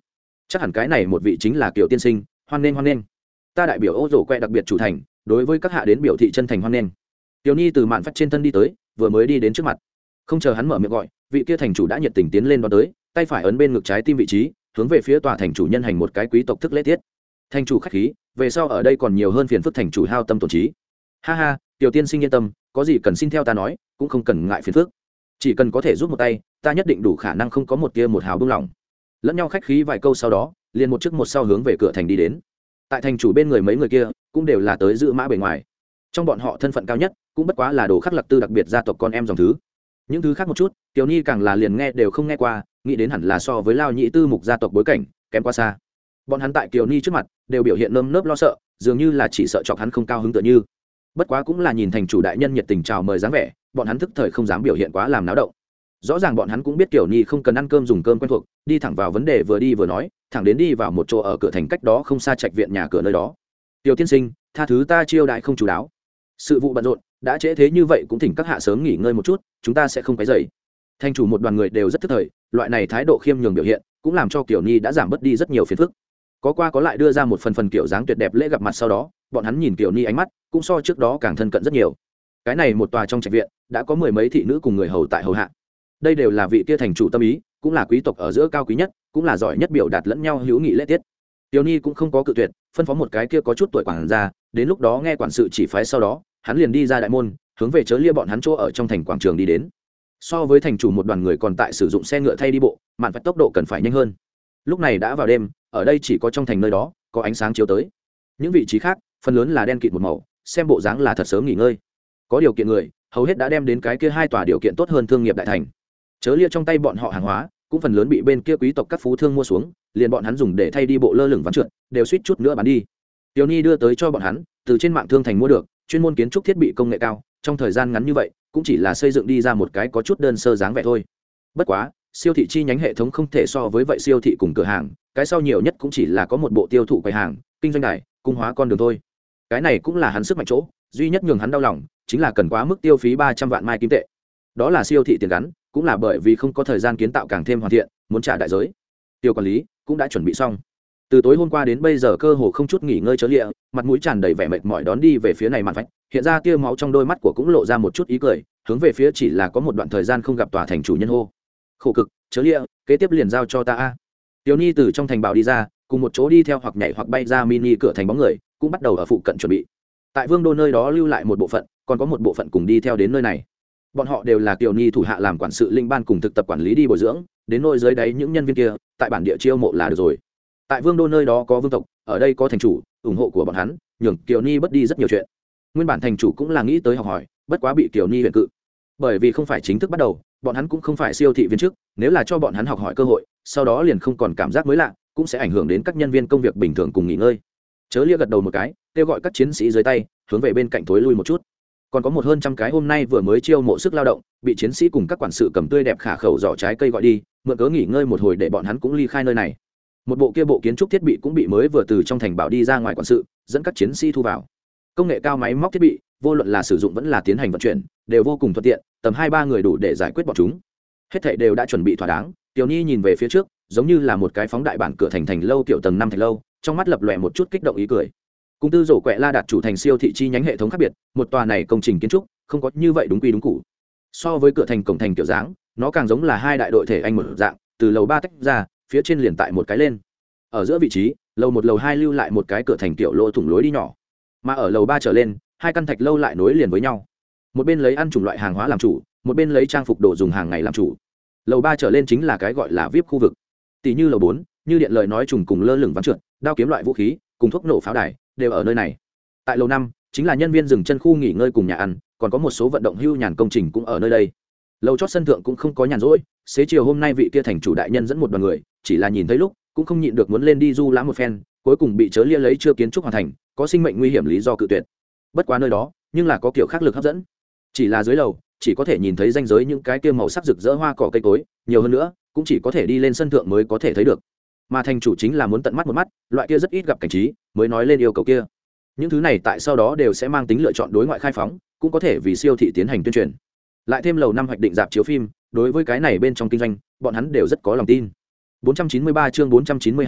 chắc hẳn cái này một vị chính là Kiều tiên sinh, hoan nghênh hoan nghênh. Ta đại biểu Ô Rổ Quẹ đặc biệt chủ thành, đối với các hạ đến biểu thị chân thành hoan nghênh. Tiểu Nhi từ mạn phách trên thân đi tới, vừa mới đi đến trước mặt, không chờ hắn mở miệng gọi, vị kia thành chủ đã nhiệt tình tiến lên đón tới, tay phải ấn bên ngực trái tim vị trí, hướng về phía tòa thành chủ nhân hành một cái quý tộc thức lễ tiết. Thành chủ khách khí, về sau ở đây còn nhiều hơn phiền phức thành chủ hao tâm tổn trí. Ha ha, Tiểu tiên sinh yên tâm, có gì cần xin theo ta nói, cũng không cần ngại phiền phức. Chỉ cần có thể giúp một tay, ta nhất định đủ khả năng không có một tia một hào buông lỏng. Lẫn nhau khách khí vài câu sau đó, liền một trước một sau hướng về cửa thành đi đến. Tại thành chủ bên người mấy người kia cũng đều là tới giữ mã bề ngoài. Trong bọn họ thân phận cao nhất cũng bất quá là đồ khắc Lạc Tư đặc biệt gia tộc con em dòng thứ. Những thứ khác một chút, Tiểu Nhi càng là liền nghe đều không nghe qua, nghĩ đến hẳn là so với Lao Nhĩ Tư mục gia tộc bối cảnh kém quá xa. Bọn hắn tại Tiểu Nhi trước mặt đều biểu hiện nơm nớp lo sợ, dường như là chỉ sợ chọc hắn không cao hứng tựa như. Bất quá cũng là nhìn thành chủ đại nhân nhiệt tình chào mời dáng vẻ, bọn hắn thức thời không dám biểu hiện quá làm náo động. Rõ ràng bọn hắn cũng biết Tiểu Nhi không cần ăn cơm dùng cơm quen thuộc, đi thẳng vào vấn đề, vừa đi vừa nói, thẳng đến đi vào một chỗ ở cửa thành cách đó không xa trạch viện nhà cửa nơi đó. Tiểu tiên sinh, tha thứ ta chiêu đại không chú đáo, sự vụ bận rộn, đã trễ thế như vậy cũng thỉnh các hạ sớm nghỉ ngơi một chút, chúng ta sẽ không quấy rầy. Thành chủ một đoàn người đều rất thức thời, loại này thái độ khiêm nhường biểu hiện cũng làm cho Tiểu Nhi đã giảm bớt đi rất nhiều phiền phức. Có qua có lại đưa ra một phần kiểu dáng tuyệt đẹp lễ gặp mặt, sau đó bọn hắn nhìn Tiểu Nhi ánh mắt cũng so trước đó càng thân cận rất nhiều. Cái này một tòa trong trạch viện đã có mười mấy thị nữ cùng người hầu tại hầu hạ, đây đều là vị kia thành chủ tâm ý, cũng là quý tộc ở giữa cao quý nhất, cũng là giỏi nhất biểu đạt lẫn nhau hữu nghị lễ tiết. Tiểu Nhi cũng không có cự tuyệt, phân phó một cái kia có chút tuổi quản gia, đến lúc đó nghe quản sự chỉ phái, sau đó hắn liền đi ra đại môn, hướng về chớ lia bọn hắn chỗ ở trong thành quảng trường đi đến. So với thành chủ một đoàn người còn tại sử dụng xe ngựa thay đi bộ, mạn phách tốc độ cần phải nhanh hơn. Lúc này đã vào đêm, ở đây chỉ có trong thành nơi đó có ánh sáng chiếu tới, những vị trí khác phần lớn là đen kịt một màu, xem bộ dáng là thật sớm nghỉ ngơi. Có điều kiện người hầu hết đã đem đến cái kia hai tòa điều kiện tốt hơn thương nghiệp đại thành. Chớ lia trong tay bọn họ hàng hóa cũng phần lớn bị bên kia quý tộc các phú thương mua xuống, liền bọn hắn dùng để thay đi bộ lơ lửng ván trượt đều suýt chút nữa bán đi. Tiểu Nhi đưa tới cho bọn hắn từ trên mạng thương thành mua được chuyên môn kiến trúc thiết bị công nghệ cao, trong thời gian ngắn như vậy cũng chỉ là xây dựng đi ra một cái có chút đơn sơ dáng vẻ thôi. Bất quá siêu thị chi nhánh hệ thống không thể so với vậy siêu thị cùng cửa hàng, cái sau nhiều nhất cũng chỉ là có một bộ tiêu thụ quầy hàng, kinh doanh đài, cung hóa con đường thôi. Cái này cũng là hắn sức mạnh chỗ, duy nhất nhường hắn đau lòng chính là cần quá mức tiêu phí 300 vạn mai kim tệ. Đó là siêu thị tiền gắn, cũng là bởi vì không có thời gian kiến tạo càng thêm hoàn thiện, muốn trả đại giới. Tiêu quản lý cũng đã chuẩn bị xong, từ tối hôm qua đến bây giờ cơ hồ không chút nghỉ ngơi chớ lịa, mặt mũi tràn đầy vẻ mệt mỏi đón đi về phía này màn vách, hiện ra tia máu trong đôi mắt của cũng lộ ra một chút ý cười, hướng về phía chỉ là có một đoạn thời gian không gặp tòa thành chủ nhân hô. Khổ cực, chớ lịa, kế tiếp liền giao cho ta a. Tiểu Nhi từ trong thành bảo đi ra, cùng một chỗ đi theo hoặc nhảy hoặc bay ra mini cửa thành bóng người cũng bắt đầu ở phụ cận chuẩn bị. Tại Vương đô nơi đó lưu lại một bộ phận, còn có một bộ phận cùng đi theo đến nơi này. Bọn họ đều là Tiểu Nhi thủ hạ làm quản sự linh ban cùng thực tập quản lý đi bồi dưỡng, đến nơi dưới đáy những nhân viên kia, tại bản địa chiêu mộ là được rồi. Tại Vương đô nơi đó có vương tộc, ở đây có thành chủ, ủng hộ của bọn hắn, nhường Tiểu Nhi bất đi rất nhiều chuyện. Nguyên bản thành chủ cũng là nghĩ tới học hỏi, bất quá bị Tiểu Nhi huyền cự. Bởi vì không phải chính thức bắt đầu, bọn hắn cũng không phải siêu thị viên chức, nếu là cho bọn hắn học hỏi cơ hội, sau đó liền không còn cảm giác mới lạ, cũng sẽ ảnh hưởng đến các nhân viên công việc bình thường cùng nghỉ ngơi. Chớ lia gật đầu một cái, kêu gọi các chiến sĩ dưới tay hướng về bên cạnh thối lui một chút. Còn có một hơn trăm cái hôm nay vừa mới chiêu mộ sức lao động, bị chiến sĩ cùng các quản sự cầm tươi đẹp khả khẩu giỏ trái cây gọi đi, mượn cớ nghỉ ngơi một hồi để bọn hắn cũng ly khai nơi này. Một bộ kia bộ kiến trúc thiết bị cũng bị mới vừa từ trong thành bảo đi ra ngoài quản sự dẫn các chiến sĩ thu vào. Công nghệ cao máy móc thiết bị, vô luận là sử dụng vẫn là tiến hành vận chuyển, đều vô cùng thuận tiện, tầm 2-3 người đủ để giải quyết bọn chúng. Hết thảy đều đã chuẩn bị thỏa đáng. Tiểu Nhi nhìn về phía trước, giống như là một cái phóng đại bản cửa thành lâu kiểu tầng 5 thành lâu, trong mắt lập lòe một chút kích động ý cười. Cung tư rổ quẹ la đạt chủ thành siêu thị chi nhánh hệ thống khác biệt, một tòa này công trình kiến trúc không có như vậy đúng quy đúng cũ. So với cửa thành cổng thành kiểu dáng, nó càng giống là hai đại đội thể anh một dạng, từ lầu 3 tách ra, phía trên liền tại một cái lên. Ở giữa vị trí, lầu 1 lầu 2 lưu lại một cái cửa thành kiểu lỗ thủng lối đi nhỏ. Mà ở lầu 3 trở lên, hai căn thạch lâu lại nối liền với nhau. Một bên lấy ăn chủng loại hàng hóa làm chủ, một bên lấy trang phục đồ dùng hàng ngày làm chủ. Lầu 3 trở lên chính là cái gọi là VIP khu vực. Tỷ như lầu 4, như điện lời nói trùng cùng lơ lửng ván trượt, đao kiếm loại vũ khí, cùng thuốc nổ pháo đài đều ở nơi này. Tại lầu 5 chính là nhân viên dừng chân khu nghỉ ngơi cùng nhà ăn, còn có một số vận động hưu nhàn công trình cũng ở nơi đây. Lầu chót sân thượng cũng không có nhàn rỗi, xế chiều hôm nay vị kia thành chủ đại nhân dẫn một đoàn người, chỉ là nhìn thấy lúc cũng không nhịn được muốn lên đi du lãm một phen, cuối cùng bị chớ lia lấy chưa kiến trúc hoàn thành, có sinh mệnh nguy hiểm lý do cự tuyệt. Bất quá nơi đó nhưng là có kiểu khác lực hấp dẫn, chỉ là dưới lầu chỉ có thể nhìn thấy ranh giới những cái kia màu sắc rực rỡ hoa cỏ cây cối, nhiều hơn nữa cũng chỉ có thể đi lên sân thượng mới có thể thấy được. Mà thành chủ chính là muốn tận mắt một mắt, loại kia rất ít gặp cảnh trí, mới nói lên yêu cầu kia. Những thứ này tại sau đó đều sẽ mang tính lựa chọn đối ngoại khai phóng, cũng có thể vì siêu thị tiến hành tuyên truyền. Lại thêm lầu 5 hoạch định rạp chiếu phim, đối với cái này bên trong kinh doanh, bọn hắn đều rất có lòng tin. 493 chương 492,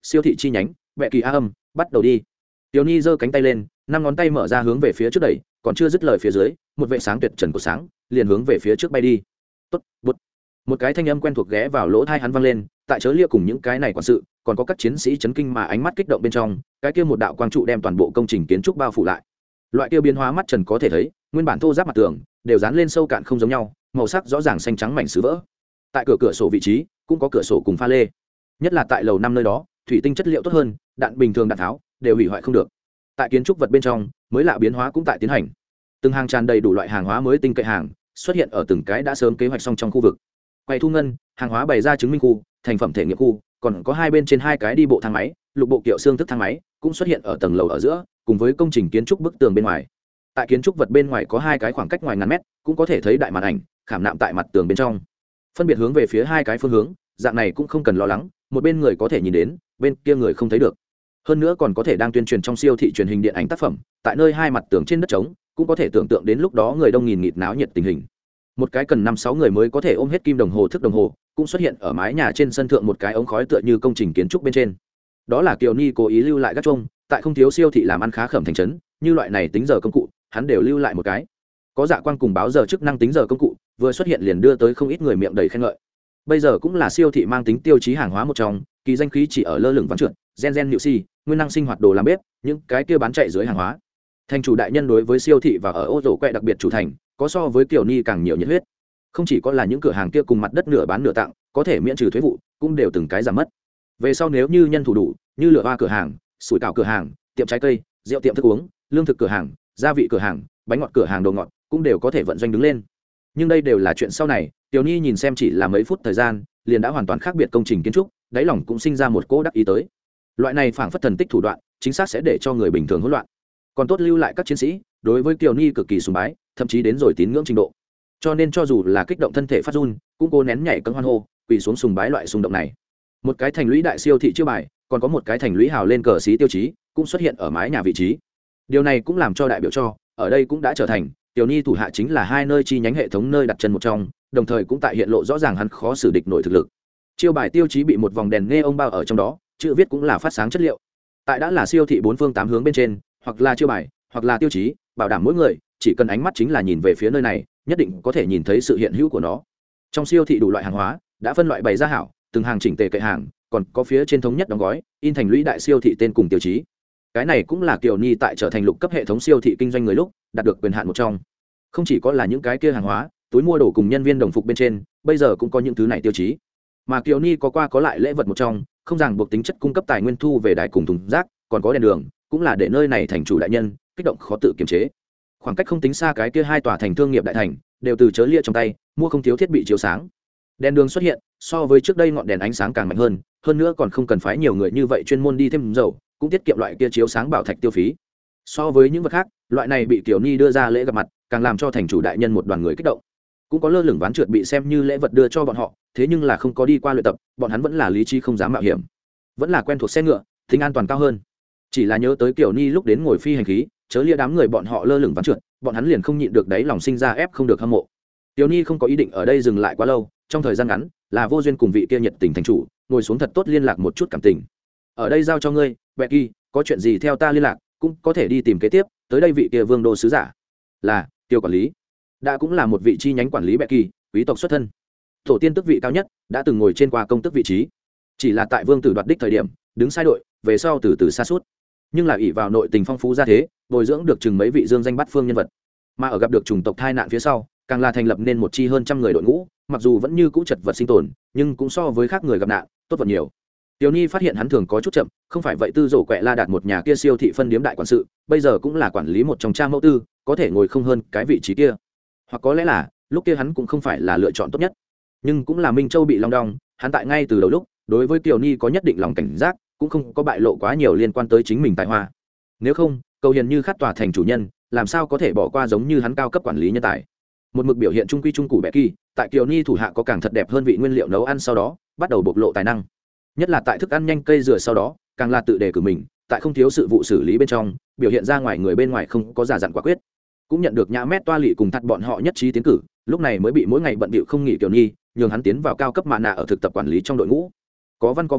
siêu thị chi nhánh vẹ kỳ a âm bắt đầu đi. Tiểu Nhi giơ cánh tay lên, 5 ngón tay mở ra hướng về phía trước đẩy, còn chưa dứt lời phía dưới, một vệ sáng tuyệt trần của sáng liền hướng về phía trước bay đi. Tốt, bút. Một cái thanh âm quen thuộc ghé vào lỗ tai hắn vang lên, tại chớ lia cùng những cái này quản sự, còn có các chiến sĩ chấn kinh mà ánh mắt kích động bên trong, cái kia một đạo quang trụ đem toàn bộ công trình kiến trúc bao phủ lại. Loại kia biến hóa mắt trần có thể thấy, nguyên bản thô ráp mặt tường đều dán lên sâu cạn không giống nhau, màu sắc rõ ràng xanh trắng mảnh sứ vỡ. Tại cửa sổ vị trí cũng có cửa sổ cùng pha lê, nhất là tại lầu 5 nơi đó, thủy tinh chất liệu tốt hơn, đạn bình thường đạn tháo đều hủy hoại không được. Tại kiến trúc vật bên trong, mới lạ biến hóa cũng tại tiến hành. Từng hàng tràn đầy đủ loại hàng hóa mới tinh kệ hàng xuất hiện ở từng cái đã sớm kế hoạch xong trong khu vực. Quầy thu ngân, hàng hóa bày ra chứng minh khu, thành phẩm thể nghiệm khu, còn có hai bên trên hai cái đi bộ thang máy, lục bộ kiệu xương thức thang máy cũng xuất hiện ở tầng lầu ở giữa, cùng với công trình kiến trúc bức tường bên ngoài. Tại kiến trúc vật bên ngoài có hai cái khoảng cách ngoài ngàn mét, cũng có thể thấy đại màn ảnh khảm nạm tại mặt tường bên trong, phân biệt hướng về phía hai cái phương hướng, dạng này cũng không cần lo lắng, một bên người có thể nhìn đến, bên kia người không thấy được. Hơn nữa còn có thể đang tuyên truyền trong siêu thị truyền hình điện ảnh tác phẩm, tại nơi hai mặt tường trên đất trống, cũng có thể tưởng tượng đến lúc đó người đông nghìn nghịt náo nhiệt tình hình. Một cái cần 5-6 người mới có thể ôm hết kim đồng hồ thức đồng hồ, cũng xuất hiện ở mái nhà trên sân thượng một cái ống khói tựa như công trình kiến trúc bên trên. Đó là Kiều Ni cố ý lưu lại các chung, tại không thiếu siêu thị làm ăn khá khẩm thành trấn, như loại này tính giờ công cụ, hắn đều lưu lại một cái. Có dạ quang cùng báo giờ chức năng tính giờ công cụ, vừa xuất hiện liền đưa tới không ít người miệng đầy khen ngợi. Bây giờ cũng là siêu thị mang tính tiêu chí hàng hóa một trong, kỳ danh khí chỉ ở lơ lửng ván trượt, gen nhự si, nguyên năng sinh hoạt đồ làm bếp, những cái kia bán chạy dưới hàng hóa. Thành chủ đại nhân đối với siêu thị và ở ô rổ quẹ đặc biệt chủ thành, có so với Kiều Ni càng nhiều nhiệt huyết. Không chỉ có là những cửa hàng kia cùng mặt đất nửa bán nửa tặng, có thể miễn trừ thuế vụ, cũng đều từng cái giảm mất. Về sau nếu như nhân thủ đủ, như lửa hoa cửa hàng, sủi cảo cửa hàng, tiệm trái cây, rượu tiệm thức uống, lương thực cửa hàng, gia vị cửa hàng, bánh ngọt cửa hàng đồ ngọt, cũng đều có thể vận doanh đứng lên. Nhưng đây đều là chuyện sau này, Tiểu Ni nhìn xem chỉ là mấy phút thời gian, liền đã hoàn toàn khác biệt công trình kiến trúc, đáy lòng cũng sinh ra một cỗ đắc ý tới. Loại này phảng phất thần tích thủ đoạn, chính xác sẽ để cho người bình thường hỗn loạn. Còn tốt lưu lại các chiến sĩ, đối với Tiểu Ni cực kỳ sùng bái, thậm chí đến rồi tín ngưỡng trình độ. Cho nên cho dù là kích động thân thể phát run, cũng cố nén nhảy cẫng hoan hô, quỳ xuống sùng bái loại xung động này. Một cái thành lũy đại siêu thị chiêu bài, còn có một cái thành lũy hào lên cờ xí tiêu chí, cũng xuất hiện ở mái nhà vị trí. Điều này cũng làm cho đại biểu cho, ở đây cũng đã trở thành Tiểu Ni thủ hạ chính là hai nơi chi nhánh hệ thống nơi đặt chân một trong, đồng thời cũng tại hiện lộ rõ ràng hắn khó xử địch nổi thực lực. Chiêu bài tiêu chí bị một vòng đèn neon bao ở trong đó, chữ viết cũng là phát sáng chất liệu. Tại đã là siêu thị bốn phương tám hướng bên trên, hoặc là chiêu bài, hoặc là tiêu chí, bảo đảm mỗi người chỉ cần ánh mắt chính là nhìn về phía nơi này, nhất định có thể nhìn thấy sự hiện hữu của nó. Trong siêu thị đủ loại hàng hóa đã phân loại bày ra hảo, từng hàng chỉnh tề kệ hàng, còn có phía trên thống nhất đóng gói, in thành lũy đại siêu thị tên cùng tiêu chí. Cái này cũng là Kiều Ni tại trở thành lục cấp hệ thống siêu thị kinh doanh người lúc đạt được quyền hạn một trong. Không chỉ có là những cái kia hàng hóa, túi mua đồ cùng nhân viên đồng phục bên trên, bây giờ cũng có những thứ này tiêu chí. Mà Kiều Ni có qua có lại lễ vật một trong, không ràng buộc tính chất cung cấp tài nguyên thu về đài cùng thùng rác, còn có đèn đường, cũng là để nơi này thành chủ đại nhân kích động khó tự kiềm chế. Khoảng cách không tính xa cái kia hai tòa thành thương nghiệp đại thành, đều từ chớ lia trong tay mua không thiếu thiết bị chiếu sáng. Đèn đường xuất hiện, so với trước đây ngọn đèn ánh sáng càng mạnh hơn nữa còn không cần phái nhiều người như vậy chuyên môn đi thêm dầu, cũng tiết kiệm loại kia chiếu sáng bảo thạch tiêu phí. So với những vật khác, loại này bị Kiều Ni đưa ra lễ gặp mặt, càng làm cho thành chủ đại nhân một đoàn người kích động. Cũng có lơ lửng ván trượt bị xem như lễ vật đưa cho bọn họ, thế nhưng là không có đi qua luyện tập, bọn hắn vẫn là lý trí không dám mạo hiểm, vẫn là quen thuộc xe ngựa, tính an toàn cao hơn. Chỉ là nhớ tới Kiều Ni lúc đến ngồi phi hành khí, chớ lia đám người bọn họ lơ lửng ván trượt, bọn hắn liền không nhịn được đáy lòng sinh ra ép không được hâm mộ. Kiều Ni không có ý định ở đây dừng lại quá lâu, trong thời gian ngắn, là vô duyên cùng vị kia nhiệt tình thành chủ, ngồi xuống thật tốt liên lạc một chút cảm tình. Ở đây giao cho ngươi, Becky, có chuyện gì theo ta liên lạc, cũng có thể đi tìm kế tiếp, tới đây vị kia vương đô sứ giả. Là, Tiêu quản lý. Đã cũng là một vị chi nhánh quản lý Becky, quý tộc xuất thân. Tổ tiên tước vị cao nhất, đã từng ngồi trên qua công tước vị trí. Chỉ là tại vương tử đoạt đích thời điểm, đứng sai đội, về sau từ từ sa sút. Nhưng là ỷ vào nội tình phong phú ra thế, bồi dưỡng được chừng mấy vị dương danh bát phương nhân vật. Mà ở gặp được chủng tộc tai nạn phía sau, càng là thành lập nên một chi hơn trăm người đội ngũ, mặc dù vẫn như cũ chật vật sinh tồn, nhưng cũng so với khác người gặp nạn tốt vật nhiều. Tiểu Ni phát hiện hắn thường có chút chậm, không phải vậy tư rổ quẹ la đạt một nhà kia siêu thị phân điếm đại quản sự, bây giờ cũng là quản lý một trong cha mẫu tư, có thể ngồi không hơn cái vị trí kia. Hoặc có lẽ là lúc kia hắn cũng không phải là lựa chọn tốt nhất, nhưng cũng là Minh Châu bị long đong, hắn tại ngay từ đầu lúc đối với Tiểu Ni có nhất định lòng cảnh giác, cũng không có bại lộ quá nhiều liên quan tới chính mình tài hoa. Nếu không, cầu hiền như khát tòa thành chủ nhân, làm sao có thể bỏ qua giống như hắn cao cấp quản lý nhân tài. Một mực biểu hiện trung quy trung cụ Becky, tại Kiều Ni thủ hạ có càng thật đẹp hơn vị nguyên liệu nấu ăn, sau đó bắt đầu bộc lộ tài năng, nhất là tại thức ăn nhanh cây dừa, sau đó càng là tự đề cử mình tại không thiếu sự vụ xử lý bên trong biểu hiện ra ngoài người bên ngoài không có giả dặn quả quyết, cũng nhận được nhã mét toa lỵ cùng thật bọn họ nhất trí tiến cử, lúc này mới bị mỗi ngày bận bịu không nghỉ Kiều Ni nhường hắn tiến vào cao cấp mạ nạ ở thực tập quản lý trong đội ngũ. Có văn có võ,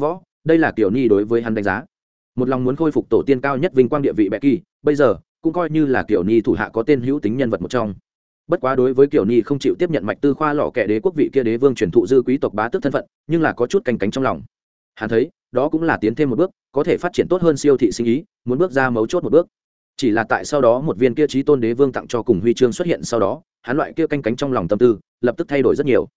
đây là Kiều Ni đối với hắn đánh giá. Một lòng muốn khôi phục tổ tiên cao nhất vinh quang địa vị Becky, bây giờ cũng coi như là Kiều Ni thủ hạ có tên hữu tính nhân vật một trong. Bất quá đối với Kiều Ni không chịu tiếp nhận mạch tư khoa lọ kẻ đế quốc vị kia đế vương truyền thụ dư quý tộc bá tước thân phận, nhưng là có chút canh cánh trong lòng. Hắn thấy, đó cũng là tiến thêm một bước, có thể phát triển tốt hơn siêu thị sinh ý, muốn bước ra mấu chốt một bước. Chỉ là tại sau đó một viên kia chí tôn đế vương tặng cho cùng huy chương xuất hiện sau đó, hắn loại kia canh cánh trong lòng tâm tư, lập tức thay đổi rất nhiều.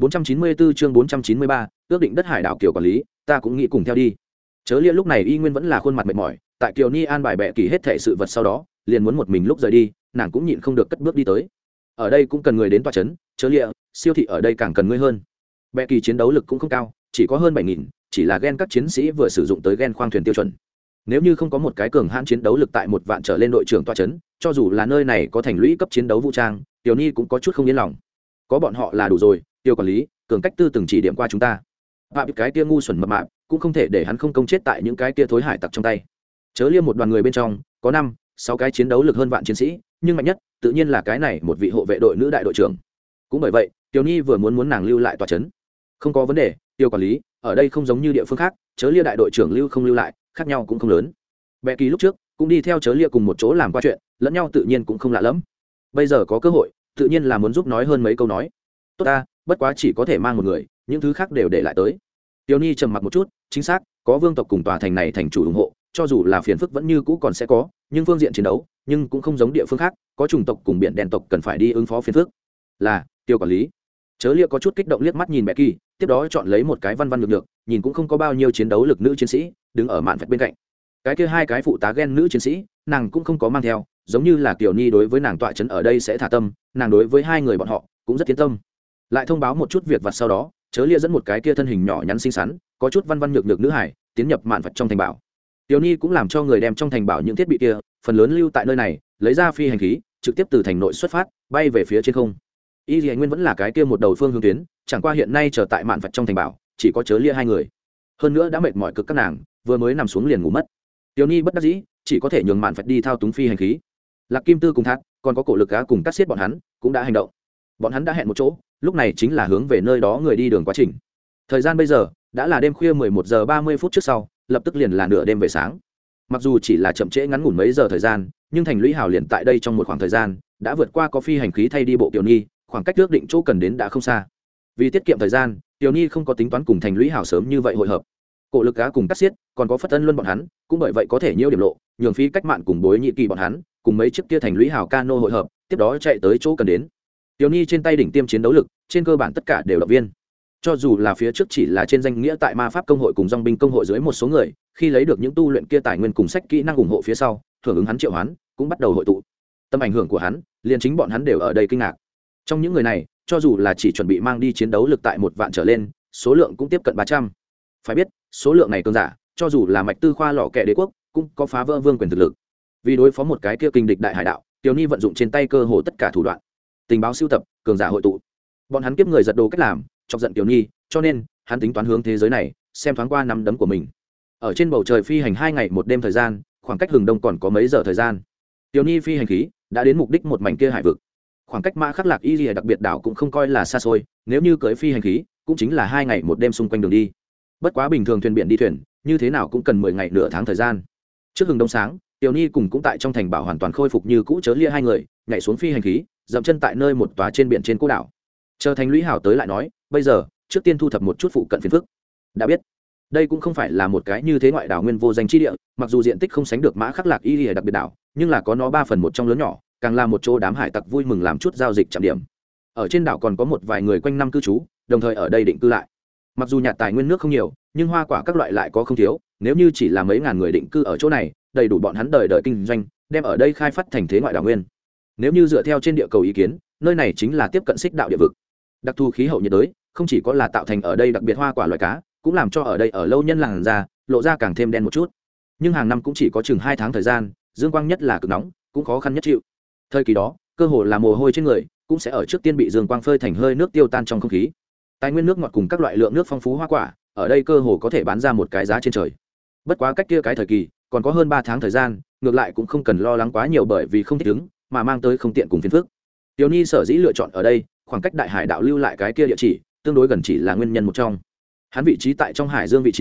494 chương 493, ước định đất hải đảo Kiều quản lý, ta cũng nghĩ cùng theo đi. Chớ Lia lúc này y nguyên vẫn là khuôn mặt mệt mỏi, tại Kiều Ni an bài bệ kỳ hết thảy sự vật sau đó, liền muốn một mình lúc rời đi, nàng cũng nhịn không được cất bước đi tới. Ở đây cũng cần người đến tọa trấn, Chớ Lia, siêu thị ở đây càng cần ngươi hơn. Bệ kỳ chiến đấu lực cũng không cao, chỉ có hơn 7000, chỉ là gen các chiến sĩ vừa sử dụng tới gen khoang thuyền tiêu chuẩn. Nếu như không có một cái cường hãn chiến đấu lực tại 1 vạn trở lên đội trưởng tọa trấn, cho dù là nơi này có thành lũy cấp chiến đấu vũ trang, Tiểu Ni cũng có chút không yên lòng. Có bọn họ là đủ rồi, Tiêu quản lý, cường cách tư từng chỉ điểm qua chúng ta. Phạm cái kia ngu xuẩn mập mạp, cũng không thể để hắn không công chết tại những cái kia thối hải tặc trong tay. Chớ Liêm một đoàn người bên trong, có 5-6 cái chiến đấu lực hơn vạn chiến sĩ, nhưng mạnh nhất, tự nhiên là cái này một vị hộ vệ đội nữ đại đội trưởng. Cũng bởi vậy, Tiểu Ni vừa muốn nàng lưu lại tọa trấn. Không có vấn đề, Tiêu quản lý, ở đây không giống như địa phương khác, Chớ Lia đại đội trưởng lưu không lưu lại, khác nhau cũng không lớn. Bệ kỳ lúc trước cũng đi theo Chớ Lia cùng một chỗ làm qua chuyện, lẫn nhau tự nhiên cũng không lạ lắm. Bây giờ có cơ hội, tự nhiên là muốn giúp nói hơn mấy câu nói. Tốt ta, bất quá chỉ có thể mang một người, những thứ khác đều để lại tới. Tiểu Ni trầm mặc một chút, chính xác, có vương tộc cùng tòa thành này thành chủ ủng hộ, cho dù là phiền phức vẫn như cũ còn sẽ có, nhưng phương diện chiến đấu, nhưng cũng không giống địa phương khác, có chủng tộc cùng biển đen tộc cần phải đi ứng phó phiền phức. Là, Tiêu quản lý. Chớ Lia có chút kích động liếc mắt nhìn Becky, tiếp đó chọn lấy một cái văn văn nhược, nhìn cũng không có bao nhiêu chiến đấu lực nữ chiến sĩ, đứng ở mạn vạch bên cạnh. Cái kia 2 cái phụ tá gen nữ chiến sĩ, nàng cũng không có mang theo, giống như là Kiều Ni đối với nàng tọa trấn ở đây sẽ thả tâm, nàng đối với 2 người bọn họ cũng rất tiến tâm. Lại thông báo một chút việc vặt sau đó, Chớ Lia dẫn một cái kia thân hình nhỏ nhắn xinh xắn, có chút văn văn nhược nữ hải, tiến nhập mạn vật trong thành bảo. Tiểu Ni cũng làm cho người đem trong thành bảo những thiết bị kia, phần lớn lưu tại nơi này, lấy ra phi hành khí, trực tiếp từ thành nội xuất phát, bay về phía trên không. Y Lệ Nguyên vẫn là cái kia một đầu phương hướng tuyến, chẳng qua hiện nay chờ tại mạn vật trong thành bảo, chỉ có Chớ Lia 2 người. Hơn nữa đã mệt mỏi cực các nàng, vừa mới nằm xuống liền ngủ mất. Tiểu Ni bất đắc dĩ, chỉ có thể nhường mạn vật đi thao túng phi hành khí. Lạc Kim Tư cùng Thác, còn có cổ lực cá cùng cắt xiết bọn hắn, cũng đã hành động. Bọn hắn đã hẹn một chỗ, lúc này chính là hướng về nơi đó người đi đường quá trình. Thời gian bây giờ đã là đêm khuya 11 giờ 30 phút trước sau, lập tức liền là nửa đêm về sáng. Mặc dù chỉ là chậm trễ ngắn ngủn mấy giờ thời gian, nhưng thành lũy hào liền tại đây trong một khoảng thời gian đã vượt qua có phi hành khí thay đi bộ Tiểu Ni, khoảng cách ước định chỗ cần đến đã không xa. Vì tiết kiệm thời gian, Tiểu Ni không có tính toán cùng thành lũy hào sớm như vậy hội hợp. Cổ lực cá cùng cắt xiết, còn có Phất Ân Luân bọn hắn, cũng bởi vậy có thể nhiêu điểm lộ, nhường phí cách mạng cùng Bối Nhị Kỳ bọn hắn, cùng mấy chiếc kia thành lũy hào cano hội hợp, tiếp đó chạy tới chỗ cần đến. Tiểu Ni trên tay đỉnh tiêm chiến đấu lực, trên cơ bản tất cả đều động viên. Cho dù là phía trước chỉ là trên danh nghĩa tại ma pháp công hội cùng dòng binh công hội dưới một số người, khi lấy được những tu luyện kia tài nguyên cùng sách kỹ năng ủng hộ phía sau, hưởng ứng hắn triệu hoán, cũng bắt đầu hội tụ. Tâm ảnh hưởng của hắn, liền chính bọn hắn đều ở đây kinh ngạc. Trong những người này, cho dù là chỉ chuẩn bị mang đi chiến đấu lực tại 1 vạn trở lên, số lượng cũng tiếp cận 300. Phải biết, số lượng này cường giả, cho dù là mạch tư khoa lọ kẻ đế quốc, cũng có phá vỡ vương quyền thực lực. Vì đối phó một cái kia kinh địch đại hải đạo, Tiểu Ni vận dụng trên tay cơ hồ tất cả thủ đoạn. Tình báo sưu tập, cường giả hội tụ. Bọn hắn kiếp người giật đồ cách làm, chọc giận Tiểu Ni, cho nên hắn tính toán hướng thế giới này, xem thoáng qua nắm đấm của mình. Ở trên bầu trời phi hành 2 ngày 1 đêm thời gian, khoảng cách hừng đông còn có mấy giờ thời gian. Tiểu Ni phi hành khí đã đến mục đích một mảnh kia hải vực. Khoảng cách Mã Khắc Lạc Y Lìa đặc biệt đảo cũng không coi là xa xôi, nếu như cưỡi phi hành khí, cũng chính là 2 ngày 1 đêm xung quanh đường đi. Bất quá bình thường thuyền biển đi thuyền, như thế nào cũng cần 10 ngày nửa tháng thời gian. Trước hừng đông sáng, Tiểu Ni cùng cũng tại trong thành bảo hoàn toàn khôi phục như cũ Chớ Lia 2 người, nhảy xuống phi hành khí, dậm chân tại nơi một tòa trên biển trên cô đảo. Chờ thành lũy hảo tới lại nói, bây giờ, trước tiên thu thập một chút phụ cận phiền phức. Đã biết, đây cũng không phải là một cái như thế ngoại đảo nguyên vô danh chi địa, mặc dù diện tích không sánh được Mã Khắc Lạc Y Lìa đặc biệt đảo, nhưng là có nó 3/1 trong lớn nhỏ, càng là một chỗ đám hải tặc vui mừng làm chút giao dịch trọng điểm. Ở trên đảo còn có một vài người quanh năm cư trú, đồng thời ở đây định cư lại. Mặc dù nhạt tài nguyên nước không nhiều, nhưng hoa quả các loại lại có không thiếu, nếu như chỉ là mấy ngàn người định cư ở chỗ này, đầy đủ bọn hắn đời đời kinh doanh, đem ở đây khai phát thành thế ngoại đảo nguyên. Nếu như dựa theo trên địa cầu ý kiến, nơi này chính là tiếp cận xích đạo địa vực. Đặc thù khí hậu nhiệt đới, không chỉ có là tạo thành ở đây đặc biệt hoa quả loài cá, cũng làm cho ở đây ở lâu nhân làn da lộ ra càng thêm đen một chút. Nhưng hàng năm cũng chỉ có chừng 2 tháng thời gian, dương quang nhất là cực nóng, cũng khó khăn nhất chịu. Thời kỳ đó, cơ hồ là mồ hôi trên người, cũng sẽ ở trước tiên bị dương quang phơi thành hơi nước tiêu tan trong không khí. Tài nguyên nước ngọt cùng các loại lượng nước phong phú hoa quả, ở đây cơ hồ có thể bán ra một cái giá trên trời. Bất quá cách kia cái thời kỳ, còn có hơn 3 tháng thời gian, ngược lại cũng không cần lo lắng quá nhiều bởi vì không thích ứng, mà mang tới không tiện cùng phiền phức. Tiểu Ni sở dĩ lựa chọn ở đây, khoảng cách đại hải đạo lưu lại cái kia địa chỉ, tương đối gần chỉ là nguyên nhân một trong. Hắn vị trí tại trong hải dương vị trí,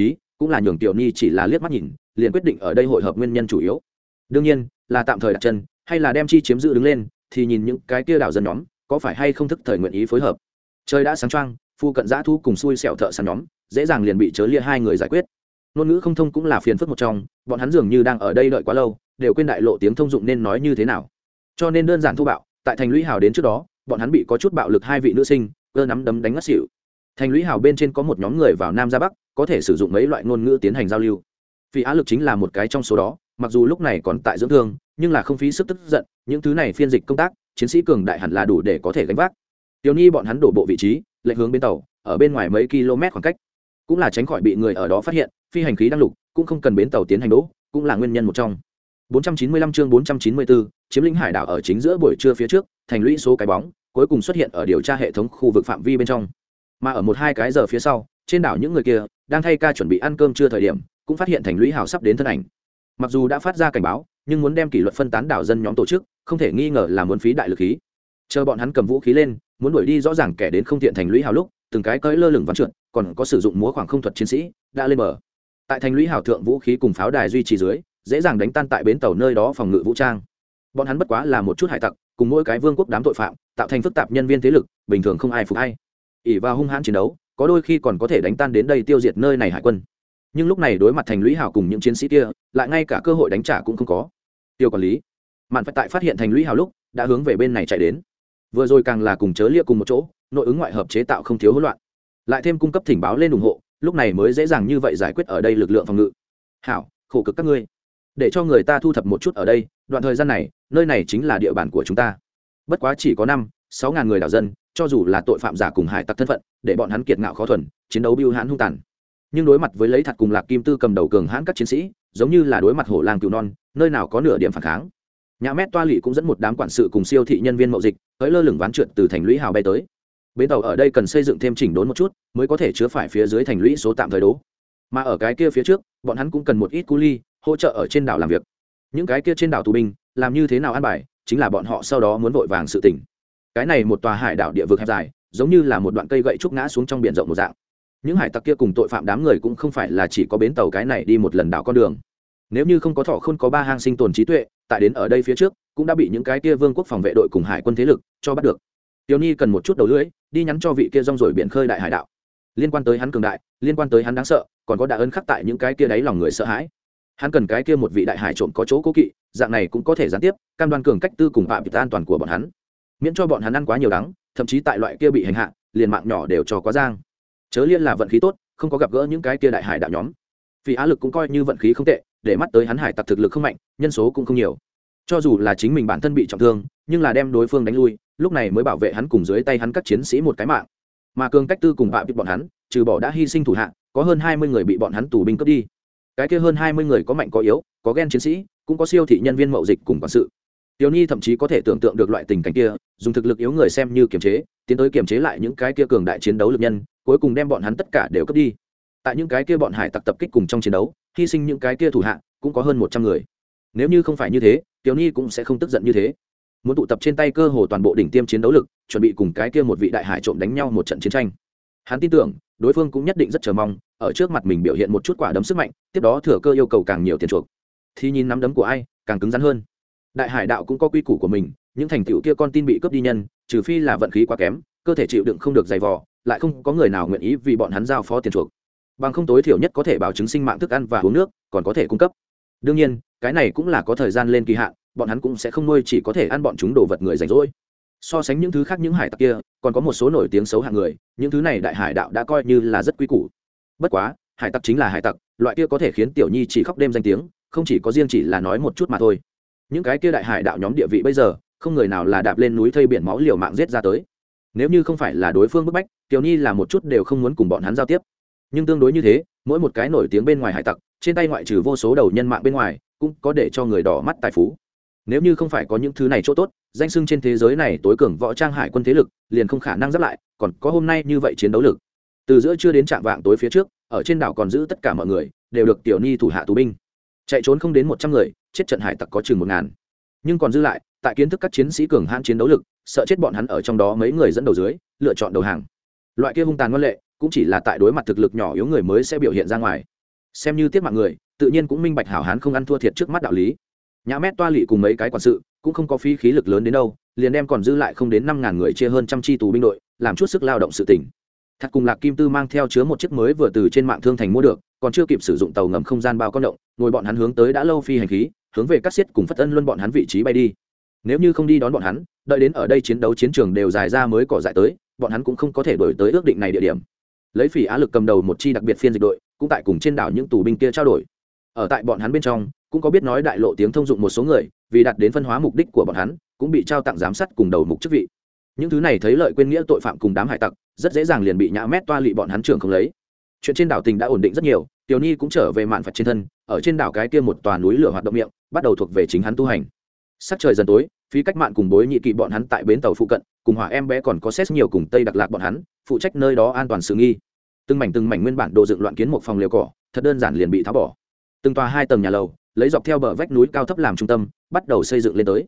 cũng là nhường tiểu ni chỉ là liếc mắt nhìn liền quyết định ở đây hội hợp nguyên nhân chủ yếu. Đương nhiên là tạm thời đặt chân hay là đem chi chiếm giữ đứng lên thì nhìn những cái kia đảo dân nhóm có phải hay không thức thời nguyện ý phối hợp. Trời đã sáng trăng, phu cận giã thu cùng xui xẻo thợ săn nhóm dễ dàng liền bị chớ lia hai người giải quyết. Ngôn ngữ không thông cũng là phiền phức một trong, bọn hắn dường như đang ở đây đợi quá lâu, đều quên đại lộ tiếng thông dụng nên nói như thế nào. Cho nên đơn giản thô bạo, tại thành lũy hào đến trước đó, bọn hắn bị có chút bạo lực hai vị nữ sinh cơ nắm đấm đánh ngất xỉu. Thành lũy hào bên trên có một nhóm người vào nam ra bắc, có thể sử dụng mấy loại ngôn ngữ tiến hành giao lưu. Vì Á Lực chính là một cái trong số đó, mặc dù lúc này còn tại dưỡng thương, nhưng là không phí sức tức giận, những thứ này phiên dịch công tác, chiến sĩ cường đại hẳn là đủ để có thể gánh vác. Tiểu Nhi bọn hắn đổ bộ vị trí, lệch hướng bên tàu, ở bên ngoài mấy km khoảng cách, cũng là tránh khỏi bị người ở đó phát hiện, phi hành khí đang lục, cũng không cần bến tàu tiến hành đỗ, cũng là nguyên nhân một trong. 495 chương 494, chiếm lĩnh hải đảo ở chính giữa buổi trưa phía trước, thành lũy số cái bóng, cuối cùng xuất hiện ở điều tra hệ thống khu vực phạm vi bên trong. Mà ở 1-2 cái giờ phía sau, trên đảo những người kia đang thay ca chuẩn bị ăn cơm trưa thời điểm, cũng phát hiện thành lũy hào sắp đến thân ảnh. Mặc dù đã phát ra cảnh báo, nhưng muốn đem kỷ luật phân tán đảo dân nhóm tổ chức, không thể nghi ngờ là muốn phí đại lực khí. Chờ bọn hắn cầm vũ khí lên, muốn đuổi đi rõ ràng kẻ đến không thiện thành lũy hào lúc, từng cái cưỡi lơ lửng vắn trượt, còn có sử dụng múa khoảng không thuật chiến sĩ đã lên bờ. Tại thành lũy hào thượng vũ khí cùng pháo đài duy trì dưới, dễ dàng đánh tan tại bến tàu nơi đó phòng ngự vũ trang. Bọn hắn bất quá là một chút hải tặc, cùng mỗi cái vương quốc đám tội phạm, tạo thành phức tạp nhân viên thế lực, bình thường không ai phục ai. Ỷ vào hung hãn chiến đấu, có đôi khi còn có thể đánh tan đến đây tiêu diệt nơi này hải quân. Nhưng lúc này đối mặt thành lũy hào cùng những chiến sĩ kia, lại ngay cả cơ hội đánh trả cũng không có. Tiêu quản lý, mạn phải tại phát hiện thành lũy hào lúc, đã hướng về bên này chạy đến. Vừa rồi càng là cùng chớ lia cùng một chỗ, nội ứng ngoại hợp chế tạo không thiếu hỗn loạn. Lại thêm cung cấp thỉnh báo lên ủng hộ, lúc này mới dễ dàng như vậy giải quyết ở đây lực lượng phòng ngự. Hảo, khổ cực các ngươi, để cho người ta thu thập một chút ở đây. Đoạn thời gian này, nơi này chính là địa bàn của chúng ta. Bất quá chỉ có 5-6 ngàn người đảo dân, cho dù là tội phạm giả cùng hải tặc thân phận, để bọn hắn kiệt ngạo khó thuần, chiến đấu bưu hãn hung tàn. Nhưng đối mặt với lấy thật cùng Lạc Kim Tư cầm đầu cường hãn các chiến sĩ, giống như là đối mặt hổ lang cừu non, nơi nào có nửa điểm phản kháng. Nhà Mét Toa Lỵ cũng dẫn một đám quản sự cùng siêu thị nhân viên mậu dịch, tới lơ lửng ván trượt từ thành lũy hào bay tới. Bến tàu ở đây cần xây dựng thêm chỉnh đốn một chút, mới có thể chứa phải phía dưới thành lũy số tạm thời đố. Mà ở cái kia phía trước, bọn hắn cũng cần một ít cu ly hỗ trợ ở trên đảo làm việc. Những cái kia trên đảo tù binh, làm như thế nào an bài, chính là bọn họ sau đó muốn vội vàng sự tỉnh. Cái này một tòa hải đảo địa vực hẹp dài, giống như là một đoạn cây gậy trúc ngã xuống trong biển rộng một dạng. Những hải tặc kia cùng tội phạm đám người cũng không phải là chỉ có bến tàu cái này đi một lần đảo con đường. Nếu như không có thọ khôn có 3 hang sinh tồn trí tuệ, tại đến ở đây phía trước, cũng đã bị những cái kia vương quốc phòng vệ đội cùng hải quân thế lực cho bắt được. Tiểu Nhi cần một chút đầu lưỡi, đi nhắn cho vị kia rong rồi biển khơi đại hải đạo. Liên quan tới hắn cường đại, liên quan tới hắn đáng sợ, còn có đã ấn khắc tại những cái kia đáy lòng người sợ hãi. Hắn cần cái kia một vị đại hải trộm có chỗ cố kỵ, dạng này cũng có thể gián tiếp cam đoan cường cách tư cùng phạm an toàn của bọn hắn, miễn cho bọn hắn ăn quá nhiều đắng, thậm chí tại loại kia bị hành hạ, liền mạng nhỏ đều cho quá giang. Chớ liên là vận khí tốt, không có gặp gỡ những cái kia đại hải đạo nhóm. Vì Á Lực cũng coi như vận khí không tệ, để mắt tới hắn hải tặc thực lực không mạnh, nhân số cũng không nhiều. Cho dù là chính mình bản thân bị trọng thương, nhưng là đem đối phương đánh lui, lúc này mới bảo vệ hắn cùng dưới tay hắn các chiến sĩ một cái mạng. Mà cường cách tư cùng bạ bị bọn hắn, trừ bỏ đã hy sinh thủ hạ, có hơn 20 người bị bọn hắn tù binh cướp đi. Cái kia hơn 20 người có mạnh có yếu, có ghen chiến sĩ, cũng có siêu thị nhân viên mậu dịch cùng quản sự. Tiểu Nhi thậm chí có thể tưởng tượng được loại tình cảnh kia, dùng thực lực yếu người xem như kiềm chế, tiến tới kiềm chế lại những cái kia cường đại chiến đấu lực nhân, cuối cùng đem bọn hắn tất cả đều cướp đi. Tại những cái kia bọn hải tặc tập kích cùng trong chiến đấu, hy sinh những cái kia thủ hạ, cũng có hơn 100 người. Nếu như không phải như thế, Tiểu Nhi cũng sẽ không tức giận như thế. Muốn tụ tập trên tay cơ hồ toàn bộ đỉnh tiêm chiến đấu lực, chuẩn bị cùng cái kia một vị đại hải trộm đánh nhau một trận chiến tranh. Hắn tin tưởng, đối phương cũng nhất định rất chờ mong, ở trước mặt mình biểu hiện một chút quả đấm sức mạnh, tiếp đó thừa cơ yêu cầu càng nhiều tiền chuộc. Thì nhìn nắm đấm của ai càng cứng rắn hơn. Đại hải đạo cũng có quy củ của mình, những thành tựu kia con tin bị cướp đi nhân, trừ phi là vận khí quá kém, cơ thể chịu đựng không được dày vò, lại không có người nào nguyện ý vì bọn hắn giao phó tiền chuộc. Bằng không tối thiểu nhất có thể bảo chứng sinh mạng thức ăn và uống nước, còn có thể cung cấp. Đương nhiên, cái này cũng là có thời gian lên kỳ hạn, bọn hắn cũng sẽ không nuôi chỉ có thể ăn bọn chúng đồ vật người rảnh rỗi. So sánh những thứ khác những hải tặc kia, còn có một số nổi tiếng xấu hạng người, những thứ này đại hải đạo đã coi như là rất quý củ. Bất quá, hải tặc chính là hải tặc, loại kia có thể khiến Tiểu Nhi chỉ khóc đêm danh tiếng, không chỉ có riêng chỉ là nói một chút mà thôi. Những cái kia đại hải đạo nhóm địa vị bây giờ, không người nào là đạp lên núi thây biển máu liều mạng giết ra tới. Nếu như không phải là đối phương bức bách, Tiểu Nhi là một chút đều không muốn cùng bọn hắn giao tiếp. Nhưng tương đối như thế, mỗi một cái nổi tiếng bên ngoài hải tặc, trên tay ngoại trừ vô số đầu nhân mạng bên ngoài, cũng có để cho người đỏ mắt tài phú. Nếu như không phải có những thứ này chỗ tốt, danh xưng trên thế giới này tối cường võ trang hải quân thế lực, liền không khả năng giáp lại, còn có hôm nay như vậy chiến đấu lực. Từ giữa trưa đến trạng vạng tối phía trước, ở trên đảo còn giữ tất cả mọi người, đều được Tiểu Nhi thủ hạ tù binh. Chạy trốn không đến 100 người, chết trận hải tặc có chừng 1000. Nhưng còn dư lại, tại kiến thức các chiến sĩ cường hãn chiến đấu lực, sợ chết bọn hắn ở trong đó mấy người dẫn đầu dưới, lựa chọn đầu hàng. Loại kia hung tàn ngoan lệ, cũng chỉ là tại đối mặt thực lực nhỏ yếu người mới sẽ biểu hiện ra ngoài. xem như tiết mạng người tự nhiên cũng minh bạch hảo hán không ăn thua thiệt trước mắt đạo lý. Nhã Mét toa lỵ cùng mấy cái quản sự cũng không có phí khí lực lớn đến đâu, liền đem còn dư lại không đến 5.000 người chia hơn trăm chi tù binh đội, làm chút sức lao động sự tỉnh. Thật cùng Lạc Kim Tư mang theo chứa một chiếc mới vừa từ trên mạng thương thành mua được, còn chưa kịp sử dụng tàu ngầm không gian bao con động, ngồi bọn hắn hướng tới đã lâu phi hành khí, hướng về Cát Xiết cùng Phất Ân Luân bọn hắn vị trí bay đi. Nếu như không đi đón bọn hắn, đợi đến ở đây chiến đấu chiến trường đều dài ra mới cỏ dại tới, bọn hắn cũng không có thể đổi tới ước định này địa điểm. Lấy Phỉ Á Lực cầm đầu một chi đặc biệt phiên dịch đội, cũng tại cùng trên đảo những tù binh kia trao đổi. Ở tại bọn hắn bên trong, cũng có biết nói đại lộ tiếng thông dụng một số người, vì đạt đến phân hóa mục đích của bọn hắn, cũng bị trao tặng giám sát cùng đầu mục chức vị. Những thứ này thấy lợi quên nghĩa tội phạm cùng đám hải tặc, rất dễ dàng liền bị Nhã Mét toa lỵ bọn hắn trưởng không lấy. Chuyện trên đảo tình đã ổn định rất nhiều, Tiểu Ni cũng trở về mạn phật trên thân, ở trên đảo cái kia một tòa núi lửa hoạt động miệng, bắt đầu thuộc về chính hắn tu hành. Sắc trời dần tối, phí cách mạn cùng bối nhị kỵ bọn hắn tại bến tàu phụ cận, cùng Hỏa em bé còn có xét nhiều cùng Tây Đặc Lạc bọn hắn, phụ trách nơi đó an toàn sự nghi. Từng mảnh nguyên bản đồ dựng loạn kiến một phòng liều cỏ, thật đơn giản liền bị tháo bỏ. Từng tòa 2 tầng nhà lầu, lấy dọc theo bờ vách núi cao thấp làm trung tâm, bắt đầu xây dựng lên tới.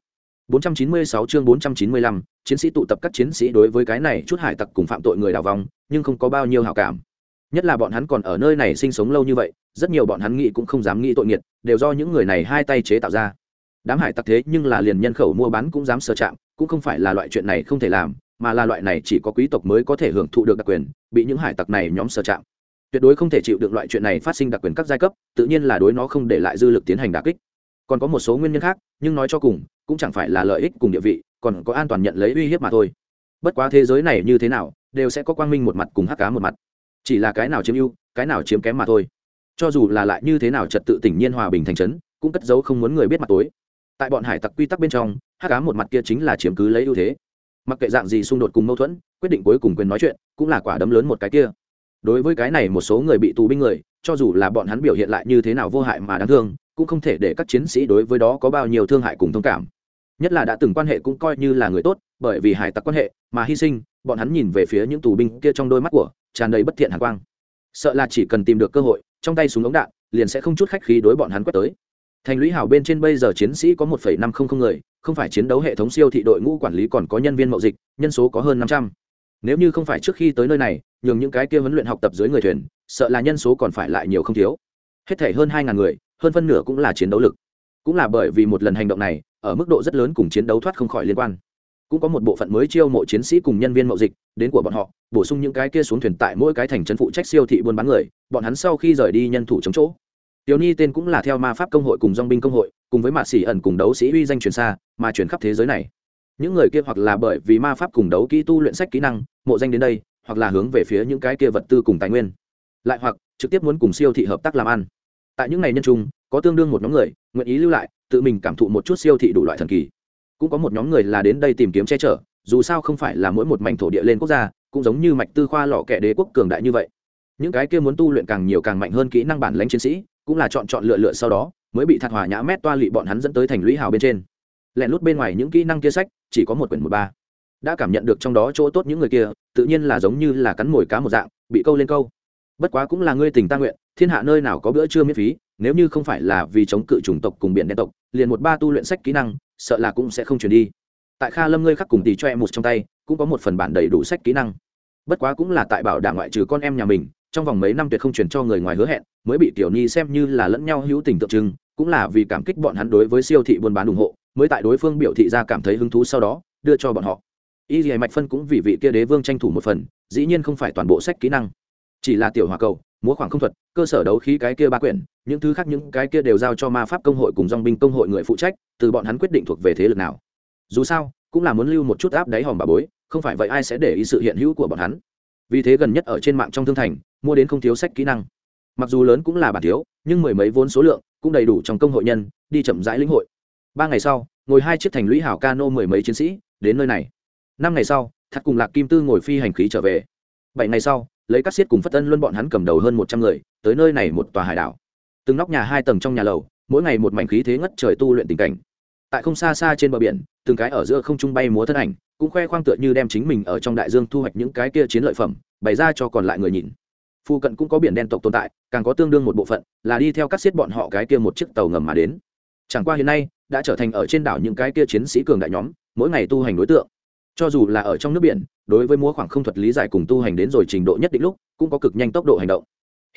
496 chương 495, chiến sĩ tụ tập. Các chiến sĩ đối với cái này chút hải tặc cùng phạm tội người đào vong, nhưng không có bao nhiêu hảo cảm. Nhất là bọn hắn còn ở nơi này sinh sống lâu như vậy, rất nhiều bọn hắn nghĩ cũng không dám nghĩ tội nghiệt, đều do những người này hai tay chế tạo ra. Đám hải tặc thế nhưng là liền nhân khẩu mua bán cũng dám sờ chạm, cũng không phải là loại chuyện này không thể làm, mà là loại này chỉ có quý tộc mới có thể hưởng thụ được đặc quyền, bị những hải tặc này nhóm sờ chạm. Tuyệt đối không thể chịu được loại chuyện này phát sinh đặc quyền các giai cấp, tự nhiên là đối nó không để lại dư lực tiến hành đả kích. Còn có một số nguyên nhân khác, nhưng nói cho cùng, cũng chẳng phải là lợi ích cùng địa vị, còn có an toàn nhận lấy uy hiếp mà thôi. Bất quá thế giới này như thế nào, đều sẽ có quang minh một mặt cùng hắc ám một mặt. Chỉ là cái nào chiếm ưu, cái nào chiếm kém mà thôi. Cho dù là lại như thế nào trật tự tỉnh nhiên hòa bình thành trấn, cũng cất giấu không muốn người biết mặt tối. Tại bọn hải tặc quy tắc bên trong, hắc ám một mặt kia chính là chiếm cứ lấy ưu thế. Mặc kệ dạng gì xung đột cùng mâu thuẫn, quyết định cuối cùng quyền nói chuyện, cũng là quả đấm lớn một cái kia. Đối với cái này một số người bị tù binh người, cho dù là bọn hắn biểu hiện lại như thế nào vô hại mà đáng thương, cũng không thể để các chiến sĩ đối với đó có bao nhiêu thương hại cùng thông cảm. Nhất là đã từng quan hệ cũng coi như là người tốt, bởi vì hải tặc quan hệ mà hy sinh, bọn hắn nhìn về phía những tù binh kia trong đôi mắt của tràn đầy bất thiện hàn quang. Sợ là chỉ cần tìm được cơ hội, trong tay súng ống đạn, liền sẽ không chút khách khí đối bọn hắn quét tới. Thành lũy hào bên trên bây giờ chiến sĩ có 1,500 người, không phải chiến đấu hệ thống siêu thị đội ngũ quản lý còn có nhân viên mậu dịch, nhân số có hơn 500. Nếu như không phải trước khi tới nơi này, nhường những cái kia huấn luyện học tập dưới người thuyền, sợ là nhân số còn phải lại nhiều không thiếu. Hết thảy hơn 2.000 người, hơn phân nửa cũng là chiến đấu lực. Cũng là bởi vì một lần hành động này, ở mức độ rất lớn cùng chiến đấu thoát không khỏi liên quan. Cũng có một bộ phận mới chiêu mộ chiến sĩ cùng nhân viên mậu dịch đến của bọn họ, bổ sung những cái kia xuống thuyền tại mỗi cái thành trấn phụ trách siêu thị buôn bán người, bọn hắn sau khi rời đi nhân thủ chống chỗ. Tiểu Ni tên cũng là theo ma pháp công hội cùng dòng binh công hội, cùng với mạt sĩ ẩn cùng đấu sĩ uy danh truyền xa, mà truyền khắp thế giới này. Những người kia hoặc là bởi vì ma pháp cùng đấu kỹ tu luyện sách kỹ năng, mộ danh đến đây, hoặc là hướng về phía những cái kia vật tư cùng tài nguyên, lại hoặc trực tiếp muốn cùng siêu thị hợp tác làm ăn. Tại những ngày nhân trung, có tương đương một nhóm người nguyện ý lưu lại, tự mình cảm thụ một chút siêu thị đủ loại thần kỳ. Cũng có một nhóm người là đến đây tìm kiếm che chở, dù sao không phải là mỗi một mảnh thổ địa lên quốc gia cũng giống như mạch tư khoa lọ kẻ đế quốc cường đại như vậy. Những cái kia muốn tu luyện càng nhiều càng mạnh hơn kỹ năng bản lãnh chiến sĩ, cũng là chọn lựa sau đó mới bị Thạt Hòa Nhã Mét toa lỵ bọn hắn dẫn tới thành lũy hào bên trên. Lẹn lút bên ngoài những kỹ năng kia sách chỉ có một quyển 13. Đã cảm nhận được trong đó chỗ tốt những người kia, tự nhiên là giống như là cắn mồi cá một dạng, bị câu lên câu. Bất quá cũng là ngươi tình ta nguyện, thiên hạ nơi nào có bữa trưa miễn phí, nếu như không phải là vì chống cự chủng tộc cùng biển đen tộc, liền 13 tu luyện sách kỹ năng, sợ là cũng sẽ không truyền đi. Tại Kha Lâm ngươi khắc cùng tỷ cho em một trong tay, cũng có một phần bản đầy đủ sách kỹ năng. Bất quá cũng là tại bảo đảm ngoại trừ con em nhà mình, trong vòng mấy năm tuyệt không truyền cho người ngoài hứa hẹn, mới bị Tiểu Ni xem như là lẫn nhau hữu tình tượng trưng, cũng là vì cảm kích bọn hắn đối với siêu thị buôn bán ủng hộ, mới tại đối phương biểu thị ra cảm thấy hứng thú sau đó, đưa cho bọn họ. Y Lì Mạch Phân cũng vì vị kia đế vương tranh thủ một phần, dĩ nhiên không phải toàn bộ sách kỹ năng, chỉ là tiểu hỏa cầu, múa khoảng không thuật, cơ sở đấu khí cái kia 3 quyển, những thứ khác những cái kia đều giao cho ma pháp công hội cùng dòng binh công hội người phụ trách, từ bọn hắn quyết định thuộc về thế lực nào. Dù sao, cũng là muốn lưu một chút áp đáy hòm bà bối, không phải vậy ai sẽ để ý sự hiện hữu của bọn hắn. Vì thế gần nhất ở trên mạng trong thương thành, mua đến không thiếu sách kỹ năng. Mặc dù lớn cũng là bản thiếu, nhưng mười mấy vốn số lượng cũng đầy đủ trong công hội nhân đi chậm rãi lĩnh hội. 3 ngày sau, ngồi 2 chiếc thành lũy hảo cano mười mấy chiến sĩ đến nơi này. 5 ngày sau, Thắt cùng Lạc Kim Tư ngồi phi hành khí trở về. 7 ngày sau, lấy Cát Xiết cùng Phất Ân Luân bọn hắn cầm đầu hơn 100 người tới nơi này một tòa hải đảo. Từng nóc nhà 2 tầng trong nhà lầu, mỗi ngày một mảnh khí thế ngất trời tu luyện tình cảnh. Tại không xa xa trên bờ biển, từng cái ở giữa không trung bay múa thân ảnh, cũng khoe khoang tựa như đem chính mình ở trong đại dương thu hoạch những cái kia chiến lợi phẩm bày ra cho còn lại người nhìn. Phu cận cũng có biển đen tộc tồn tại, càng có tương đương một bộ phận là đi theo Cát Xiết bọn họ cái kia một chiếc tàu ngầm mà đến. Chẳng qua hiện nay đã trở thành ở trên đảo những cái kia chiến sĩ cường đại nhóm, mỗi ngày tu hành đối tượng. Cho dù là ở trong nước biển, đối với múa khoảng không thuật lý giải cùng tu hành đến rồi trình độ nhất định lúc, cũng có cực nhanh tốc độ hành động. Hiện nay,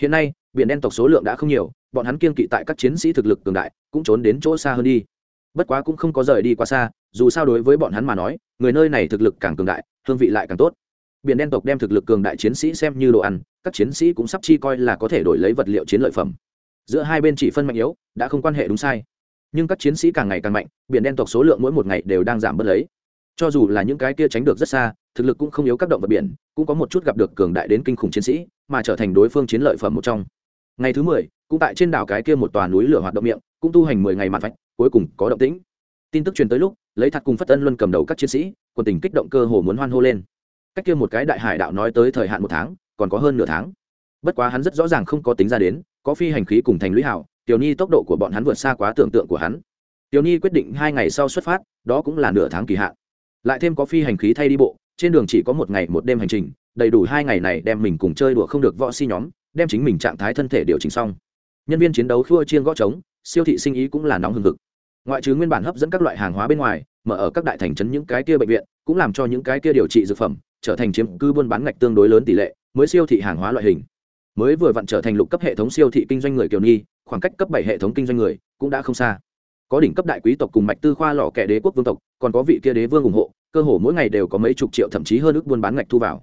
biển đen tộc số lượng đã không nhiều, bọn hắn kiêng kỵ tại các chiến sĩ thực lực cường đại cũng trốn đến chỗ xa hơn đi. Bất quá cũng không có rời đi quá xa, dù sao đối với bọn hắn mà nói, người nơi này thực lực càng cường đại hương vị lại càng tốt. Biển đen tộc đem thực lực cường đại chiến sĩ xem như đồ ăn, các chiến sĩ cũng sắp chi coi là có thể đổi lấy vật liệu chiến lợi phẩm. Giữa hai bên chỉ phân mạnh yếu đã không quan hệ đúng sai, nhưng các chiến sĩ càng ngày càng mạnh, biển đen tộc số lượng mỗi một ngày đều đang giảm bớt lấy. Cho dù là những cái kia tránh được rất xa, thực lực cũng không yếu các động vật biển, cũng có một chút gặp được cường đại đến kinh khủng chiến sĩ, mà trở thành đối phương chiến lợi phẩm một trong. Ngày thứ 10, cũng tại trên đảo cái kia một tòa núi lửa hoạt động miệng, cũng tu hành 10 ngày mạn vạch, cuối cùng có động tĩnh. Tin tức truyền tới lúc, lấy Thạch cùng Phất Ân Luân cầm đầu các chiến sĩ, quân tình kích động cơ hồ muốn hoan hô lên. Cách kia một cái đại hải đạo nói tới thời hạn 1 tháng, còn có hơn nửa tháng. Bất quá hắn rất rõ ràng không có tính ra đến, có phi hành khí cùng thành lũy hảo, Tiểu Nhi tốc độ của bọn hắn vượt xa quá tưởng tượng của hắn. Tiểu Nhi quyết định 2 ngày sau xuất phát, đó cũng là nửa tháng kỳ hạn. Lại thêm có phi hành khí thay đi bộ, trên đường chỉ có 1 ngày 1 đêm hành trình, đầy đủ 2 ngày này đem mình cùng chơi đùa không được võ si nhóm, đem chính mình trạng thái thân thể điều chỉnh xong. Nhân viên chiến đấu khua chiêng gõ trống, siêu thị sinh ý cũng là nóng hừng hực. Ngoại trừ nguyên bản hấp dẫn các loại hàng hóa bên ngoài, mở ở các đại thành trấn những cái kia bệnh viện, cũng làm cho những cái kia điều trị dược phẩm trở thành chiếm cư buôn bán ngạch tương đối lớn tỷ lệ, mới siêu thị hàng hóa loại hình. Mới vừa vặn trở thành lục cấp hệ thống siêu thị kinh doanh người Kiều Nhi, khoảng cách cấp 7 hệ thống kinh doanh người cũng đã không xa. Có đỉnh cấp đại quý tộc cùng mạch tư khoa lọ kẻ đế quốc vương tộc, còn có vị kia đế vương ủng hộ, cơ hồ mỗi ngày đều có mấy chục triệu thậm chí hơn ước buôn bán ngạch thu vào.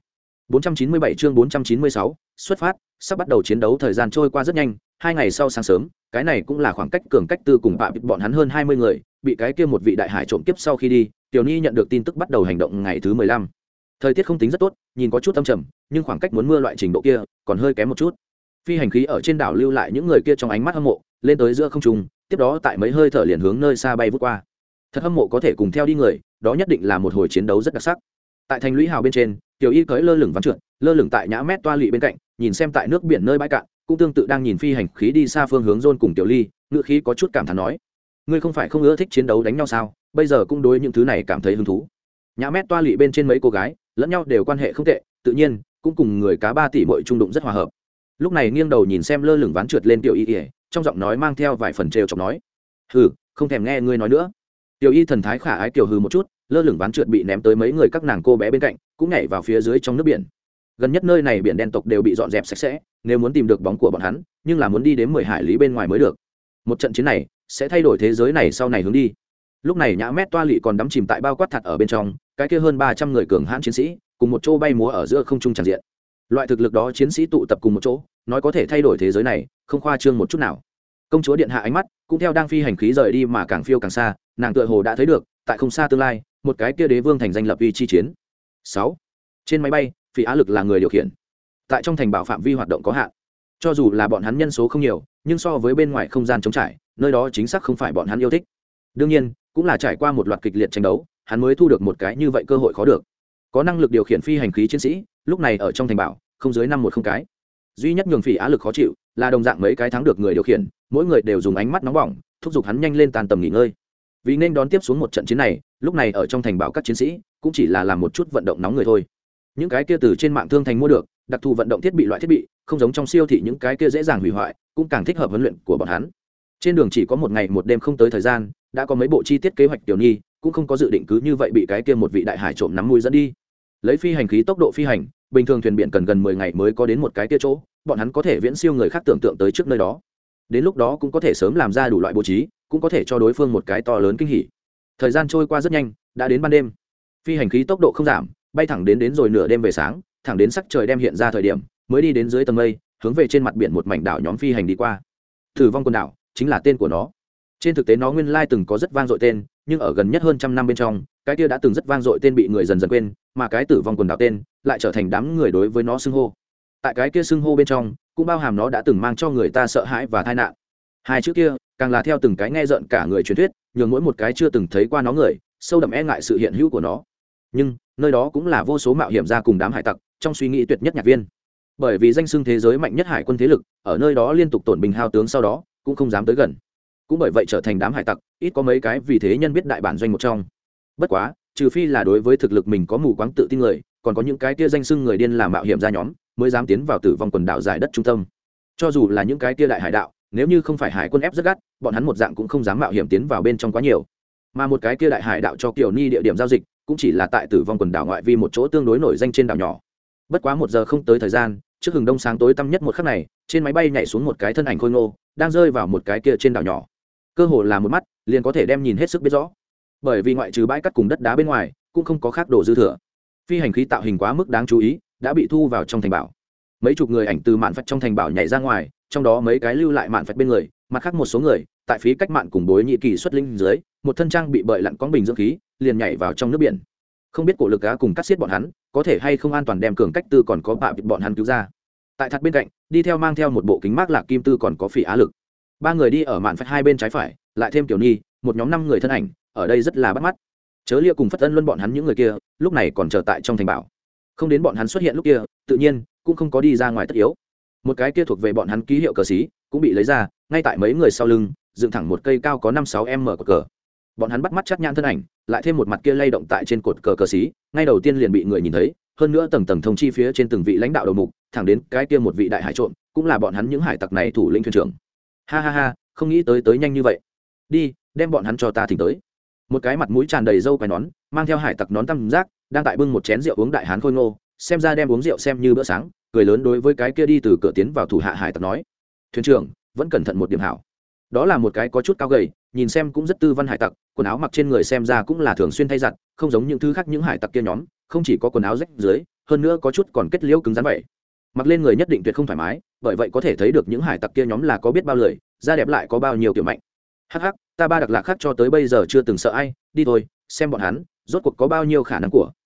497 chương 496, xuất phát, sắp bắt đầu chiến đấu, thời gian trôi qua rất nhanh, 2 ngày sau sáng sớm, cái này cũng là khoảng cách cường cách tư cùng bạ bịt bọn hắn hơn 20 người, bị cái kia một vị đại hải trộm kiếp sau khi đi, Tiểu Nhi nhận được tin tức bắt đầu hành động ngày thứ 15. Thời tiết không tính rất tốt, nhìn có chút âm trầm, nhưng khoảng cách muốn mưa loại trình độ kia, còn hơi kém một chút. Phi hành khí ở trên đảo lưu lại những người kia trong ánh mắt hâm mộ, lên tới giữa không trung, tiếp đó tại mấy hơi thở liền hướng nơi xa bay vút qua. Thật hâm mộ có thể cùng theo đi người, đó nhất định là một hồi chiến đấu rất đặc sắc. Tại thành lũy hào bên trên, Tiểu Y cưỡi lơ lửng vắng trượt, lơ lửng tại nhã mét toa lỵ bên cạnh, nhìn xem tại nước biển nơi bãi cạn, cũng tương tự đang nhìn phi hành khí đi xa phương hướng John cùng Tiểu Ly, ngựa khí có chút cảm thán nói: ngươi không phải không ưa thích chiến đấu đánh nhau sao, bây giờ cũng đối những thứ này cảm thấy hứng thú. Nhã mét toa lỵ bên trên mấy cô gái lẫn nhau đều quan hệ không tệ, tự nhiên cũng cùng người cá 3 tỷ muội trung đụng rất hòa hợp. Lúc này nghiêng đầu nhìn xem lơ lửng ván trượt lên Tiểu Y, trong giọng nói mang theo vài phần trêu chọc nói: hừ, không thèm nghe ngươi nói nữa. Tiểu Y thần thái khả ái kiểu hừ một chút, lơ lửng ván trượt bị ném tới mấy người các nàng cô bé bên cạnh, cũng nhảy vào phía dưới trong nước biển. Gần nhất nơi này biển đen tộc đều bị dọn dẹp sạch sẽ, nếu muốn tìm được bóng của bọn hắn, nhưng là muốn đi đến 10 hải lý bên ngoài mới được. Một trận chiến này sẽ thay đổi thế giới này sau này hướng đi. Lúc này nhã mét toa lỵ còn đắm chìm tại bao quát thật ở bên trong, cái kia hơn 300 người cường hãn chiến sĩ cùng một chỗ bay múa ở giữa không trung tràn diện. Loại thực lực đó chiến sĩ tụ tập cùng một chỗ, nói có thể thay đổi thế giới này, không khoa trương một chút nào. Công chúa điện hạ ánh mắt cũng theo đang phi hành khí rời đi mà càng phiêu càng xa, nàng tựa hồ đã thấy được, tại không xa tương lai, một cái kia đế vương thành danh lập uy chi chiến. 6. Trên máy bay, Phỉ Á Lực là người điều khiển. Tại trong thành bảo phạm vi hoạt động có hạn. Cho dù là bọn hắn nhân số không nhiều, nhưng so với bên ngoài không gian trống trải, nơi đó chính xác không phải bọn hắn yêu thích. Đương nhiên, cũng là trải qua một loạt kịch liệt tranh đấu, hắn mới thu được một cái như vậy cơ hội khó được. Có năng lực điều khiển phi hành khí chiến sĩ, lúc này ở trong thành bảo, không dưới 510 cái. Duy nhất nhường Phỉ Á Lực khó chịu, là đồng dạng mấy cái thắng được người điều khiển, mỗi người đều dùng ánh mắt nóng bỏng, thúc giục hắn nhanh lên tan tầm nghỉ ngơi. Vì nên đón tiếp xuống một trận chiến này, lúc này ở trong thành bảo các chiến sĩ cũng chỉ là làm một chút vận động nóng người thôi. Những cái kia từ trên mạng thương thành mua được, đặc thù vận động thiết bị loại thiết bị, không giống trong siêu thị những cái kia dễ dàng hủy hoại, cũng càng thích hợp huấn luyện của bọn hắn. Trên đường chỉ có 1 ngày 1 đêm không tới thời gian, đã có mấy bộ chi tiết kế hoạch Tiểu Nhi, cũng không có dự định cứ như vậy bị cái kia một vị đại hải trộm nắm mũi dẫn đi. Lấy phi hành khí tốc độ phi hành, bình thường thuyền biển cần gần 10 ngày mới có đến một cái kia chỗ, bọn hắn có thể viễn siêu người khác tưởng tượng tới trước nơi đó. Đến lúc đó cũng có thể sớm làm ra đủ loại bố trí, cũng có thể cho đối phương một cái to lớn kinh hỉ. Thời gian trôi qua rất nhanh, đã đến ban đêm. Phi hành khí tốc độ không giảm, bay thẳng đến rồi nửa đêm về sáng, thẳng đến sắc trời đem hiện ra thời điểm, mới đi đến dưới tầng mây, hướng về trên mặt biển một mảnh đảo nhóm phi hành đi qua. Tử vong quần đảo chính là tên của nó. Trên thực tế nó nguyên lai từng có rất vang dội tên, nhưng ở gần nhất hơn 100 năm bên trong, cái kia đã từng rất vang dội tên bị người dần dần quên, mà cái tử vong quần đảo tên lại trở thành đám người đối với nó xưng hô. Tại cái kia xưng hô bên trong, cũng bao hàm nó đã từng mang cho người ta sợ hãi và tai nạn. Hai chữ kia, càng là theo từng cái nghe rợn cả người truyền thuyết, nhường mỗi một cái chưa từng thấy qua nó người, sâu đậm e ngại sự hiện hữu của nó. Nhưng nơi đó cũng là vô số mạo hiểm gia cùng đám hải tặc trong suy nghĩ tuyệt nhất nhạc viên, bởi vì danh xưng thế giới mạnh nhất hải quân thế lực ở nơi đó liên tục tổn binh hao tướng, sau đó cũng không dám tới gần, cũng bởi vậy trở thành đám hải tặc ít có mấy cái vì thế nhân biết đại bản doanh một trong. Bất quá trừ phi là đối với thực lực mình có mù quáng tự tin người, còn có những cái kia danh xưng người điên làm mạo hiểm gia nhóm mới dám tiến vào tử vong quần đảo giải đất trung tâm. Cho dù là những cái kia đại hải đạo, nếu như không phải hải quân ép rất gắt, bọn hắn một dạng cũng không dám mạo hiểm tiến vào bên trong quá nhiều. Mà một cái kia đại hải đạo cho Kiều Ni địa điểm giao dịch cũng chỉ là tại tử vong quần đảo ngoại vi một chỗ tương đối nổi danh trên đảo nhỏ. Bất quá 1 giờ không tới thời gian, trước hừng đông sáng tối tăm nhất một khắc này, trên máy bay nhảy xuống một cái thân ảnh khôi ngô, đang rơi vào một cái kia trên đảo nhỏ. Cơ hồ là một mắt liền có thể đem nhìn hết sức biết rõ, bởi vì ngoại trừ bãi cát cùng đất đá bên ngoài cũng không có khác đồ dư thừa. Phi hành khí tạo hình quá mức đáng chú ý, đã bị thu vào trong thành bảo. Mấy chục người ảnh từ mạn phách trong thành bảo nhảy ra ngoài, trong đó mấy cái lưu lại mạn phách bên người, mặt khác một số người tại phí cách mạn cùng bối nhị kỳ xuất linh dưới, một thân trang bị bợi lặn cóng bình dưỡng khí, liền nhảy vào trong nước biển. Không biết cổ lực cá cùng cắt xiết bọn hắn có thể hay không an toàn đem cường cách tư còn có bạ bọn hắn cứu ra. Tại thật bên cạnh đi theo mang theo một bộ kính mát Lạc Kim Tư còn có Phỉ Á Lực. Ba người đi ở mạn phách hai bên trái phải, lại thêm Tiểu Nhi, một nhóm 5 người thân ảnh, ở đây rất là bắt mắt. Chớ Lia cùng Phất Ân Luân bọn hắn những người kia, lúc này còn chờ tại trong thành bảo. Không đến bọn hắn xuất hiện lúc kia, tự nhiên cũng không có đi ra ngoài tất yếu. Một cái kia thuộc về bọn hắn ký hiệu cờ xí, cũng bị lấy ra, ngay tại mấy người sau lưng, dựng thẳng một cây cao có 5-6 m cờ. Bọn hắn bắt mắt chắc nhãn thân ảnh, lại thêm một mặt kia lay động tại trên cột cờ cờ xí, ngay đầu tiên liền bị người nhìn thấy, hơn nữa tầng tầng thông chi phía trên từng vị lãnh đạo đầu mục, thẳng đến cái kia một vị đại hải trộm, cũng là bọn hắn những hải tặc này thủ lĩnh thuyền trưởng. Ha ha ha, không nghĩ tới nhanh như vậy. Đi, đem bọn hắn cho ta thỉnh tới. Một cái mặt mũi tràn đầy râu quai nón, mang theo hải tặc nón tam giác, đang tại bưng một chén rượu uống đại hán khôi ngô, xem ra đem uống rượu xem như bữa sáng, cười lớn đối với cái kia đi từ cửa tiến vào thủ hạ hải tặc nói: "Thuyền trưởng, vẫn cẩn thận một điểm hảo." Đó là một cái có chút cao gầy, nhìn xem cũng rất tư văn hải tặc, quần áo mặc trên người xem ra cũng là thường xuyên thay giặt, không giống những thứ khác những hải tặc kia nhóm, không chỉ có quần áo rách dưới, hơn nữa có chút còn kết liễu cứng rắn vậy. Mặc lên người nhất định tuyệt không thoải mái, bởi vậy có thể thấy được những hải tặc kia nhóm là có biết bao lười, da đẹp lại có bao nhiêu kiểu mạnh. Hắc hắc, ta ba đặc lạc khác cho tới bây giờ chưa từng sợ ai, đi thôi, xem bọn hắn rốt cuộc có bao nhiêu khả năng của.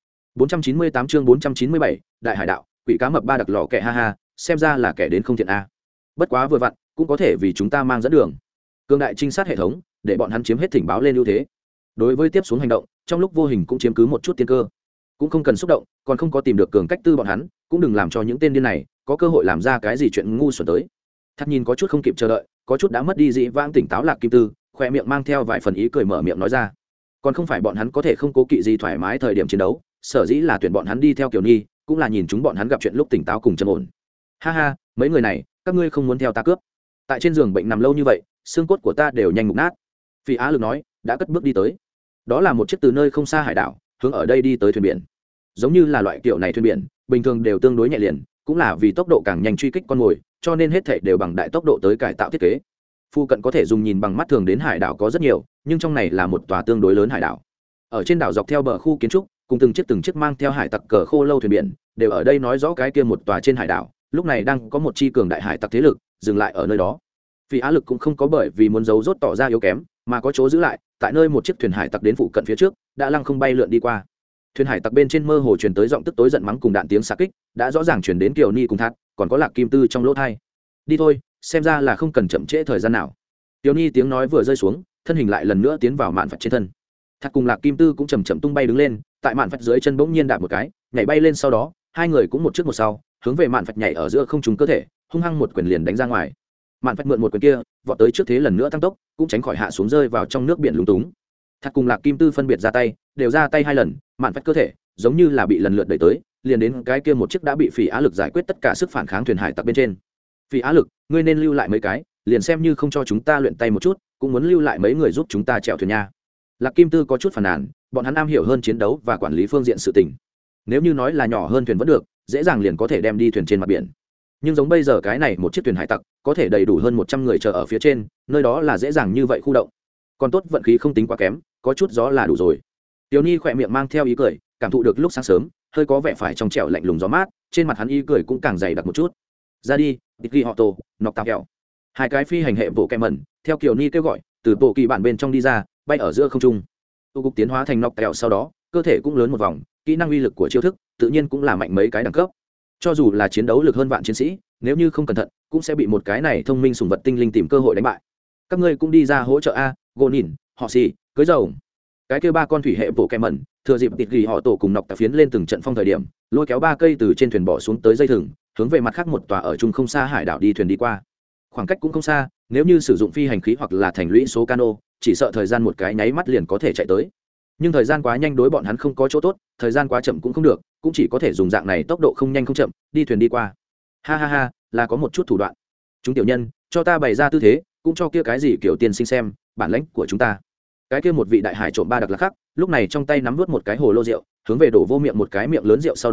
498 chương 497, đại hải đạo, quỷ cá mập ba đặc lọ kẻ ha ha, xem ra là kẻ đến không thiện a. Bất quá vừa vặn, cũng có thể vì chúng ta mang dẫn đường. Cương đại trinh sát hệ thống, để bọn hắn chiếm hết thỉnh báo lên ưu thế. Đối với tiếp xuống hành động, trong lúc vô hình cũng chiếm cứ một chút tiên cơ. Cũng không cần xúc động, còn không có tìm được cường cách tư bọn hắn, cũng đừng làm cho những tên điên này có cơ hội làm ra cái gì chuyện ngu xuẩn tới. Thắt nhìn có chút không kịp chờ đợi, có chút đã mất đi dị vãng tỉnh táo Lạc Kim Tư, khoe miệng mang theo vài phần ý cười mở miệng nói ra. Còn không phải bọn hắn có thể không cố kỵ gì thoải mái thời điểm chiến đấu, sở dĩ là tuyển bọn hắn đi theo Kiều Nhi, cũng là nhìn chúng bọn hắn gặp chuyện lúc tỉnh táo cùng trầm ổn. Ha ha, mấy người này, các ngươi không muốn theo ta cướp. Tại trên giường bệnh nằm lâu như vậy, xương cốt của ta đều nhanh mục nát. Phi Á Lực nói, đã cất bước đi tới. Đó là một chiếc từ nơi không xa hải đảo, hướng ở đây đi tới thuyền biển. Giống như là loại kiểu này thuyền biển, bình thường đều tương đối nhẹ liền, cũng là vì tốc độ càng nhanh truy kích con mồi, cho nên hết thảy đều bằng đại tốc độ tới cải tạo thiết kế. Phu cận có thể dùng nhìn bằng mắt thường đến hải đảo có rất nhiều, nhưng trong này là một tòa tương đối lớn hải đảo. Ở trên đảo dọc theo bờ khu kiến trúc, cùng từng chiếc mang theo hải tặc cờ khô lâu thuyền biển, đều ở đây nói rõ cái kia một tòa trên hải đảo, lúc này đang có một chi cường đại hải tặc thế lực dừng lại ở nơi đó. Vì Á Lực cũng không có bởi vì muốn giấu rốt tỏ ra yếu kém, mà có chỗ giữ lại, tại nơi một chiếc thuyền hải tặc đến phụ cận phía trước, đã lăng không bay lượn đi qua. Thuyền hải tặc bên trên mơ hồ truyền tới giọng tức tối giận mắng cùng đạn tiếng xạ kích, đã rõ ràng truyền đến Kiều Ni cùng Thát, còn có Lạc Kim Tư trong lỗ tai. Đi thôi, xem ra là không cần chậm trễ thời gian nào. Kiều Ni tiếng nói vừa rơi xuống, thân hình lại lần nữa tiến vào mạn phách trên thân. Thát cùng Lạc Kim Tư cũng chậm chậm tung bay đứng lên, tại mạn phách dưới chân bỗng nhiên đạp một cái, nhảy bay lên, sau đó hai người cũng một trước một sau, hướng về mạn phách nhảy ở giữa không trung cơ thể, hung hăng một quyền liền đánh ra ngoài. Mạn phách mượn một quyền kia, vọt tới trước thế lần nữa tăng tốc, cũng tránh khỏi hạ xuống rơi vào trong nước biển lúng túng. Thát cùng Lạc Kim Tư phân biệt ra tay, đều ra tay 2 lần, mạn phách cơ thể giống như là bị lần lượt đẩy tới, liền đến cái kia một chiếc đã bị Phỉ Á Lực giải quyết tất cả sức phản kháng thuyền hải tặc bên trên. Phỉ Á Lực, ngươi nên lưu lại mấy cái, liền xem như không cho chúng ta luyện tay một chút, cũng muốn lưu lại mấy người giúp chúng ta chèo thuyền nha. Lạc Kim Tư có chút phàn nàn, bọn hắn am hiểu hơn chiến đấu và quản lý phương diện sự tình. Nếu như nói là nhỏ hơn thuyền vẫn được, dễ dàng liền có thể đem đi thuyền trên mặt biển. Nhưng giống bây giờ cái này một chiếc thuyền hải tặc, có thể đầy đủ hơn 100 người chờ ở phía trên, nơi đó là dễ dàng như vậy khu động. Còn tốt vận khí không tính quá kém, có chút gió là đủ rồi. Tiểu Nhi khỏe miệng mang theo ý cười, cảm thụ được lúc sáng sớm, hơi có vẻ phải trong trẻo lạnh lùng gió mát, trên mặt hắn ý cười cũng càng dày đặc một chút. Ra đi, Tiki họ tổ, nọc tao kẹo. Hai cái phi hành hệ bộ kẹm mẩn, theo Kiều Ni kêu gọi, từ bộ kỳ bản bên trong đi ra, bay ở giữa không trung. Tu cục tiến hóa thành nọc kẹo sau đó, cơ thể cũng lớn một vòng, kỹ năng uy lực của chiêu thức, tự nhiên cũng là mạnh mấy cái đẳng cấp. Cho dù là chiến đấu lực hơn vạn chiến sĩ, nếu như không cẩn thận, cũng sẽ bị một cái này thông minh sủng vật tinh linh tìm cơ hội đánh bại. Các ngươi cũng đi ra hỗ trợ a, Gonin, họ xì, cưới dầu. Cái kia 3 con thủy hệ bộ kẹm mẩn, thừa dịp tịt gỉ họ tổ cùng nọc tà phiến lên từng trận phong thời điểm, lôi kéo 3 cây từ trên thuyền bỏ xuống tới dây thừng, hướng về mặt khác một tòa ở trung không xa hải đảo đi thuyền đi qua. Khoảng cách cũng không xa, nếu như sử dụng phi hành khí hoặc là thành lũy số cano, chỉ sợ thời gian một cái nháy mắt liền có thể chạy tới. Nhưng thời gian quá nhanh đối bọn hắn không có chỗ tốt, thời gian quá chậm cũng không được, cũng chỉ có thể dùng dạng này tốc độ không nhanh không chậm, đi thuyền đi qua. Ha ha ha, là có một chút thủ đoạn. Chúng tiểu nhân, cho ta bày ra tư thế, cũng cho kia cái gì kiểu tiên sinh xem, bản lãnh của chúng ta. Cái kia một vị đại hải trộm ba đặc lạc khắc, lúc này trong tay nắm vút một cái hồ lô rượu, hướng về đổ vô miệng một cái miệng lớn rượu, sau đó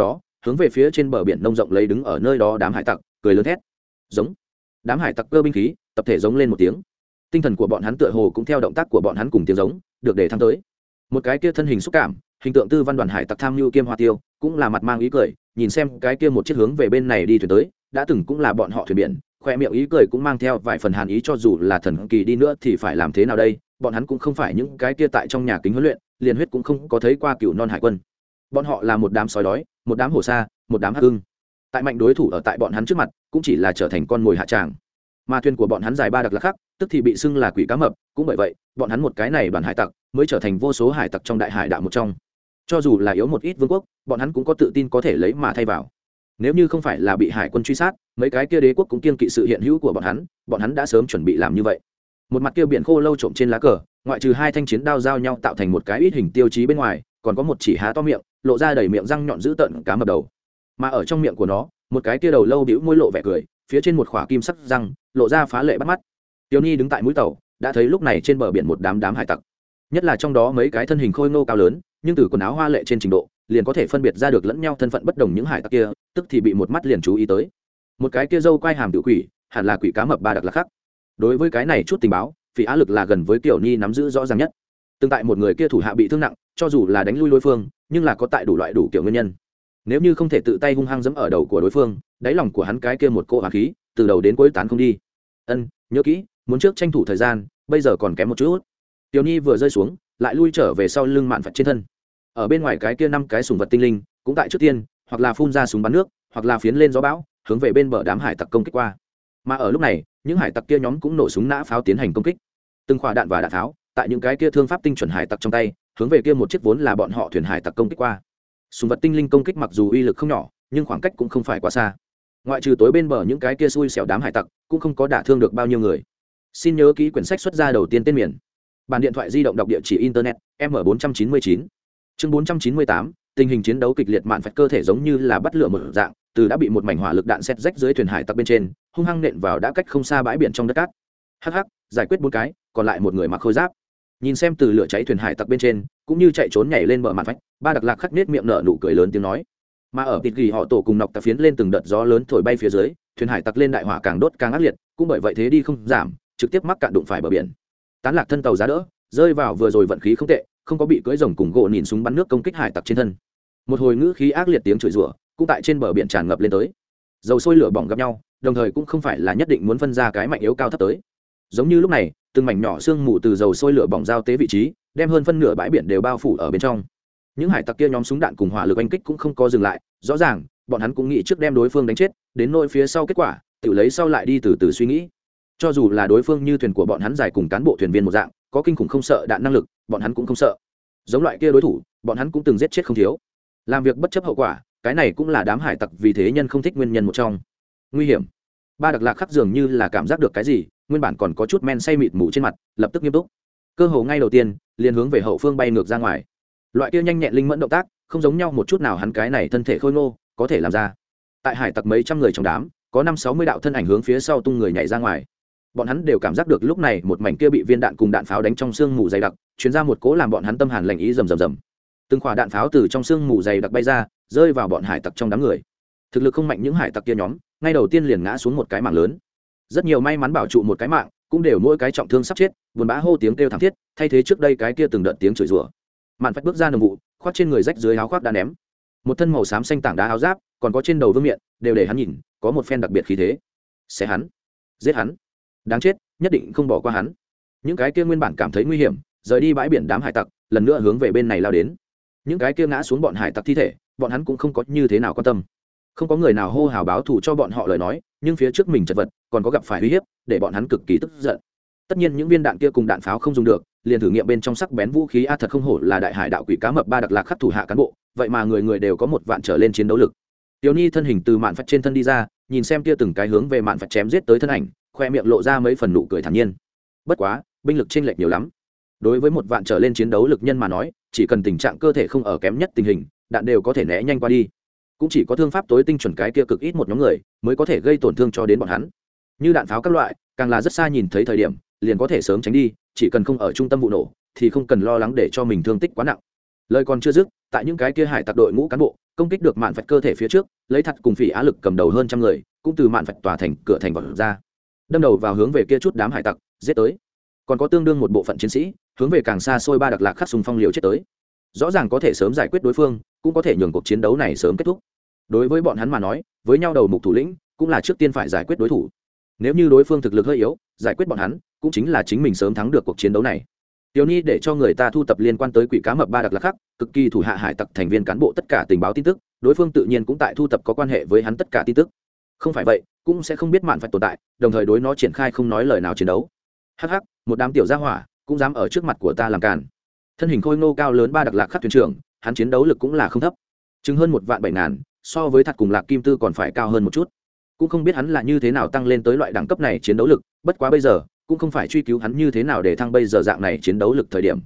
hướng về phía trên bờ biển nông rộng lấy đứng ở nơi đó đám hải tặc cười lớn thét giống. Đám hải tặc cơ binh khí tập thể giống lên một tiếng, tinh thần của bọn hắn tựa hồ cũng theo động tác của bọn hắn cùng tiếng giống được để thăng tới. Một cái kia thân hình xúc cảm hình tượng tư văn đoàn hải tặc tham mưu kiêm hoa tiêu cũng là mặt mang ý cười, nhìn xem cái kia một chiếc hướng về bên này đi thuyền tới, đã từng cũng là bọn họ thuyền biển, khoe miệng ý cười cũng mang theo vài phần hàn ý, cho dù là thần kỳ đi nữa thì phải làm thế nào đây, bọn hắn cũng không phải những cái kia tại trong nhà kính huấn luyện liền huyết cũng không có thấy qua cựu non hải quân. Bọn họ là một đám sói đói, một đám hổ sa, một đám hắc hưng, tại mạnh đối thủ ở tại bọn hắn trước mặt cũng chỉ là trở thành con mồi hạ tràng. Mà thuyền của bọn hắn dài ba đặc lạc khắc, tức thì bị xưng là quỷ cá mập, cũng bởi vậy bọn hắn một cái này đoàn hải tặc mới trở thành vô số hải tặc trong đại hải đạo một trong. Cho dù là yếu một ít vương quốc, bọn hắn cũng có tự tin có thể lấy mà thay vào. Nếu như không phải là bị hải quân truy sát, mấy cái kia đế quốc cũng kiên kỵ sự hiện hữu của bọn hắn đã sớm chuẩn bị làm như vậy. Một mặt kia biển khô lâu trộm trên lá cờ, ngoại trừ hai thanh chiến đao giao nhau tạo thành một cái ít hình tiêu chí bên ngoài, còn có một chỉ há to miệng, lộ ra đầy miệng răng nhọn dữ tợn cá mập đầu. Mà ở trong miệng của nó, một cái kia đầu lâu bĩu môi lộ vẻ cười, phía trên một khỏa kim sắc răng, lộ ra phá lệ bắt mắt. Tiểu Nhi đứng tại mũi tàu, đã thấy lúc này trên bờ biển một đám hải tặc, nhất là trong đó mấy cái thân hình khôi ngô cao lớn, nhưng từ quần áo hoa lệ trên trình độ, liền có thể phân biệt ra được lẫn nhau thân phận bất đồng những hải tặc kia, tức thì bị một mắt liền chú ý tới. Một cái kia dâu quai hàm tiểu quỷ, hẳn là quỷ cá mập ba đặc là khác. Đối với cái này chút tình báo, Phỉ Á Lực là gần với Tiểu Nhi nắm giữ rõ ràng nhất. Từng tại một người kia thủ hạ bị thương nặng, cho dù là đánh lui đối phương, nhưng là có tại đủ loại đủ kiểu nguyên nhân. Nếu như không thể tự tay hung hăng giẫm ở đầu của đối phương, đáy lòng của hắn cái kia một cỗ hỏa khí, từ đầu đến cuối tán không đi. Nhớ kỹ, muốn trước tranh thủ thời gian, bây giờ còn kém một chút. Tiểu Nhi vừa rơi xuống, lại lui trở về sau lưng mạn phật trên thân. Ở bên ngoài cái kia năm cái sùng vật tinh linh, cũng tại trước tiên, hoặc là phun ra súng bắn nước, hoặc là phiến lên gió bão, hướng về bên bờ đám hải tặc công kích qua. Mà ở lúc này, những hải tặc kia nhóm cũng nổ súng nã pháo tiến hành công kích. Từng quả đạn và đạn pháo, tại những cái kia thương pháp tinh chuẩn hải tặc trong tay, hướng về kia một chiếc vốn là bọn họ thuyền hải tặc công kích qua. Sùng vật tinh linh công kích mặc dù uy lực không nhỏ, nhưng khoảng cách cũng không phải quá xa. Ngoại trừ tối bên bờ những cái kia xui xẻo đám hải tặc, cũng không có đả thương được bao nhiêu người. Xin nhớ ký quyển sách xuất ra đầu tiên tên miền. Bản điện thoại di động đọc địa chỉ internet m499. Chương 498, tình hình chiến đấu kịch liệt, mạn phật cơ thể giống như là bắt lửa một dạng, từ đã bị một mảnh hỏa lực đạn sét rách dưới thuyền hải tặc bên trên, hung hăng nện vào đã cách không xa bãi biển trong đất cát. Hắc hắc, giải quyết 4 cái, còn lại một người mặc khôi giáp. Nhìn xem từ lửa cháy thuyền hải tặc bên trên, cũng như chạy trốn nhảy lên bờ mạn phách, ba đặc lạc khắc nết miệng nở nụ cười lớn tiếng nói. Mà ở tịt gỉ họ tổ cùng nọc tà phiến lên từng đợt gió lớn thổi bay phía dưới, thuyền hải tặc lên đại hỏa càng đốt càng ác liệt, cũng bởi vậy thế đi không giảm, trực tiếp mắc cạn đụng phải bờ biển. Tán lạc thân tàu giá đỡ, rơi vào vừa rồi vận khí không tệ, không có bị cưỡi rồng cùng gỗ nhìn súng bắn nước công kích hải tặc trên thân. Một hồi ngữ khí ác liệt tiếng chửi rủa cũng tại trên bờ biển tràn ngập lên tới. Dầu sôi lửa bỏng gặp nhau, đồng thời cũng không phải là nhất định muốn phân ra cái mạnh yếu cao thấp tới. Giống như lúc này, từng mảnh nhỏ sương mù từ dầu sôi lửa bỏng giao tế vị trí, đem hơn phân nửa bãi biển đều bao phủ ở bên trong. Những hải tặc kia nhóm súng đạn cùng hỏa lực oanh kích cũng không có dừng lại, rõ ràng bọn hắn cũng nghĩ trước đem đối phương đánh chết, đến nỗi phía sau kết quả tự lấy sau lại đi từ từ suy nghĩ. Cho dù là đối phương như thuyền của bọn hắn dài cùng cán bộ thuyền viên một dạng, có kinh khủng không sợ đạn năng lực, bọn hắn cũng không sợ. Giống loại kia đối thủ, bọn hắn cũng từng giết chết không thiếu. Làm việc bất chấp hậu quả, cái này cũng là đám hải tặc vì thế nhân không thích nguyên nhân một trong. Nguy hiểm. Ba đặc lạc khắc dường như là cảm giác được cái gì, nguyên bản còn có chút men say mịt mù trên mặt, lập tức nghiêm túc. Cơ hồ ngay đầu tiên, liền hướng về hậu phương bay ngược ra ngoài. Loại kia nhanh nhẹn linh mẫn động tác, không giống nhau một chút nào, hắn cái này thân thể khôi ngô, có thể làm ra. Tại hải tặc mấy trăm người trong đám, có 5-60 đạo thân ảnh hướng phía sau tung người nhảy ra ngoài. Bọn hắn đều cảm giác được lúc này một mảnh kia bị viên đạn cùng đạn pháo đánh trong sương mù dày đặc, truyền ra một cỗ làm bọn hắn tâm hàn lạnh ý rầm rầm rầm. Từng quả đạn pháo từ trong sương mù dày đặc bay ra, rơi vào bọn hải tặc trong đám người. Thực lực không mạnh những hải tặc kia nhóm, ngay đầu tiên liền ngã xuống một cái mạng lớn. Rất nhiều may mắn bảo trụ một cái mạng, cũng đều mỗi cái trọng thương sắp chết, buồn bã hô tiếng kêu thảm thiết, thay thế trước đây cái kia từng đợt tiếng chửi rủa. Mạn Phách bước ra nồng vụ, khoác trên người rách dưới áo khoác đã ném, một thân màu xám xanh tảng đá áo giáp, còn có trên đầu vương miện, đều để hắn nhìn, có một phen đặc biệt khí thế. Xé hắn, giết hắn, đáng chết, nhất định không bỏ qua hắn. Những cái kia nguyên bản cảm thấy nguy hiểm, rời đi bãi biển đám hải tặc, lần nữa hướng về bên này lao đến. Những cái kia ngã xuống bọn hải tặc thi thể, bọn hắn cũng không có như thế nào quan tâm. Không có người nào hô hào báo thù cho bọn họ lời nói, nhưng phía trước mình chật vật, còn có gặp phải uy hiếp, để bọn hắn cực kỳ tức giận. Tất nhiên những viên đạn kia cùng đạn pháo không dùng được, liền thử nghiệm bên trong sắc bén vũ khí, a thật không hổ là đại hải đạo quỷ cá mập ba đặc lạc khắc thủ hạ cán bộ, vậy mà người người đều có 1 vạn trở lên chiến đấu lực. Tiểu Nhi thân hình từ mạn phách trên thân đi ra, nhìn xem kia từng cái hướng về mạn phách chém giết tới thân ảnh, khoe miệng lộ ra mấy phần nụ cười thản nhiên. Bất quá, binh lực chênh lệch nhiều lắm. Đối với 1 vạn trở lên chiến đấu lực nhân mà nói, chỉ cần tình trạng cơ thể không ở kém nhất tình hình, đạn đều có thể né nhanh qua đi. Cũng chỉ có thương pháp tối tinh chuẩn cái kia cực ít một nhóm người mới có thể gây tổn thương cho đến bọn hắn. Như đạn pháo các loại, càng là rất xa nhìn thấy thời điểm, liền có thể sớm tránh đi, chỉ cần không ở trung tâm vụ nổ thì không cần lo lắng để cho mình thương tích quá nặng. Lời còn chưa dứt, tại những cái kia hải tặc đội ngũ cán bộ công kích được mạn phạch cơ thể phía trước, lấy thật cùng phỉ á lực cầm đầu hơn trăm người cũng từ mạn phạch tòa thành cửa thành vọt ra, đâm đầu vào hướng về kia chút đám hải tặc giết tới. Còn có tương đương một bộ phận chiến sĩ hướng về càng xa xôi Ba Đặc Lạc khắc xung phong liều chết tới. Rõ ràng có thể sớm giải quyết đối phương, cũng có thể nhường cuộc chiến đấu này sớm kết thúc. Đối với bọn hắn mà nói, với nhau đầu mục thủ lĩnh cũng là trước tiên phải giải quyết đối thủ. Nếu như đối phương thực lực hơi yếu, giải quyết bọn hắn cũng chính là chính mình sớm thắng được cuộc chiến đấu này. Tiểu Nhi để cho người ta thu tập liên quan tới quỷ cá mập Ba Đặc Lạc khắc cực kỳ thủ hạ hải tặc thành viên cán bộ tất cả tình báo tin tức, đối phương tự nhiên cũng tại thu tập có quan hệ với hắn tất cả tin tức. Không phải vậy cũng sẽ không biết mạn phạch tồn tại, đồng thời đối nó triển khai không nói lời nào chiến đấu. Hắc hắc, một đám tiểu gia hỏa cũng dám ở trước mặt của ta làm càn. Thân hình khôi ngô cao lớn Ba Đặc Lạc khắc thuyền trưởng, hắn chiến đấu lực cũng là không thấp, chứng hơn 1.700.000, so với Thật cùng Lạc Kim Tư còn phải cao hơn một chút. Cũng không biết hắn là như thế nào tăng lên tới loại đẳng cấp này chiến đấu lực, bất quá bây giờ cũng không phải truy cứu hắn như thế nào để thăng bây giờ dạng này chiến đấu lực thời điểm.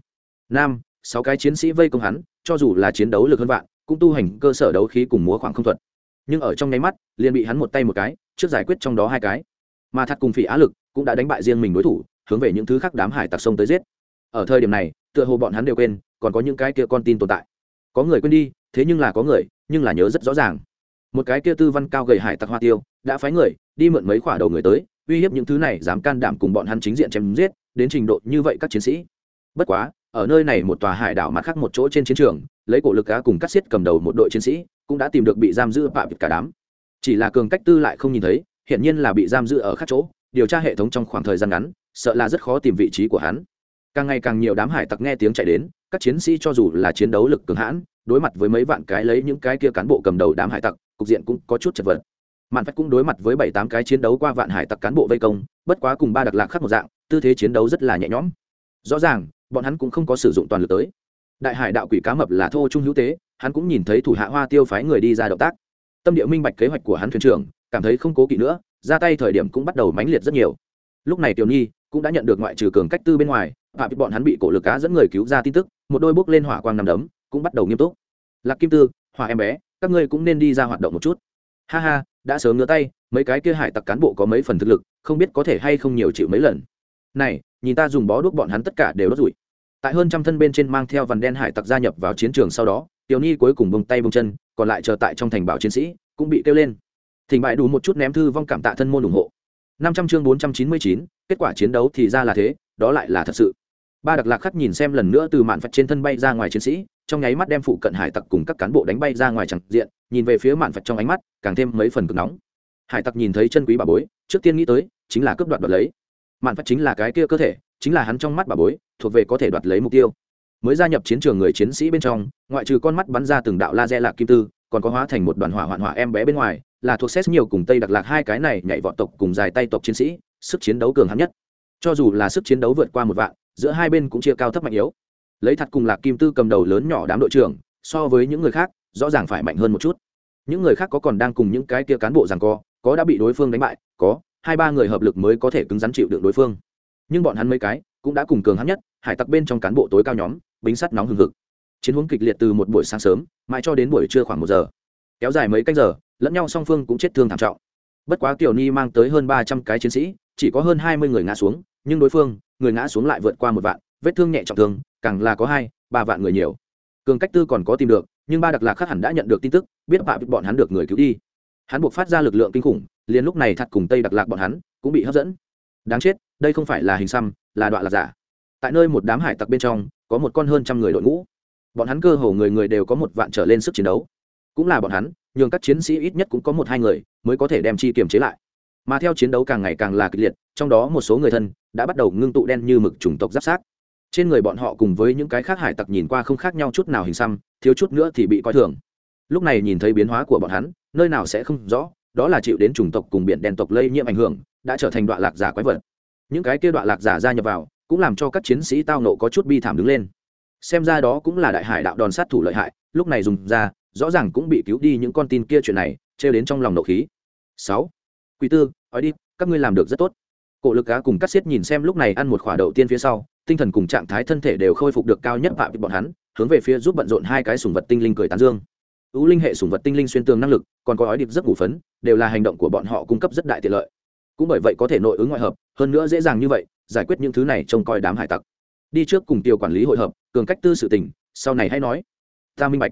6 cái chiến sĩ vây công hắn, cho dù là chiến đấu lực hơn vạn, cũng tu hành cơ sở đấu khí cùng múa khoảng không thuật, nhưng ở trong nháy mắt liền bị hắn một tay một cái trước giải quyết trong đó 2 cái. Mà Thật cùng Phỉ Á lực cũng đã đánh bại riêng mình đối thủ, hướng về những thứ khác đám hải tặc sông tới giết. Ở thời điểm này tựa hồ bọn hắn đều quên còn có những cái kia con tin tồn tại. Có người quên đi, thế nhưng là có người nhưng là nhớ rất rõ ràng. Một cái kia tư văn cao gầy hải tặc Hoa Tiêu đã phái người đi mượn mấy quả đầu người tới uy hiếp những thứ này dám can đảm cùng bọn hắn chính diện chém giết đến trình độ như vậy các chiến sĩ. Bất quá ở nơi này một tòa hải đảo mặt khác một chỗ trên chiến trường, lấy cổ lực cá cùng cắt xiết cầm đầu một đội chiến sĩ cũng đã tìm được bị giam giữ bạ vịt cả đám. Chỉ là Cường Cách Tư lại không nhìn thấy, hiển nhiên là bị giam giữ ở khác chỗ, điều tra hệ thống trong khoảng thời gian ngắn sợ là rất khó tìm vị trí của hắn. Càng ngày càng nhiều đám hải tặc nghe tiếng chạy đến, các chiến sĩ cho dù là chiến đấu lực cường hãn, đối mặt với mấy vạn cái lấy những cái kia cán bộ cầm đầu đám hải tặc, cục diện cũng có chút chật vật. Mạn Phách cũng đối mặt với 7-8 cái chiến đấu qua vạn hải tặc cán bộ vây công, bất quá cùng Ba Đặc Lạc khác một dạng, tư thế chiến đấu rất là nhẹ nhõm. Rõ ràng bọn hắn cũng không có sử dụng toàn lực tới. Đại hải đạo quỷ cá mập là thô trung hữu tế, hắn cũng nhìn thấy thủ hạ Hoa Tiêu phái người đi ra động tác, tâm địa minh bạch kế hoạch của hắn thuyền trưởng, cảm thấy không cố kỵ nữa, ra tay thời điểm cũng bắt đầu mãnh liệt rất nhiều. Lúc này Tiểu Nhi cũng đã nhận được ngoại trừ Cường Cách Tư bên ngoài, bọn hắn bị cổ lực cá dẫn người cứu ra tin tức, một đôi bước lên hỏa quang nằm đấm cũng bắt đầu nghiêm túc. Lạc Kim Tư, Hỏa em bé, các ngươi cũng nên đi ra hoạt động một chút. Ha ha, đã sớm ngửa tay, mấy cái kia hải tặc cán bộ có mấy phần thực lực, không biết có thể hay không nhiều chịu mấy lần. Này, nhìn ta dùng bó đuốc bọn hắn tất cả đều đốt rủi. Tại hơn trăm thân bên trên mang theo vằn đen hải tặc gia nhập vào chiến trường sau đó, Tiểu Nhi cuối cùng buông tay buông chân, còn lại chờ tại trong thành bảo chiến sĩ cũng bị kêu lên. Thỉnh bại đủ một chút ném thư vong cảm tạ thân môn ủng hộ. 500 chương 499, kết quả chiến đấu thì ra là thế, đó lại là thật sự. Ba Đặc Lạc khắc nhìn xem lần nữa từ Mạn Phách trên thân bay ra ngoài chiến sĩ, trong nháy mắt đem phụ cận hải tặc cùng các cán bộ đánh bay ra ngoài chẳng diện, nhìn về phía Mạn Phách trong ánh mắt càng thêm mấy phần cực nóng. Hải tặc nhìn thấy chân quý bà bối, trước tiên nghĩ tới chính là cướp đoạt lấy. Mạn Phách chính là cái kia cơ thể, chính là hắn trong mắt bà bối, thuộc về có thể đoạt lấy mục tiêu. Mới gia nhập chiến trường người chiến sĩ bên trong, ngoại trừ con mắt bắn ra từng đạo laser Lạc Kim Tư, còn có hóa thành một đoàn hỏa hoạn hỏa em bé bên ngoài, là thuộc xét nhiều cùng Tây Đặc Lạc hai cái này nhảy vọt tộc cùng dài tay tộc chiến sĩ, sức chiến đấu cường hãn nhất. Cho dù là sức chiến đấu vượt qua 1 vạn, giữa hai bên cũng chia cao thấp mạnh yếu. Lấy Thật cùng Lạc Kim Tư cầm đầu lớn nhỏ đám đội trưởng, so với những người khác rõ ràng phải mạnh hơn một chút. Những người khác có còn đang cùng những cái kia cán bộ giằng co, có đã bị đối phương đánh bại, có 2-3 người hợp lực mới có thể cứng rắn chịu đựng đối phương. Nhưng bọn hắn mấy cái cũng đã cùng cường hãn nhất, hải tặc bên trong cán bộ tối cao nhóm, bính sắt nóng hừng hực. Chiến hướng kịch liệt từ một buổi sáng sớm, mãi cho đến buổi trưa khoảng 1 giờ. Kéo dài mấy canh giờ, lẫn nhau song phương cũng chết thương thảm trọng. Bất quá Tiểu Ni mang tới hơn 300 cái chiến sĩ, chỉ có hơn 20 người ngã xuống, nhưng đối phương, người ngã xuống lại vượt qua 1 vạn, vết thương nhẹ trọng thương, càng là có 2-3 vạn người nhiều. Cường Cách Tư còn có tìm được, nhưng Ba Đặc Lạc khác hẳn đã nhận được tin tức, biết bọn hắn được người cứu đi. Hắn buộc phát ra lực lượng kinh khủng, liền lúc này Thật cùng Tây Đặc Lạc bọn hắn cũng bị hấp dẫn. Đáng chết, đây không phải là hình xăm, là đoạn lạc giả. Tại nơi một đám hải tặc bên trong, có một con hơn trăm người đội ngũ. Bọn hắn cơ hồ người người đều có 1 vạn trở lên sức chiến đấu. Cũng là bọn hắn, nhưng các chiến sĩ ít nhất cũng có 1-2 người mới có thể đem chi kiềm chế lại. Mà theo chiến đấu càng ngày càng là kịch liệt, trong đó một số người thân đã bắt đầu ngưng tụ đen như mực chủng tộc giáp xác. Trên người bọn họ cùng với những cái khác hải tặc nhìn qua không khác nhau chút nào hình xăm, thiếu chút nữa thì bị coi thường. Lúc này nhìn thấy biến hóa của bọn hắn, nơi nào sẽ không rõ, đó là chịu đến chủng tộc cùng biển đen tộc lây nhiễm ảnh hưởng, đã trở thành đoạn lạc giả quái vật. Những cái kia đoạn lạc giả gia nhập vào, cũng làm cho các chiến sĩ tao nộ có chút bi thảm đứng lên. Xem ra đó cũng là đại hải đạo đòn sát thủ lợi hại, lúc này dùng ra, rõ ràng cũng bị cứu đi những con tin kia chuyện này, trêu đến trong lòng nộ khí. 6. Quỷ Tư, nói đi, các ngươi làm được rất tốt. Cổ lực cá cùng cắt xiết nhìn xem lúc này ăn một khỏa đầu tiên phía sau, tinh thần cùng trạng thái thân thể đều khôi phục được cao nhất vạ bọn hắn, hướng về phía giúp bận rộn 2 cái sủng vật tinh linh cười tán dương. Ưu linh hệ sủng vật tinh linh xuyên tường năng lực, còn có ói điệp giấc ngủ phấn, đều là hành động của bọn họ cung cấp rất đại tiện lợi. Cũng bởi vậy có thể nội ứng ngoại hợp, hơn nữa dễ dàng như vậy, giải quyết những thứ này trông coi đám hải tặc. Đi trước cùng Tiêu quản lý hội hợp, Cường Cách Tư sự tình, sau này hãy nói. Ta minh bạch.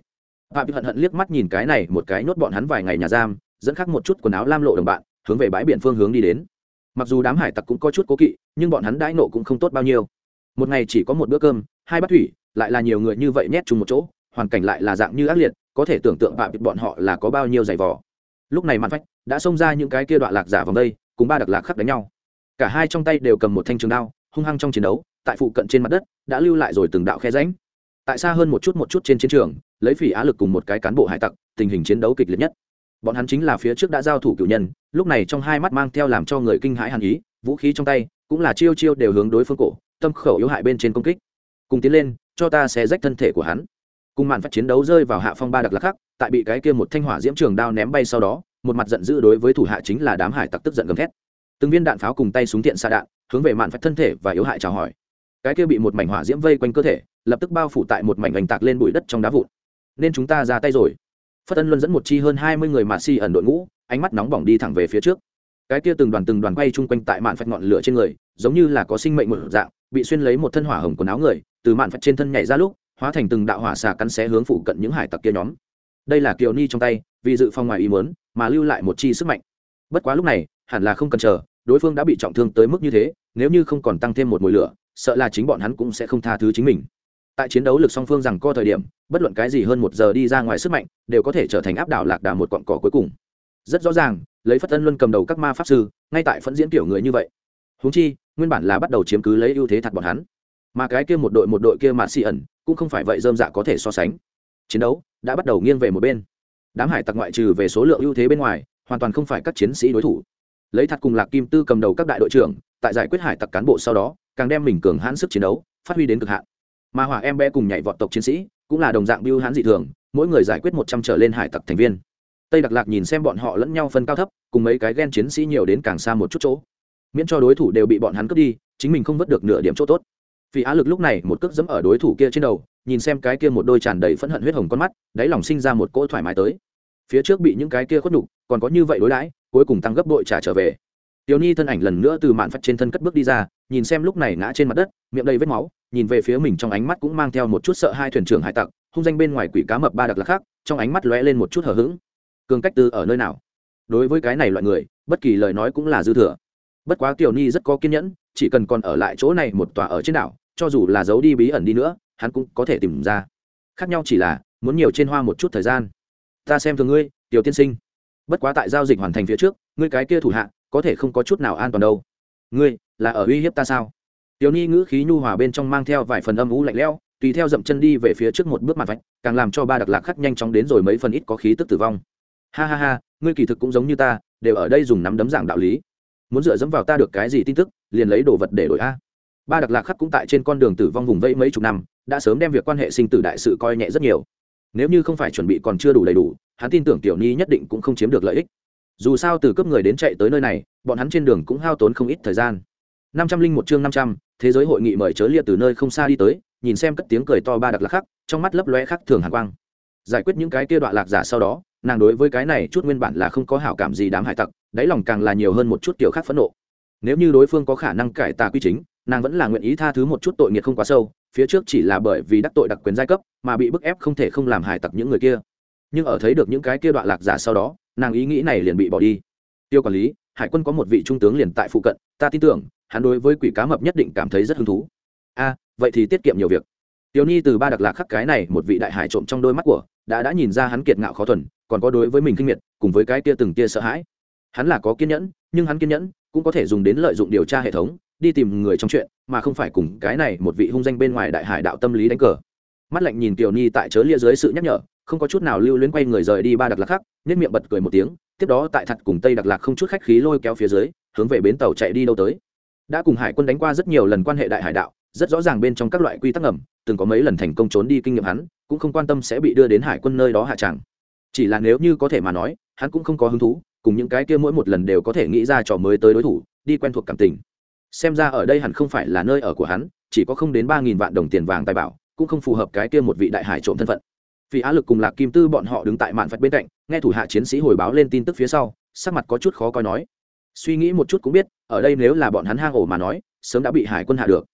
Phạm Bị hận hận liếc mắt nhìn cái này một cái nhốt bọn hắn vài ngày nhà giam, dẫn khắc một chút quần áo lam lộ đồng bạn, hướng về bãi biển phương hướng đi đến. Mặc dù đám hải tặc cũng có chút cố kỵ, nhưng bọn hắn đãi nộ cũng không tốt bao nhiêu. Một ngày chỉ có một bữa cơm, hai bát thủy, lại là nhiều người như vậy nhét chung một chỗ, hoàn cảnh lại là dạng như ác liệt, có thể tưởng tượng Phạm Bị bọn họ là có bao nhiêu dày vò. Lúc này Mạn Phách đã xông ra những cái kia đoạn lạc giả vòng đây, cùng ba đặc lạc khắc đánh nhau. Cả hai trong tay đều cầm một thanh trường đao, hung hăng trong chiến đấu, tại phụ cận trên mặt đất đã lưu lại rồi từng đạo khe rãnh. Tại xa hơn một chút trên chiến trường, lấy Phỉ Á Lực cùng một cái cán bộ hải tặc, tình hình chiến đấu kịch liệt nhất. Bọn hắn chính là phía trước đã giao thủ cửu nhân, lúc này trong hai mắt mang theo làm cho người kinh hãi hàn ý, vũ khí trong tay cũng là chiêu chiêu đều hướng đối phương cổ, tâm khẩu yếu hại bên trên công kích. Cùng tiến lên, cho ta xé rách thân thể của hắn. Cùng Mạn Phách chiến đấu rơi vào hạ phong ba đặc lạc khắc, tại bị cái kia một thanh hỏa diễm trường đao ném bay sau đó, một mặt giận dữ đối với thủ hạ chính là đám hải tặc tức giận gầm thét. Từng viên đạn pháo cùng tay súng tiện xạ đạn, hướng về Mạn Phách thân thể và yếu hại chào hỏi. Cái kia bị một mảnh hỏa diễm vây quanh cơ thể, lập tức bao phủ tại một mảnh ảnh tạc lên bụi đất trong đá vụn. Nên chúng ta ra tay rồi. Phất Ân Luân dẫn một chi hơn 20 người mà si ẩn đội ngũ, ánh mắt nóng bỏng đi thẳng về phía trước. Cái kia từng đoàn quay chung quanh tại Mạn Phách ngọn lửa trên người, giống như là có sinh mệnh một dạng, bị xuyên lấy một thân hỏa hồng quần áo người, từ Mạn Phách trên thân nhảy ra lúc, hóa thành từng đạo hỏa xà cắn xé hướng phụ cận những hải tặc kia nhóm. Đây là Kiều Ni trong tay, vì dự phòng ngoài ý muốn, mà lưu lại một chi sức mạnh. Bất quá lúc này, hẳn là không cần chờ, đối phương đã bị trọng thương tới mức như thế, nếu như không còn tăng thêm một mùi lửa, sợ là chính bọn hắn cũng sẽ không tha thứ chính mình. Tại chiến đấu lực song phương rằng co thời điểm, bất luận cái gì hơn một giờ đi ra ngoài sức mạnh, đều có thể trở thành áp đảo lạc đà một cọng cỏ cuối cùng. Rất rõ ràng, lấy Phất Ân Luân cầm đầu các ma pháp sư, ngay tại phẫn diễn tiểu người như vậy. Huống chi, nguyên bản là bắt đầu chiếm cứ lấy ưu thế thật bọn hắn, mà cái kia một đội kia mà xì ẩn, cũng không phải vậy rơm dạ có thể so sánh. Chiến đấu đã bắt đầu nghiêng về một bên. Đám hải tặc ngoại trừ về số lượng ưu thế bên ngoài, hoàn toàn không phải các chiến sĩ đối thủ. Lấy Thật cùng Lạc Kim Tư cầm đầu các đại đội trưởng, tại giải quyết hải tặc cán bộ sau đó, càng đem mình cường hãn sức chiến đấu phát huy đến cực hạn. Mà Hỏa Em bé cùng nhảy vọt tộc chiến sĩ, cũng là đồng dạng bưu hãn dị thường, mỗi người giải quyết 100 trở lên hải tặc thành viên. Tây Đặc Lạc nhìn xem bọn họ lẫn nhau phân cao thấp, cùng mấy cái ghen chiến sĩ nhiều đến càng xa một chút chỗ, miễn cho đối thủ đều bị bọn hắn cướp đi, chính mình không vớt được nửa điểm chỗ tốt. Vì Á Lực lúc này một cước giẫm ở đối thủ kia trên đầu, nhìn xem cái kia một đôi tràn đầy phẫn hận huyết hồng con mắt, đáy lòng sinh ra một cỗ thoải mái tới. Phía trước bị những cái kia khuất nhục, còn có như vậy đối đãi, cuối cùng tăng gấp bội trả trở về. Tiểu Ni thân ảnh lần nữa từ Mạn Phách trên thân cất bước đi ra, nhìn xem lúc này ngã trên mặt đất, miệng đầy vết máu, nhìn về phía mình trong ánh mắt cũng mang theo một chút sợ hai thuyền trưởng hải tặc, hung danh bên ngoài quỷ cá mập ba đặc lạc khác, trong ánh mắt lóe lên một chút hờ hững. Cường cách tư ở nơi nào? Đối với cái này loại người, bất kỳ lời nói cũng là dư thừa. Bất quá Tiểu Ni rất có kiên nhẫn, chỉ cần còn ở lại chỗ này một tòa ở trên đảo, cho dù là giấu đi bí ẩn đi nữa, hắn cũng có thể tìm ra. Khác nhau chỉ là muốn nhiều trên hoa một chút thời gian. Ta xem thường ngươi, Tiểu tiên sinh. Bất quá tại giao dịch hoàn thành phía trước, ngươi cái kia thủ hạ có thể không có chút nào an toàn đâu. Ngươi là ở uy hiếp ta sao? Tiểu Ni ngữ khí nhu hòa bên trong mang theo vài phần âm u lạnh lẽo, tùy theo dậm chân đi về phía trước một bước mặt vạch, càng làm cho ba đặc lạc khắc nhanh chóng đến rồi mấy phần ít có khí tức tử vong. Ha ha ha, ngươi kỳ thực cũng giống như ta, đều ở đây dùng nắm đấm giảng đạo lý. Muốn dựa dẫm vào ta được cái gì tin tức, liền lấy đồ vật để đổi a. Ba đặc lạc khắc cũng tại trên con đường tử vong vùng vẫy mấy chục năm, đã sớm đem việc quan hệ sinh tử đại sự coi nhẹ rất nhiều. Nếu như không phải chuẩn bị còn chưa đủ đầy đủ, hắn tin tưởng Tiểu Ni nhất định cũng không chiếm được lợi ích. Dù sao từ cướp người đến chạy tới nơi này, bọn hắn trên đường cũng hao tốn không ít thời gian. 501 chương 500, thế giới hội nghị mời chớ lia từ nơi không xa đi tới, nhìn xem cất tiếng cười to ba đặc lạc khắc, trong mắt lấp lóe khắc thường hàn quang. Giải quyết những cái kia đoạn lạc giả sau đó, nàng đối với cái này chút nguyên bản là không có hảo cảm gì đám hải tặc, đáy lòng càng là nhiều hơn một chút kiểu khác phẫn nộ. Nếu như đối phương có khả năng cải tà quy chính, nàng vẫn là nguyện ý tha thứ một chút tội nghiệt không quá sâu, phía trước chỉ là bởi vì đắc tội đặc quyền giai cấp mà bị bức ép không thể không làm hải tặc những người kia. Nhưng ở thấy được những cái kia đoạn lạc giả sau đó, nàng ý nghĩ này liền bị bỏ đi. Tiêu quản lý, hải quân có một vị trung tướng liền tại phụ cận, ta tin tưởng hắn đối với quỷ cá mập nhất định cảm thấy rất hứng thú. A, vậy thì tiết kiệm nhiều việc. Tiểu Ni từ ba đặc lạc khắc cái này một vị đại hải trộm trong đôi mắt của đã nhìn ra hắn kiệt ngạo khó thuần, còn có đối với mình kinh miệt, cùng với cái kia từng tia sợ hãi. Hắn là có kiên nhẫn, nhưng hắn kiên nhẫn cũng có thể dùng đến lợi dụng điều tra hệ thống, đi tìm người trong chuyện, mà không phải cùng cái này một vị hung danh bên ngoài đại hải đạo tâm lý đánh cờ. Mắt lạnh nhìn Tiểu Ni tại chớ lia dưới sự nhắc nhở, không có chút nào lưu luyến quay người rời đi ba đặc lạc khắc, nhếch miệng bật cười một tiếng, tiếp đó tại Thật cùng Tây Đặc Lạc không chút khách khí lôi kéo phía dưới, hướng về bến tàu chạy đi đâu tới. Đã cùng hải quân đánh qua rất nhiều lần quan hệ đại hải đạo, rất rõ ràng bên trong các loại quy tắc ngầm, từng có mấy lần thành công trốn đi kinh nghiệm hắn, cũng không quan tâm sẽ bị đưa đến hải quân nơi đó hạ tràng. Chỉ là nếu như có thể mà nói, hắn cũng không có hứng thú, cùng những cái kia mỗi một lần đều có thể nghĩ ra trò mới tới đối thủ, đi quen thuộc cảm tình. Xem ra ở đây hẳn không phải là nơi ở của hắn, chỉ có không đến 3000 vạn đồng tiền vàng tài bảo, cũng không phù hợp cái kia một vị đại hải trộm thân phận. Vì Á Lực cùng Lạc Kim Tư bọn họ đứng tại Mạn Phách bên cạnh, nghe thủ hạ chiến sĩ hồi báo lên tin tức phía sau, sắc mặt có chút khó coi nói. Suy nghĩ một chút cũng biết, ở đây nếu là bọn hắn hang ổ mà nói, sớm đã bị hải quân hạ được.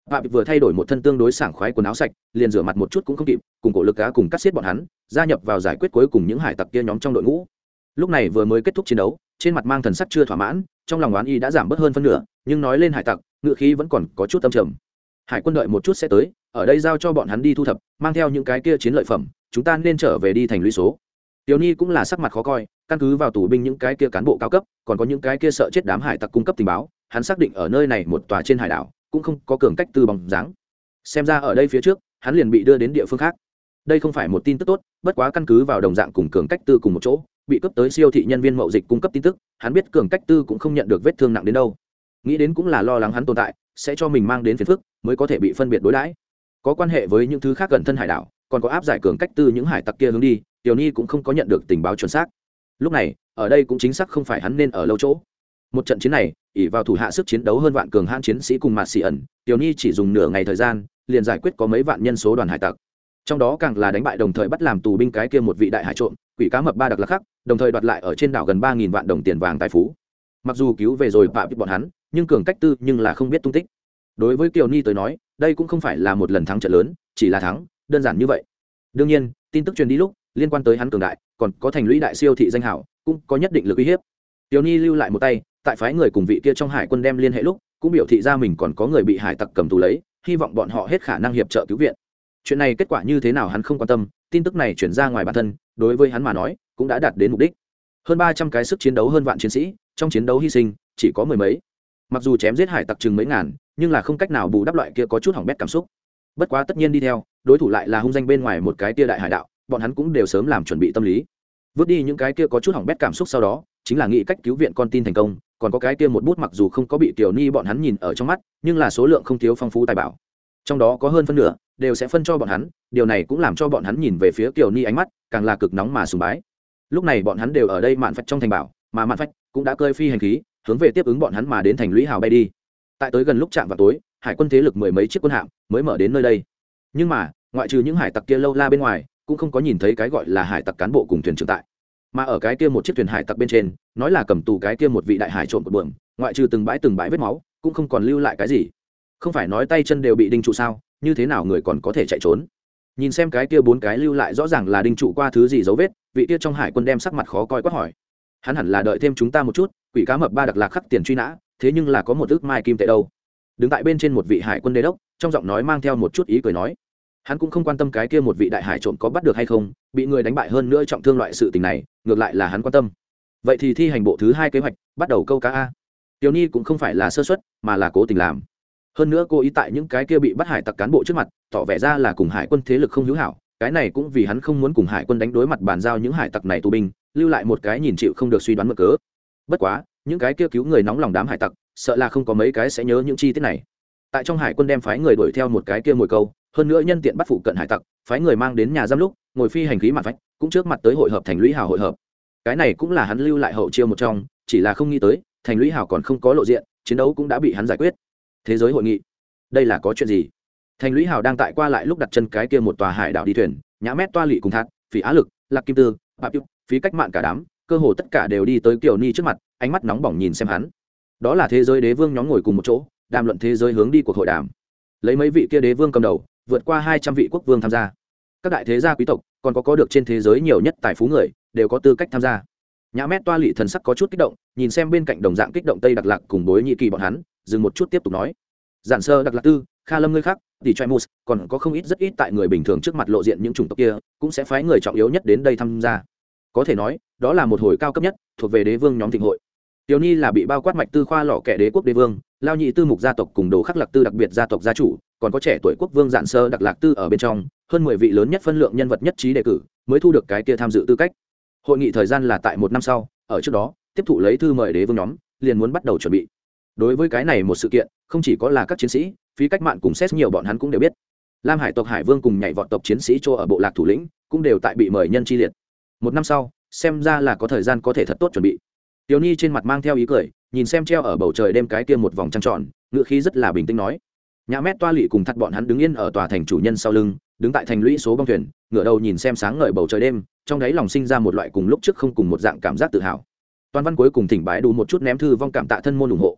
Phạm vừa thay đổi một thân tương đối sảng khoái quần áo sạch, liền rửa mặt một chút cũng không kịp, cùng cổ lực cá cùng cắt xiết bọn hắn, gia nhập vào giải quyết cuối cùng những hải tặc kia nhóm trong đội ngũ. Lúc này vừa mới kết thúc chiến đấu, trên mặt mang thần sắc chưa thỏa mãn, trong lòng oán y đã giảm bớt hơn phân nửa, nhưng nói lên hải tặc, ngựa khí vẫn còn có chút âm trầm. Hải quân đợi một chút sẽ tới, ở đây giao cho bọn hắn đi thu thập, mang theo những cái kia chiến lợi phẩm, chúng ta nên trở về đi thành lũy số. Tiểu Nhi cũng là sắc mặt khó coi, căn cứ vào tù binh những cái kia cán bộ cao cấp, còn có những cái kia sợ chết đám hải tặc cung cấp tình báo, hắn xác định ở nơi này một tòa trên hải đảo, cũng không có cường cách từ bóng dáng. Xem ra ở đây phía trước, hắn liền bị đưa đến địa phương khác. Đây không phải một tin tức tốt, bất quá căn cứ vào đồng dạng cùng cường cách tư cùng một chỗ, bị cướp tới siêu thị nhân viên mậu dịch cung cấp tin tức, hắn biết cường cách tư cũng không nhận được vết thương nặng đến đâu. Nghĩ đến cũng là lo lắng hắn tồn tại sẽ cho mình mang đến phiền phức, mới có thể bị phân biệt đối đãi. Có quan hệ với những thứ khác gần thân hải đảo, còn có áp giải cường cách tư những hải tặc kia hướng đi, Tiểu Nhi cũng không có nhận được tình báo chuẩn xác. Lúc này, ở đây cũng chính xác không phải hắn nên ở lâu chỗ. Một trận chiến này, ỷ vào thủ hạ sức chiến đấu hơn vạn cường hãn chiến sĩ cùng mạt xỉ ẩn, Tiểu Nhi chỉ dùng nửa ngày thời gian, liền giải quyết có mấy vạn nhân số đoàn hải tặc. Trong đó càng là đánh bại đồng thời bắt làm tù binh cái kia một vị đại hải trộm, quỷ cá mập ba đặc lạc khắc, đồng thời đoạt lại ở trên đảo gần 3000 vạn đồng tiền vàng tài phú. Mặc dù cứu về rồi bạ bọn hắn, nhưng cường cách tư nhưng là không biết tung tích. Đối với Kiều Nhi tới nói, đây cũng không phải là một lần thắng trận lớn, chỉ là thắng, đơn giản như vậy. Đương nhiên, tin tức truyền đi lúc, liên quan tới hắn cường đại, còn có thành lũy đại siêu thị danh hảo, cũng có nhất định lực uy hiếp. Kiều Nhi lưu lại một tay, tại phái người cùng vị kia trong hải quân đem liên hệ lúc, cũng biểu thị ra mình còn có người bị hải tặc cầm tù lấy, hy vọng bọn họ hết khả năng hiệp trợ cứu viện. Chuyện này kết quả như thế nào hắn không quan tâm, tin tức này chuyển ra ngoài bản thân, đối với hắn mà nói, cũng đã đạt đến mục đích. Hơn 300 cái sức chiến đấu hơn vạn chiến sĩ, trong chiến đấu hy sinh chỉ có mười mấy. Mặc dù chém giết hải tặc chừng mấy ngàn, nhưng là không cách nào bù đắp loại kia có chút hỏng bét cảm xúc. Bất quá tất nhiên đi theo, đối thủ lại là hung danh bên ngoài một cái tia đại hải đạo, bọn hắn cũng đều sớm làm chuẩn bị tâm lý. Vứt đi những cái kia có chút hỏng bét cảm xúc sau đó, chính là nghĩ cách cứu viện con tin thành công, còn có cái kia một bút mặc dù không có bị Tiểu Ni bọn hắn nhìn ở trong mắt, nhưng là số lượng không thiếu phong phú tài bảo. Trong đó có hơn phân nửa đều sẽ phân cho bọn hắn, điều này cũng làm cho bọn hắn nhìn về phía Tiểu Ni ánh mắt càng là cực nóng mà sùng bái. Lúc này bọn hắn đều ở đây mạn phách trong thành bảo, mà mạn phách cũng đã cơi phi hành khí, hướng về tiếp ứng bọn hắn mà đến thành lũy hào bay đi. Tại tới gần lúc chạm vào tối, hải quân thế lực mười mấy chiếc quân hạm mới mở đến nơi đây. Nhưng mà, ngoại trừ những hải tặc kia lâu la bên ngoài, cũng không có nhìn thấy cái gọi là hải tặc cán bộ cùng thuyền trưởng tại. Mà ở cái kia một chiếc thuyền hải tặc bên trên, nói là cầm tù cái kia một vị đại hải trộm của buồng, ngoại trừ từng bãi vết máu, cũng không còn lưu lại cái gì. Không phải nói tay chân đều bị đinh trụ sao, như thế nào người còn có thể chạy trốn? Nhìn xem cái kia bốn cái lưu lại rõ ràng là đinh trụ qua thứ gì dấu vết, vị kia trong hải quân đem sắc mặt khó coi quát hỏi. Hắn hẳn là đợi thêm chúng ta một chút, quỷ cá mập ba đặc lạc khắc tiền truy nã, thế nhưng là có một ước mai kim tệ đâu. Đứng tại bên trên một vị hải quân đế đốc, trong giọng nói mang theo một chút ý cười nói. Hắn cũng không quan tâm cái kia một vị đại hải trộm có bắt được hay không, bị người đánh bại hơn nữa trọng thương loại sự tình này, ngược lại là hắn quan tâm. Vậy thì thi hành bộ thứ 2 kế hoạch, bắt đầu câu cá a. Tiểu Ni cũng không phải là sơ suất, mà là cố tình làm. Hơn nữa cô ý tại những cái kia bị bắt hải tặc cán bộ trước mặt, tỏ vẻ ra là cùng hải quân thế lực không hữu hảo, cái này cũng vì hắn không muốn cùng hải quân đánh đối mặt bàn giao những hải tặc này tù binh, lưu lại một cái nhìn chịu không được suy đoán mực cớ. Bất quá, những cái kia cứu người nóng lòng đám hải tặc, sợ là không có mấy cái sẽ nhớ những chi tiết này. Tại trong hải quân đem phái người đuổi theo một cái kia mồi câu, hơn nữa nhân tiện bắt phụ cận hải tặc, phái người mang đến nhà giam lúc, ngồi phi hành khí mặt vách, cũng trước mặt tới hội hợp thành lũy hào hội hợp. Cái này cũng là hắn lưu lại hậu chiêu một trong, chỉ là không nghĩ tới, thành lũy hào còn không có lộ diện, chiến đấu cũng đã bị hắn giải quyết. Thế giới hội nghị, đây là có chuyện gì? Thành lũy hào đang tại qua lại lúc đặt chân cái kia một tòa hải đảo đi thuyền, nhã mét toa lỵ cùng thác, phỉ á lực, lạc kim tư, bạp dụng, phí cách mạng cả đám, cơ hồ tất cả đều đi tới Kiều Ni trước mặt, ánh mắt nóng bỏng nhìn xem hắn. Đó là thế giới đế vương nhóm ngồi cùng một chỗ, đàm luận thế giới hướng đi cuộc hội đàm. Lấy mấy vị kia đế vương cầm đầu, vượt qua 200 vị quốc vương tham gia. Các đại thế gia quý tộc, còn có được trên thế giới nhiều nhất tài phú người, đều có tư cách tham gia. Nhã mét toa lỵ thần sắc có chút kích động, nhìn xem bên cạnh đồng dạng kích động Tây Đặc Lạc cùng Bối Nhị Kỳ bọn hắn, dừng một chút tiếp tục nói: "Giản Sơ Đặc Lạc Tư, Kha Lâm ngươi khác, tỷ Trimus, còn có không ít rất ít tại người bình thường trước mặt lộ diện những chủng tộc kia, cũng sẽ phái người trọng yếu nhất đến đây tham gia. Có thể nói, đó là một hồi cao cấp nhất, thuộc về đế vương nhóm thịnh hội." Tiểu Nhi là bị bao quát mạch tư khoa lọ kẻ đế quốc đế vương, Lao Nhị Tư mục gia tộc cùng Đồ Khắc Lạc Tư đặc biệt gia tộc gia chủ, còn có trẻ tuổi quốc vương Giản Sơ Đặc Lạc Tư ở bên trong, hơn 10 vị lớn nhất phân lượng nhân vật nhất trí đề cử, mới thu được cái kia tham dự tư cách. Hội nghị thời gian là tại 1 năm sau, ở trước đó, tiếp thụ lấy thư mời đế vương nhóm, liền muốn bắt đầu chuẩn bị. Đối với cái này một sự kiện, không chỉ có là các chiến sĩ, phí cách mạng cùng xét nhiều bọn hắn cũng đều biết. Lam Hải tộc Hải Vương cùng nhảy vọt tộc chiến sĩ cho ở bộ lạc thủ lĩnh, cũng đều tại bị mời nhân chi liệt. 1 năm sau, xem ra là có thời gian có thể thật tốt chuẩn bị. Tiểu Nhi trên mặt mang theo ý cười, nhìn xem treo ở bầu trời đêm cái kia một vòng trăng tròn, ngựa khí rất là bình tĩnh nói: "Nhã mét toa lỵ cùng thật bọn hắn đứng yên ở tòa thành chủ nhân sau lưng, đứng tại thành lũy số bong thuyền, ngửa đầu nhìn xem sáng ngời bầu trời đêm, trong đáy lòng sinh ra một loại cùng lúc trước không cùng một dạng cảm giác tự hào." Toàn văn cuối cùng thỉnh bái đủ một chút ném thư vong cảm tạ thân môn ủng hộ.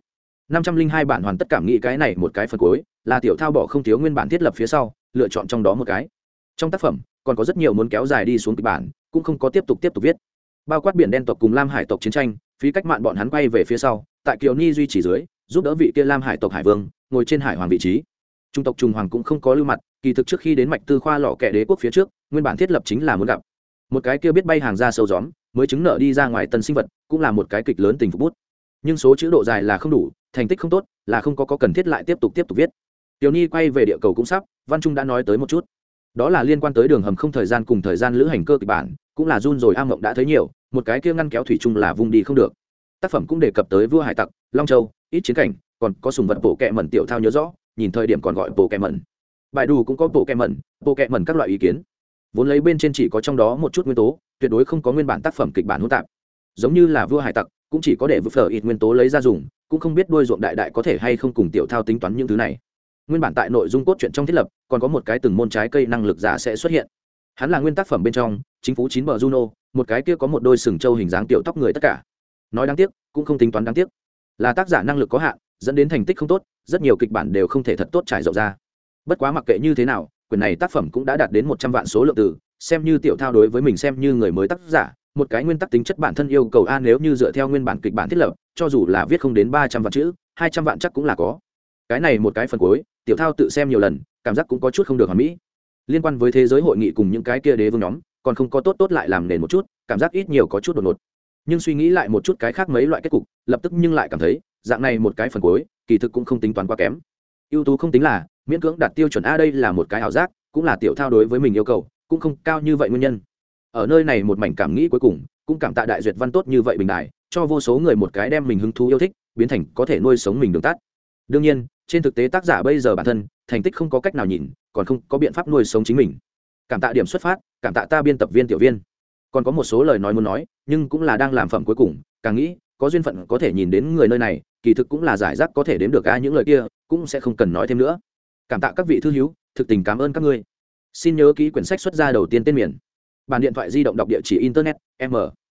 502 bản hoàn tất cảm nghĩ cái này một cái phần cuối là tiểu thao bỏ không thiếu nguyên bản thiết lập phía sau lựa chọn trong đó một cái. Trong tác phẩm còn có rất nhiều muốn kéo dài đi xuống kịch bản cũng không có tiếp tục viết, bao quát biển đen tộc cùng lam hải tộc chiến tranh, phí cách mạn bọn hắn quay về phía sau tại kiều ni duy trì dưới giúp đỡ vị kia lam hải tộc hải vương ngồi trên hải hoàng vị trí. Trung tộc trùng hoàng cũng không có lưu mặt, kỳ thực trước khi đến mạch tư khoa lọ kẻ đế quốc phía trước nguyên bản thiết lập chính là muốn gặp một cái kia biết bay hàng ra sâu gióm mới chứng nợ đi ra ngoài tân sinh vật, cũng là một cái kịch lớn tình phục bút, nhưng số chữ độ dài là không đủ, thành tích không tốt, là không có cần thiết lại tiếp tục viết. Tiểu Nhi quay về địa cầu cũng sắp, Văn Trung đã nói tới một chút, đó là liên quan tới đường hầm không thời gian cùng thời gian lữ hành cơ kịch bản, cũng là run rồi am mộng đã thấy nhiều, một cái kia ngăn kéo thủy chung là vung đi không được. Tác phẩm cũng đề cập tới vua hải tặc, Long Châu, ít chiến cảnh, còn có sùng vật bộ kệ mẩn tiểu thao nhớ rõ, nhìn thời điểm còn gọi bộ kệ mẩn. Bài đủ cũng có bộ kệ mẩn các loại ý kiến. Vốn lấy bên trên chỉ có trong đó một chút nguyên tố, tuyệt đối không có nguyên bản tác phẩm kịch bản hỗn tạp. Giống như là vua hải tặc, cũng chỉ có để vượt phở ít nguyên tố lấy ra dùng, cũng không biết đuôi ruộng đại đại có thể hay không cùng tiểu thao tính toán những thứ này. Nguyên bản tại nội dung cốt truyện trong thiết lập, còn có một cái từng môn trái cây năng lực giả sẽ xuất hiện. Hắn là nguyên tác phẩm bên trong, chính phủ 9 bờ Juno, một cái kia có một đôi sừng trâu hình dáng tiểu tóc người tất cả. Nói đáng tiếc, cũng không tính toán đáng tiếc. Là tác giả năng lực có hạn, dẫn đến thành tích không tốt, rất nhiều kịch bản đều không thể thật tốt trải rộng ra. Bất quá mặc kệ như thế nào, quyển này tác phẩm cũng đã đạt đến 100 vạn số lượng từ, xem như tiểu thao đối với mình xem như người mới tác giả, một cái nguyên tắc tính chất bản thân yêu cầu a, nếu như dựa theo nguyên bản kịch bản thiết lập, cho dù là viết không đến 300 vạn chữ, 200 vạn chắc cũng là có. Cái này một cái phần cuối, tiểu thao tự xem nhiều lần, cảm giác cũng có chút không được hoàn mỹ. Liên quan với thế giới hội nghị cùng những cái kia đế vương nhóm, còn không có tốt lại làm nền một chút, cảm giác ít nhiều có chút đột ngột. Nhưng suy nghĩ lại một chút cái khác mấy loại kết cục, lập tức nhưng lại cảm thấy, dạng này một cái phần cuối, kỳ thực cũng không tính toán quá kém. Ưu tú không tính là, miễn cưỡng đạt tiêu chuẩn a, đây là một cái ảo giác, cũng là tiểu thao đối với mình yêu cầu cũng không cao như vậy nguyên nhân. Ở nơi này một mảnh cảm nghĩ cuối cùng, cũng cảm tạ đại duyệt văn tốt như vậy bình đại, cho vô số người một cái đem mình hứng thú yêu thích biến thành có thể nuôi sống mình đường tắt. Đương nhiên, trên thực tế tác giả bây giờ bản thân thành tích không có cách nào nhìn, còn không có biện pháp nuôi sống chính mình. Cảm tạ điểm xuất phát, cảm tạ ta biên tập viên tiểu viên. Còn có một số lời nói muốn nói, nhưng cũng là đang làm phẩm cuối cùng, càng nghĩ có duyên phận có thể nhìn đến người nơi này, kỳ thực cũng là giải rác có thể đếm được những lời kia cũng sẽ không cần nói thêm nữa. Cảm tạ các vị thư hữu, thực tình cảm ơn các ngươi. Xin nhớ ký quyển sách xuất ra đầu tiên tên miền. Bản điện thoại di động đọc địa chỉ internet m